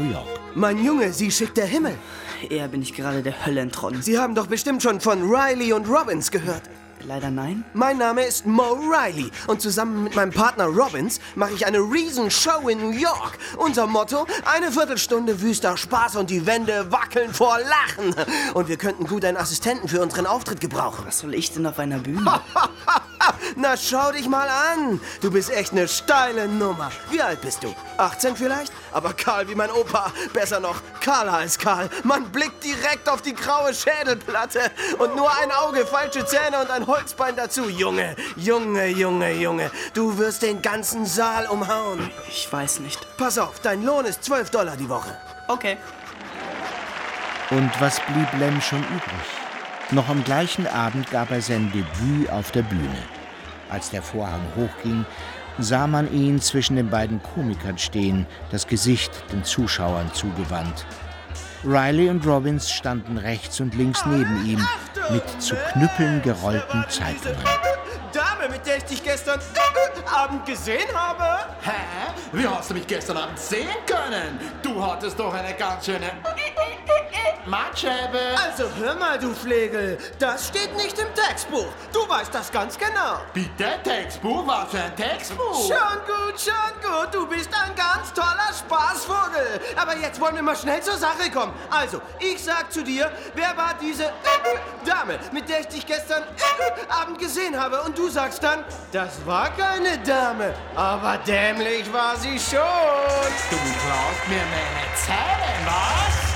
Mein Junge, Sie schickt der Himmel. Eher bin ich gerade der Hölle entronnen. Sie haben doch bestimmt schon von Riley und Robbins gehört. Leider nein. Mein Name ist Mo Riley und zusammen mit meinem Partner Robbins mache ich eine Riesenshow in New York. Unser Motto, 1 Viertelstunde wüster Spaß und die Wände wackeln vor Lachen. Und wir könnten gut einen Assistenten für unseren Auftritt gebrauchen. Was soll ich denn auf einer Bühne? Na, schau dich mal an. Du bist echt eine steile Nummer. Wie alt bist du? 18 vielleicht? Aber kahl wie mein Opa. Besser noch, kahler als kahl. Man blickt direkt auf die graue Schädelplatte. Und nur ein Auge, falsche Zähne und ein Holzbein dazu. Junge, Junge, Junge, Junge. Du wirst den ganzen Saal umhauen. Ich weiß nicht. Pass auf, dein Lohn ist $12 die Woche. Okay. Und was blieb Lem schon übrig? Noch am gleichen Abend gab er sein Debüt auf der Bühne. Als der Vorhang hochging, sah man ihn zwischen den beiden Komikern stehen, das Gesicht den Zuschauern zugewandt. Riley und Robbins standen rechts und links neben ihm, mit zu Knüppeln gerollten Zeitungen. Dame, mit der ich dich gestern Abend gesehen habe? Hä? Wie hast du mich gestern Abend sehen können? Du hattest doch eine ganz schöne Matscheibe. Also hör mal, du Flegel, das steht nicht im Textbuch. Du weißt das ganz genau. Bitte, Textbuch? Was für ein Textbuch? Schon gut, du bist ein ganz toller Spaßvogel. Aber jetzt wollen wir mal schnell zur Sache kommen. Also, ich sag zu dir, wer war diese Dame, mit der ich dich gestern Abend gesehen habe? Und du sagst dann, das war keine Dame, aber dämlich war sie schon. Du klaust mir meine Zähne, was?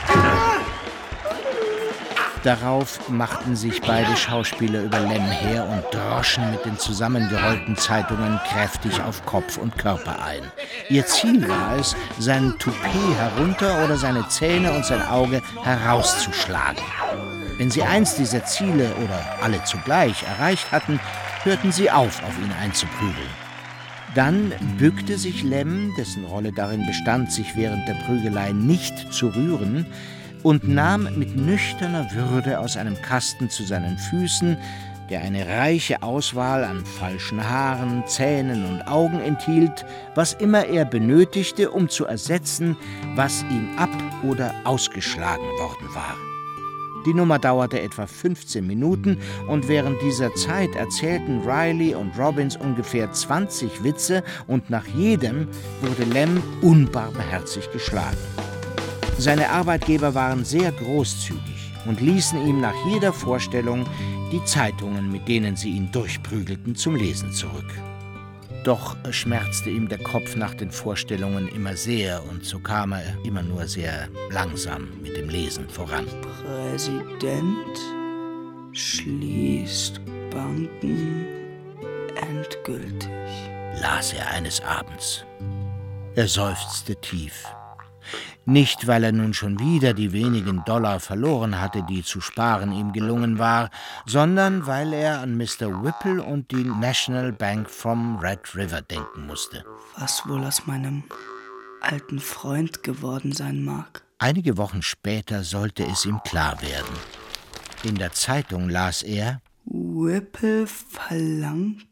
Darauf machten sich beide Schauspieler über Lem her und droschen mit den zusammengerollten Zeitungen kräftig auf Kopf und Körper ein. Ihr Ziel war es, sein Toupet herunter oder seine Zähne und sein Auge herauszuschlagen. Wenn sie eins dieser Ziele oder alle zugleich erreicht hatten, hörten sie auf ihn einzuprügeln. Dann bückte sich Lem, dessen Rolle darin bestand, sich während der Prügelei nicht zu rühren, und nahm mit nüchterner Würde aus einem Kasten zu seinen Füßen, der eine reiche Auswahl an falschen Haaren, Zähnen und Augen enthielt, was immer er benötigte, um zu ersetzen, was ihm ab- oder ausgeschlagen worden war. Die Nummer dauerte etwa 15 Minuten und während dieser Zeit erzählten Riley und Robbins ungefähr 20 Witze und nach jedem wurde Lem unbarmherzig geschlagen. Seine Arbeitgeber waren sehr großzügig und ließen ihm nach jeder Vorstellung die Zeitungen, mit denen sie ihn durchprügelten, zum Lesen zurück. Doch schmerzte ihm der Kopf nach den Vorstellungen immer sehr und so kam er immer nur sehr langsam mit dem Lesen voran. Präsident schließt Banken endgültig, las er eines Abends. Er seufzte tief. Nicht, weil er nun schon wieder die wenigen Dollar verloren hatte, die zu sparen ihm gelungen war, sondern weil er an Mr. Whipple und die National Bank vom Red River denken musste. Was wohl aus meinem alten Freund geworden sein mag. Einige Wochen später sollte es ihm klar werden. In der Zeitung las er: Whipple verlangt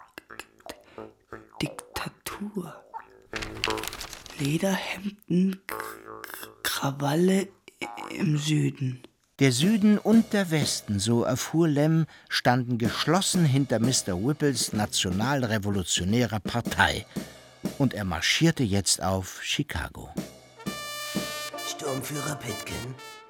Diktatur. Lederhemden, Krawalle im Süden. Der Süden und der Westen, so erfuhr Lem, standen geschlossen hinter Mr. Whipples nationalrevolutionärer Partei. Und er marschierte jetzt auf Chicago. Sturmführer Pitkin?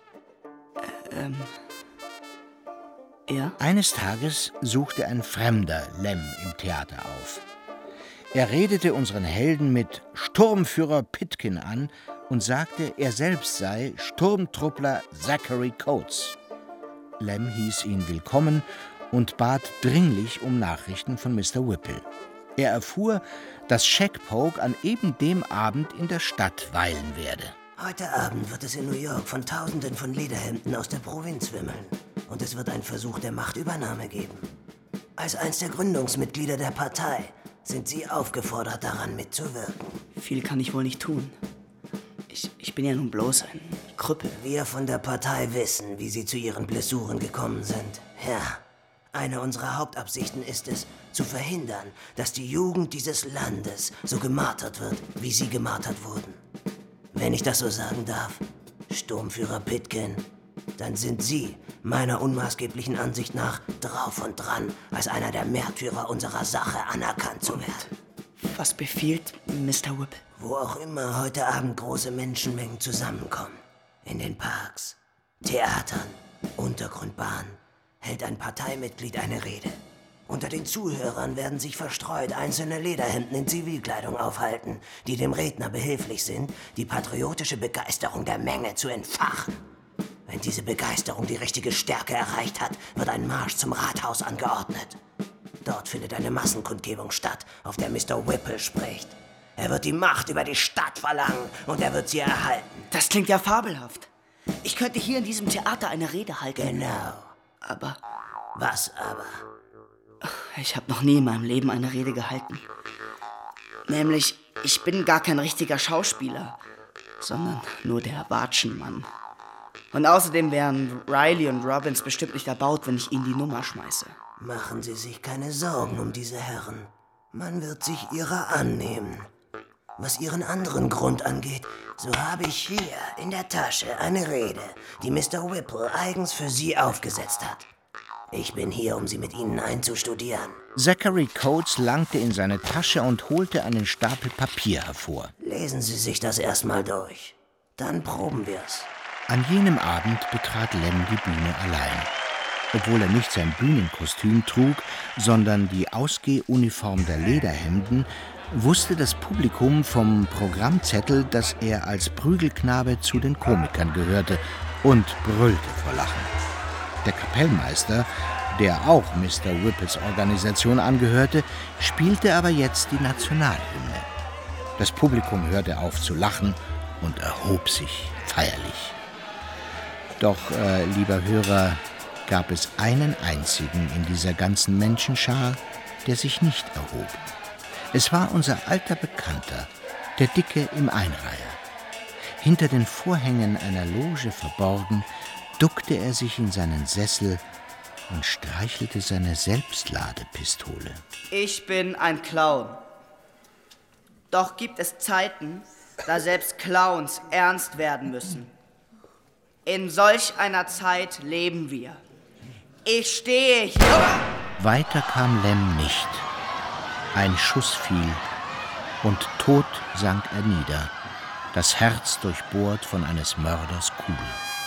Ja? Eines Tages suchte ein Fremder Lem im Theater auf. Er redete unseren Helden mit Sturmführer Pitkin an und sagte, er selbst sei Sturmtruppler Zachary Coates. Lem hieß ihn willkommen und bat dringlich um Nachrichten von Mr. Whipple. Er erfuhr, dass Shagpoke an eben dem Abend in der Stadt weilen werde. Heute Abend wird es in New York von Tausenden von Lederhemden aus der Provinz wimmeln. Und es wird einen Versuch der Machtübernahme geben. Als eins der Gründungsmitglieder der Partei sind Sie aufgefordert, daran mitzuwirken. Viel kann ich wohl nicht tun. Ich bin ja nun bloß ein Krüppel. Wir von der Partei wissen, wie Sie zu Ihren Blessuren gekommen sind. Ja, eine unserer Hauptabsichten ist es, zu verhindern, dass die Jugend dieses Landes so gemartert wird, wie Sie gemartert wurden. Wenn ich das so sagen darf, Sturmführer Pitkin, dann sind Sie meiner unmaßgeblichen Ansicht nach drauf und dran, als einer der Märtyrer unserer Sache anerkannt zu werden. Was befiehlt Mr. Whipple? Wo auch immer heute Abend große Menschenmengen zusammenkommen, in den Parks, Theatern, Untergrundbahnen, hält ein Parteimitglied eine Rede. Unter den Zuhörern werden sich verstreut einzelne Lederhemden in Zivilkleidung aufhalten, die dem Redner behilflich sind, die patriotische Begeisterung der Menge zu entfachen. Wenn diese Begeisterung die richtige Stärke erreicht hat, wird ein Marsch zum Rathaus angeordnet. Dort findet eine Massenkundgebung statt, auf der Mr. Whipple spricht. Er wird die Macht über die Stadt verlangen und er wird sie erhalten. Das klingt ja fabelhaft. Ich könnte hier in diesem Theater eine Rede halten. Genau. Aber... Was aber? Ich habe noch nie in meinem Leben eine Rede gehalten. Nämlich, ich bin gar kein richtiger Schauspieler, sondern nur der Watschenmann. Und außerdem wären Riley und Robbins bestimmt nicht erbaut, wenn ich ihnen die Nummer schmeiße. Machen Sie sich keine Sorgen um diese Herren. Man wird sich ihrer annehmen. Was Ihren anderen Grund angeht, so habe ich hier in der Tasche eine Rede, die Mr. Whipple eigens für Sie aufgesetzt hat. Ich bin hier, um sie mit Ihnen einzustudieren. Zachary Coates langte in seine Tasche und holte einen Stapel Papier hervor. Lesen Sie sich das erstmal durch. Dann proben wir's. An jenem Abend betrat Lem die Bühne allein. Obwohl er nicht sein Bühnenkostüm trug, sondern die Ausgehuniform der Lederhemden, wusste das Publikum vom Programmzettel, dass er als Prügelknabe zu den Komikern gehörte und brüllte vor Lachen. Der Kapellmeister, der auch Mr. Whipples Organisation angehörte, spielte aber jetzt die Nationalhymne. Das Publikum hörte auf zu lachen und erhob sich feierlich. Doch, lieber Hörer, gab es einen einzigen in dieser ganzen Menschenschar, der sich nicht erhob. Es war unser alter Bekannter, der Dicke im Einreiher. Hinter den Vorhängen einer Loge verborgen, duckte er sich in seinen Sessel und streichelte seine Selbstladepistole. Ich bin ein Clown. Doch gibt es Zeiten, da selbst Clowns ernst werden müssen. In solch einer Zeit leben wir. Ich stehe hier. Weiter kam Lem nicht. Ein Schuss fiel und tot sank er nieder, das Herz durchbohrt von eines Mörders Kugel.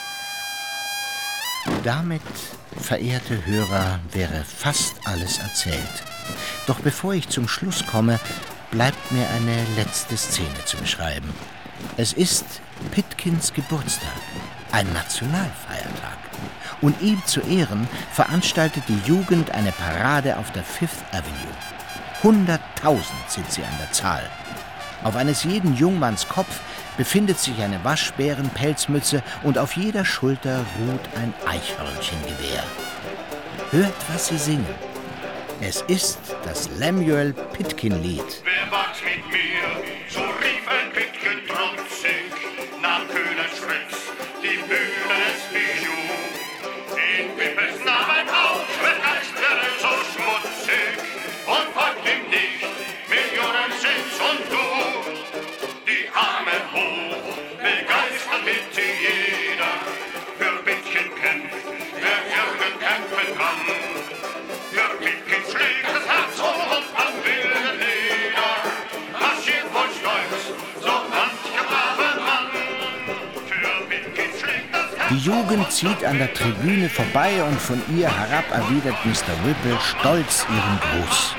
Damit, verehrte Hörer, wäre fast alles erzählt. Doch bevor ich zum Schluss komme, bleibt mir eine letzte Szene zu beschreiben. Es ist Pitkins Geburtstag, ein Nationalfeiertag. Und ihm zu Ehren veranstaltet die Jugend eine Parade auf der Fifth Avenue. 100.000 sind sie an der Zahl. Auf eines jeden Jungmanns Kopf befindet sich eine Waschbärenpelzmütze und auf jeder Schulter ruht ein Eichhörnchengewehr. Hört, was sie singen. Es ist das Lemuel Pitkin-Lied. Wer wagt mit mir? So rief ein Pitkin trotzig, nahm kühnen Schritts die Bühne des Bijou. In Whipples Namen auf, wird Geistwelle so schmutzig und folgt ihm nicht, Millionen sind's und du. Die Arme hoch, begeistert bitte jeder, für Pitkin kämpft, wer irgend kämpfen kann. Für Pitkin schlägt das Herz hoch und an wilde Leder, marschiert voll Stolz, so mancher brave Mann. Für Pitkin schlägt das Herz. Die Jugend zieht an der Tribüne vorbei und von ihr herab erwidert Mr. Whipple stolz ihren Gruß.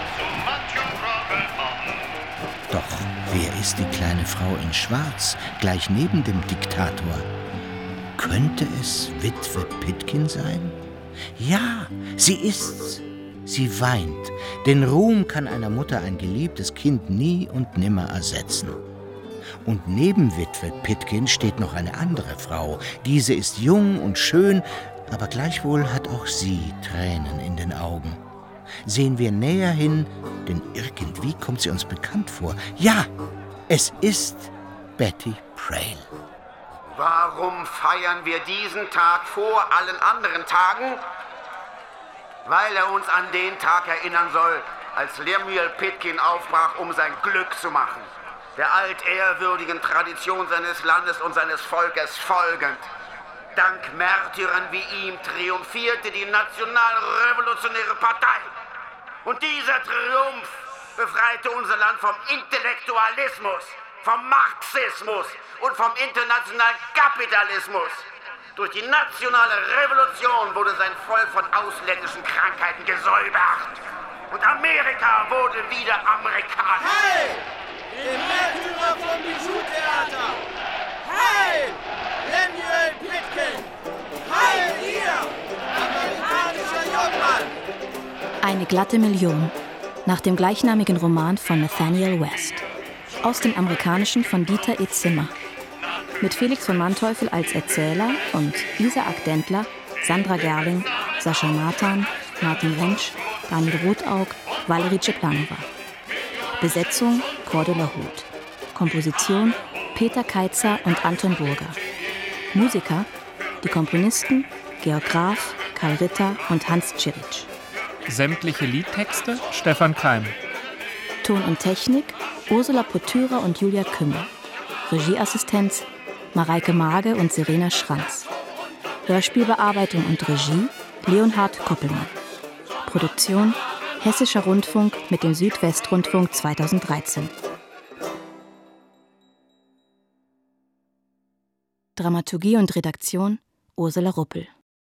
Doch wer ist die kleine Frau in Schwarz, gleich neben dem Diktator? Könnte es Witwe Pitkin sein? Ja, sie ist's. Sie weint. Den Ruhm kann einer Mutter ein geliebtes Kind nie und nimmer ersetzen. Und neben Witwe Pitkin steht noch eine andere Frau. Diese ist jung und schön, aber gleichwohl hat auch sie Tränen in den Augen. Sehen wir näher hin, denn irgendwie kommt sie uns bekannt vor. Ja, es ist Betty Prail. Warum feiern wir diesen Tag vor allen anderen Tagen? Weil er uns an den Tag erinnern soll, als Lemuel Pitkin aufbrach, um sein Glück zu machen. der altehrwürdigen Tradition seines Landes und seines Volkes folgend. Dank Märtyrern wie ihm triumphierte die Nationalrevolutionäre Partei. Und dieser Triumph befreite unser Land vom Intellektualismus, vom Marxismus und vom internationalen Kapitalismus. Durch die nationale Revolution wurde sein Volk von ausländischen Krankheiten gesäubert. Und Amerika wurde wieder amerikanisch. Heil! Den Märtyrer vom Bijou-Theater! Heil! Lemuel Pitkin! Heil ihr! Amerikanischer Jungmann! Eine glatte Million, nach dem gleichnamigen Roman von Nathaniel West. Aus dem Amerikanischen von Dieter E. Zimmer. Mit Felix von Manteuffel als Erzähler und Isaac Dentler, Sandra Gerling, Sascha Nathan, Martin Rentsch, Daniel Rotaug, Valerie Ceplanova. Besetzung Cordula Huth. Komposition Peter Keitzer und Anton Burger. Musiker die Komponisten Georg Graf, Karl Ritter und Hans Tschiric. Sämtliche Liedtexte Stefan Keim. Ton und Technik Ursula Potürer und Julia Kümmel. Regieassistenz Mareike Mage und Serena Schranz. Hörspielbearbeitung und Regie Leonhard Koppelmann. Produktion Hessischer Rundfunk mit dem Südwestrundfunk 2013. Dramaturgie und Redaktion Ursula Ruppel.